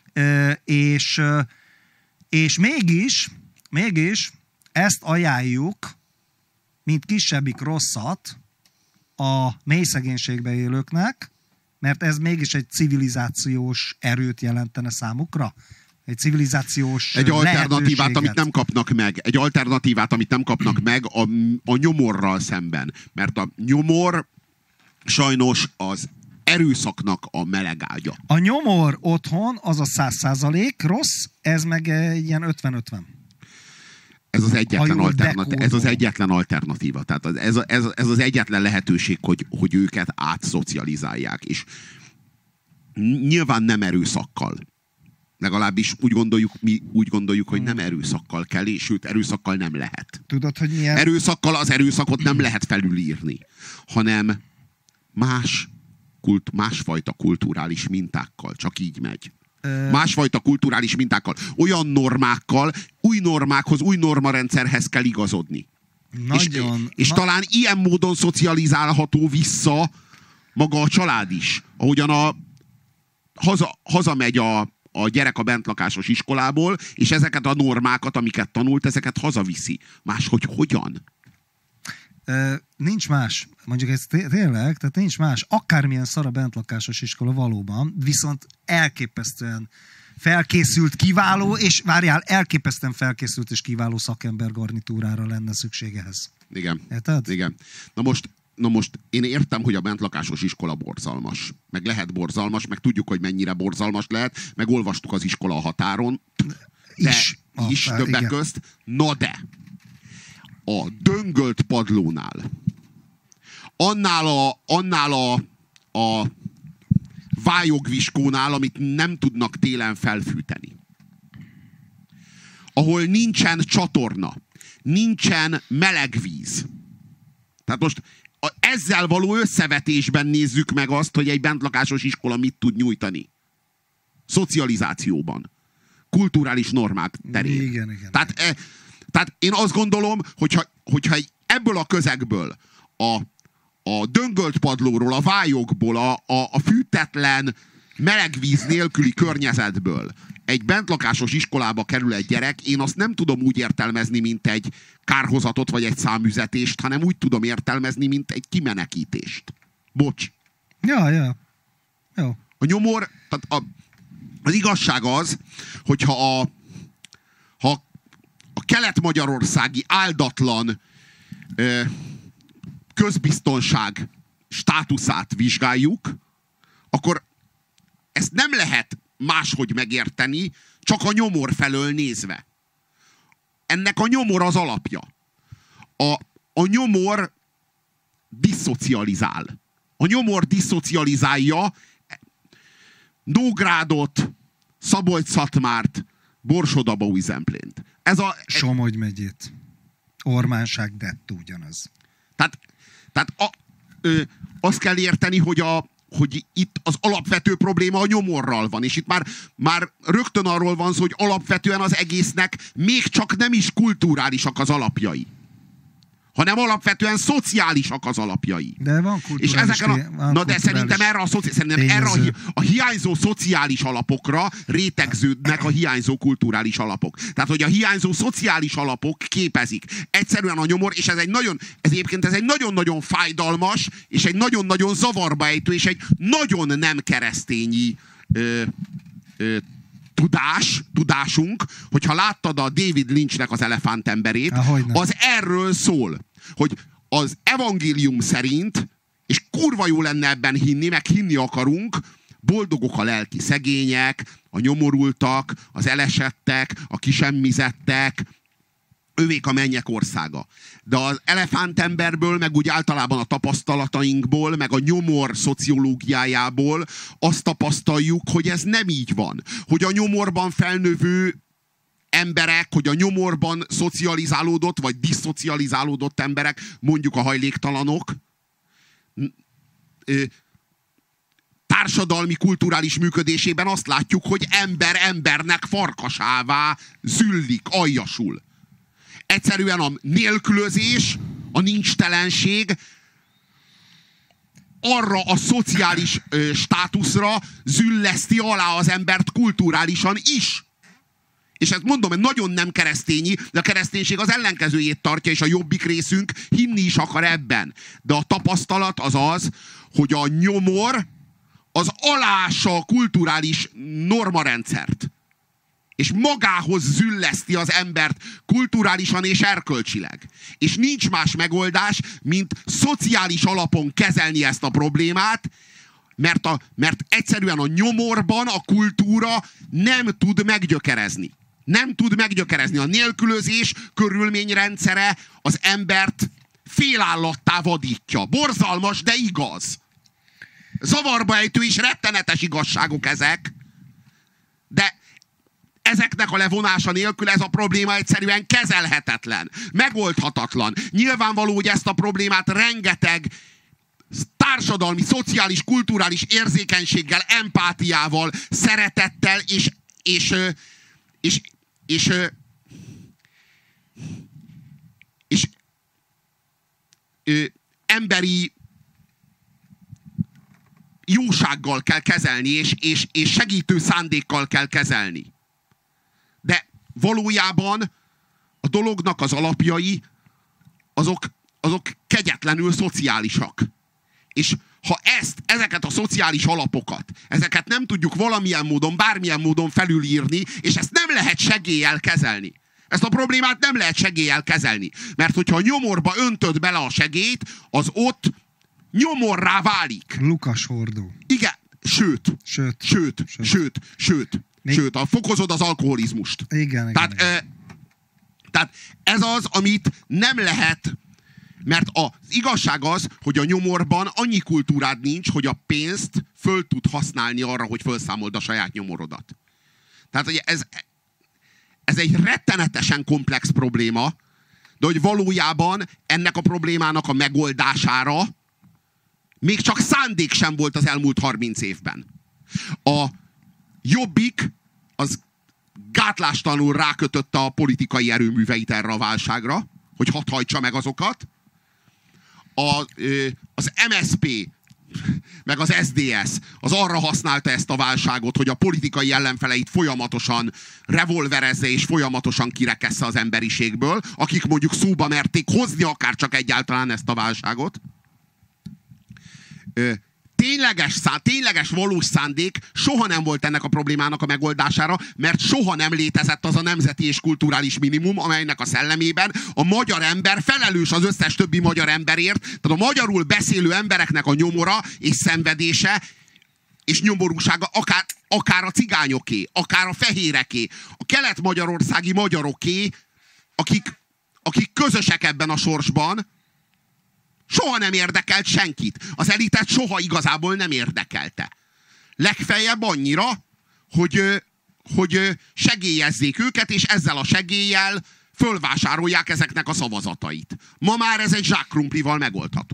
És mégis ezt ajánljuk, mint kisebbik rosszat a mély szegénységbe élőknek, mert ez mégis egy civilizációs erőt jelentene számukra. Egy civilizációs alternatívát, amit nem kapnak meg. Egy alternatívát, amit nem kapnak meg a nyomorral szemben. Mert a nyomor sajnos az erőszaknak a melegágya. A nyomor otthon az a 100% rossz, ez meg ilyen 50-50. Ez az egyetlen alternatíva. Tehát ez az egyetlen lehetőség, hogy őket átszocializálják. És nyilván nem erőszakkal. Legalábbis mi úgy gondoljuk, hogy nem erőszakkal kell, és sőt, erőszakkal nem lehet. Tudod, hogy milyen... Erőszakkal az erőszakot nem lehet felülírni, hanem másfajta kulturális mintákkal. Csak így megy. Másfajta kulturális mintákkal. Olyan normákkal, új normákhoz, új normarendszerhez kell igazodni. És talán ilyen módon szocializálható vissza maga a család is. Ahogyan hazamegy a gyerek a bentlakásos iskolából, és ezeket a normákat, amiket tanult, ezeket hazaviszi. Máshogy hogyan? Nincs más. Mondjuk ez tényleg, tehát nincs más. Akármilyen szar a bentlakásos iskola valóban, viszont elképesztően felkészült, kiváló, és elképesztően felkészült és kiváló szakember garnitúrára lenne szükségehez. Igen. Érted? Igen. Na most én értem, hogy a bentlakásos iskola borzalmas. Meg lehet borzalmas, meg tudjuk, hogy mennyire borzalmas lehet, meg olvastuk az Iskola a határon. Többek közt. Na de! A döngölt padlónál, annál a vályogviskónál, amit nem tudnak télen felfűteni. Ahol nincsen csatorna, nincsen meleg víz. Tehát most ezzel való összevetésben nézzük meg azt, hogy egy bentlakásos iskola mit tud nyújtani. Szocializációban. Kulturális normák terén. Igen. Tehát én azt gondolom, hogyha ebből a közegből, a döngölt padlóról, a vályokból, a fűtetlen, meleg víz nélküli környezetből egy bentlakásos iskolába kerül egy gyerek, én azt nem tudom úgy értelmezni, mint egy kárhozatot vagy egy számüzetést, hanem úgy tudom értelmezni, mint egy kimenekítést. Bocs. Ja. Jó. A nyomor, tehát az igazság az, hogyha a kelet-magyarországi áldatlan közbiztonság státuszát vizsgáljuk, akkor ezt nem lehet máshogy megérteni, csak a nyomor felől nézve. Ennek a nyomor az alapja. A nyomor diszocializál. A nyomor diszocializálja Nógrádot, Szabolcs-Szatmárt, Borsod-Abaúj-Zemplént. Somogy megyét. Ormánság dettó ugyanaz. Tehát azt kell érteni, hogy itt az alapvető probléma a nyomorral van, és itt már rögtön arról van szó, hogy alapvetően az egésznek még csak nem is kulturálisak az alapjai, hanem alapvetően szociálisak az alapjai. De van kulturális. És de szerintem erre a hiányzó szociális alapokra rétegződnek a hiányzó kulturális alapok. Tehát, hogy a hiányzó szociális alapok képezik egyszerűen a nyomor, és ez egy nagyon-nagyon fájdalmas, és egy nagyon-nagyon zavarba ejtő, és egy nagyon nem keresztényi tudásunk, hogyha láttad a David Lynchnek az Elefántemberét, az erről szól, hogy az evangélium szerint, és kurva jó lenne ebben hinni, meg hinni akarunk, boldogok a lelki szegények, a nyomorultak, az elesettek, a kisemmizettek, övék a mennyek országa. De az Elefántemberből, meg úgy általában a tapasztalatainkból, meg a nyomor szociológiájából azt tapasztaljuk, hogy ez nem így van. Hogy a nyomorban felnövő emberek, hogy a nyomorban szocializálódott, vagy diszocializálódott emberek, mondjuk a hajléktalanok, társadalmi, kulturális működésében azt látjuk, hogy ember embernek farkasává züllik, aljasul. Egyszerűen a nélkülözés, a nincstelenség arra a szociális státuszra zülleszti alá az embert kulturálisan is. És ezt mondom, hogy nagyon nem keresztényi, de a kereszténység az ellenkezőjét tartja, és a jobbik részünk hinni is akar ebben. De a tapasztalat az az, hogy a nyomor az alássa a kulturális normarendszert. És magához zülleszti az embert kulturálisan és erkölcsileg. És nincs más megoldás, mint szociális alapon kezelni ezt a problémát, mert egyszerűen a nyomorban a kultúra nem tud meggyökerezni. Nem tud meggyökerezni. A nélkülözés körülményrendszere az embert félállattá vadítja. Borzalmas, de igaz. Zavarba ejtő és rettenetes igazságok ezek, de ezeknek a levonása nélkül ez a probléma egyszerűen kezelhetetlen, megoldhatatlan. Nyilvánvaló, hogy ezt a problémát rengeteg társadalmi, szociális, kulturális érzékenységgel, empátiával, szeretettel és emberi jósággal kell kezelni, és segítő szándékkal kell kezelni. De valójában a dolognak az alapjai azok kegyetlenül szociálisak. És ha ezeket a szociális alapokat, ezeket nem tudjuk valamilyen módon, bármilyen módon felülírni, és ezt nem lehet segéllyel kezelni. Ezt a problémát nem lehet segéllyel kezelni. Mert hogyha a nyomorba öntöd bele a segélyt, az ott nyomorrá válik. Lukas hordó. Igen, sőt, fokozod az alkoholizmust. Igen. Tehát ez az, amit nem lehet, mert az igazság az, hogy a nyomorban annyi kultúrád nincs, hogy a pénzt föl tud használni arra, hogy felszámold a saját nyomorodat. Tehát, hogy ez egy rettenetesen komplex probléma, de hogy valójában ennek a problémának a megoldására még csak szándék sem volt az elmúlt 30 évben. A Jobbik az gátlástalanul rákötötte a politikai erőműveit erre a válságra, hogy hadd hajtsa meg azokat. Az MSZP meg az SZDSZ az arra használta ezt a válságot, hogy a politikai ellenfeleit folyamatosan revolverezze és folyamatosan kirekessze az emberiségből, akik mondjuk szóba merték hozni akár csak egyáltalán ezt a válságot. Tényleges valós szándék soha nem volt ennek a problémának a megoldására, mert soha nem létezett az a nemzeti és kulturális minimum, amelynek a szellemében a magyar ember felelős az összes többi magyar emberért, tehát a magyarul beszélő embereknek a nyomora és szenvedése és nyomorúsága akár a cigányoké, akár a fehéreké, a kelet-magyarországi magyaroké, akik közösek ebben a sorsban, soha nem érdekelt senkit. Az elitet soha igazából nem érdekelte. Legfeljebb annyira, hogy segélyezzék őket, és ezzel a segéllyel fölvásárolják ezeknek a szavazatait. Ma már ez egy zsákkrumplival megoldható.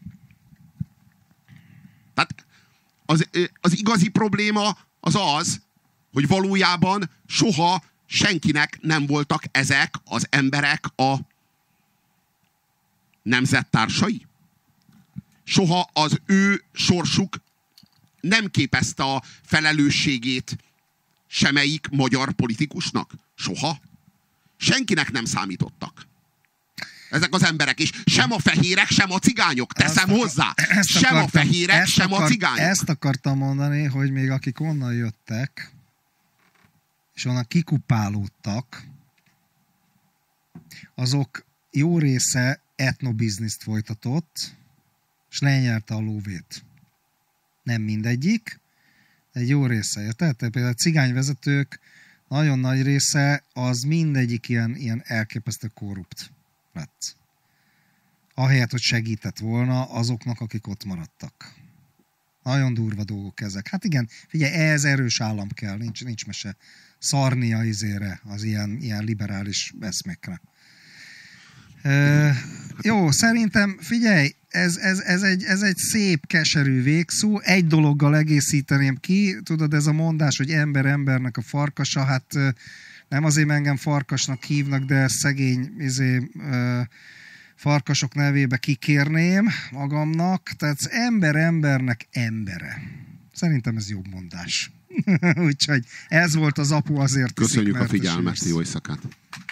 Tehát az igazi probléma az, hogy valójában soha senkinek nem voltak ezek az emberek nemzettársai. Soha az ő sorsuk nem képezte a felelősségét semmelyik magyar politikusnak. Soha. Senkinek nem számítottak ezek az emberek, és sem a fehérek, sem a cigányok. Teszem hozzá. Sem a fehérek, sem a cigányok. Ezt akartam mondani, hogy még akik onnan jöttek, és onnan kikupálódtak, azok jó része etnobizniszt folytatott, és lenyerte a lóvét. Nem mindegyik, egy jó része. Tehát például a cigányvezetők nagyon nagy része az mindegyik ilyen elképesztő korrupt lett. Ahelyett, hogy segített volna azoknak, akik ott maradtak. Nagyon durva dolgok ezek. Hát igen, figyelj, ehhez erős állam kell, nincs mese szarnia izére, az ilyen liberális eszmékre. Jó, szerintem, figyelj, ez egy szép, keserű végszó. Egy dologgal egészíteném ki, tudod, ez a mondás, hogy ember embernek a farkasa, hát nem azért engem farkasnak hívnak, de szegény farkasok nevébe kikérném magamnak, tehát ember embernek embere. Szerintem ez jobb mondás. Úgyhogy ez volt az apu azért. Köszönjük a figyelmet, jó éjszakát!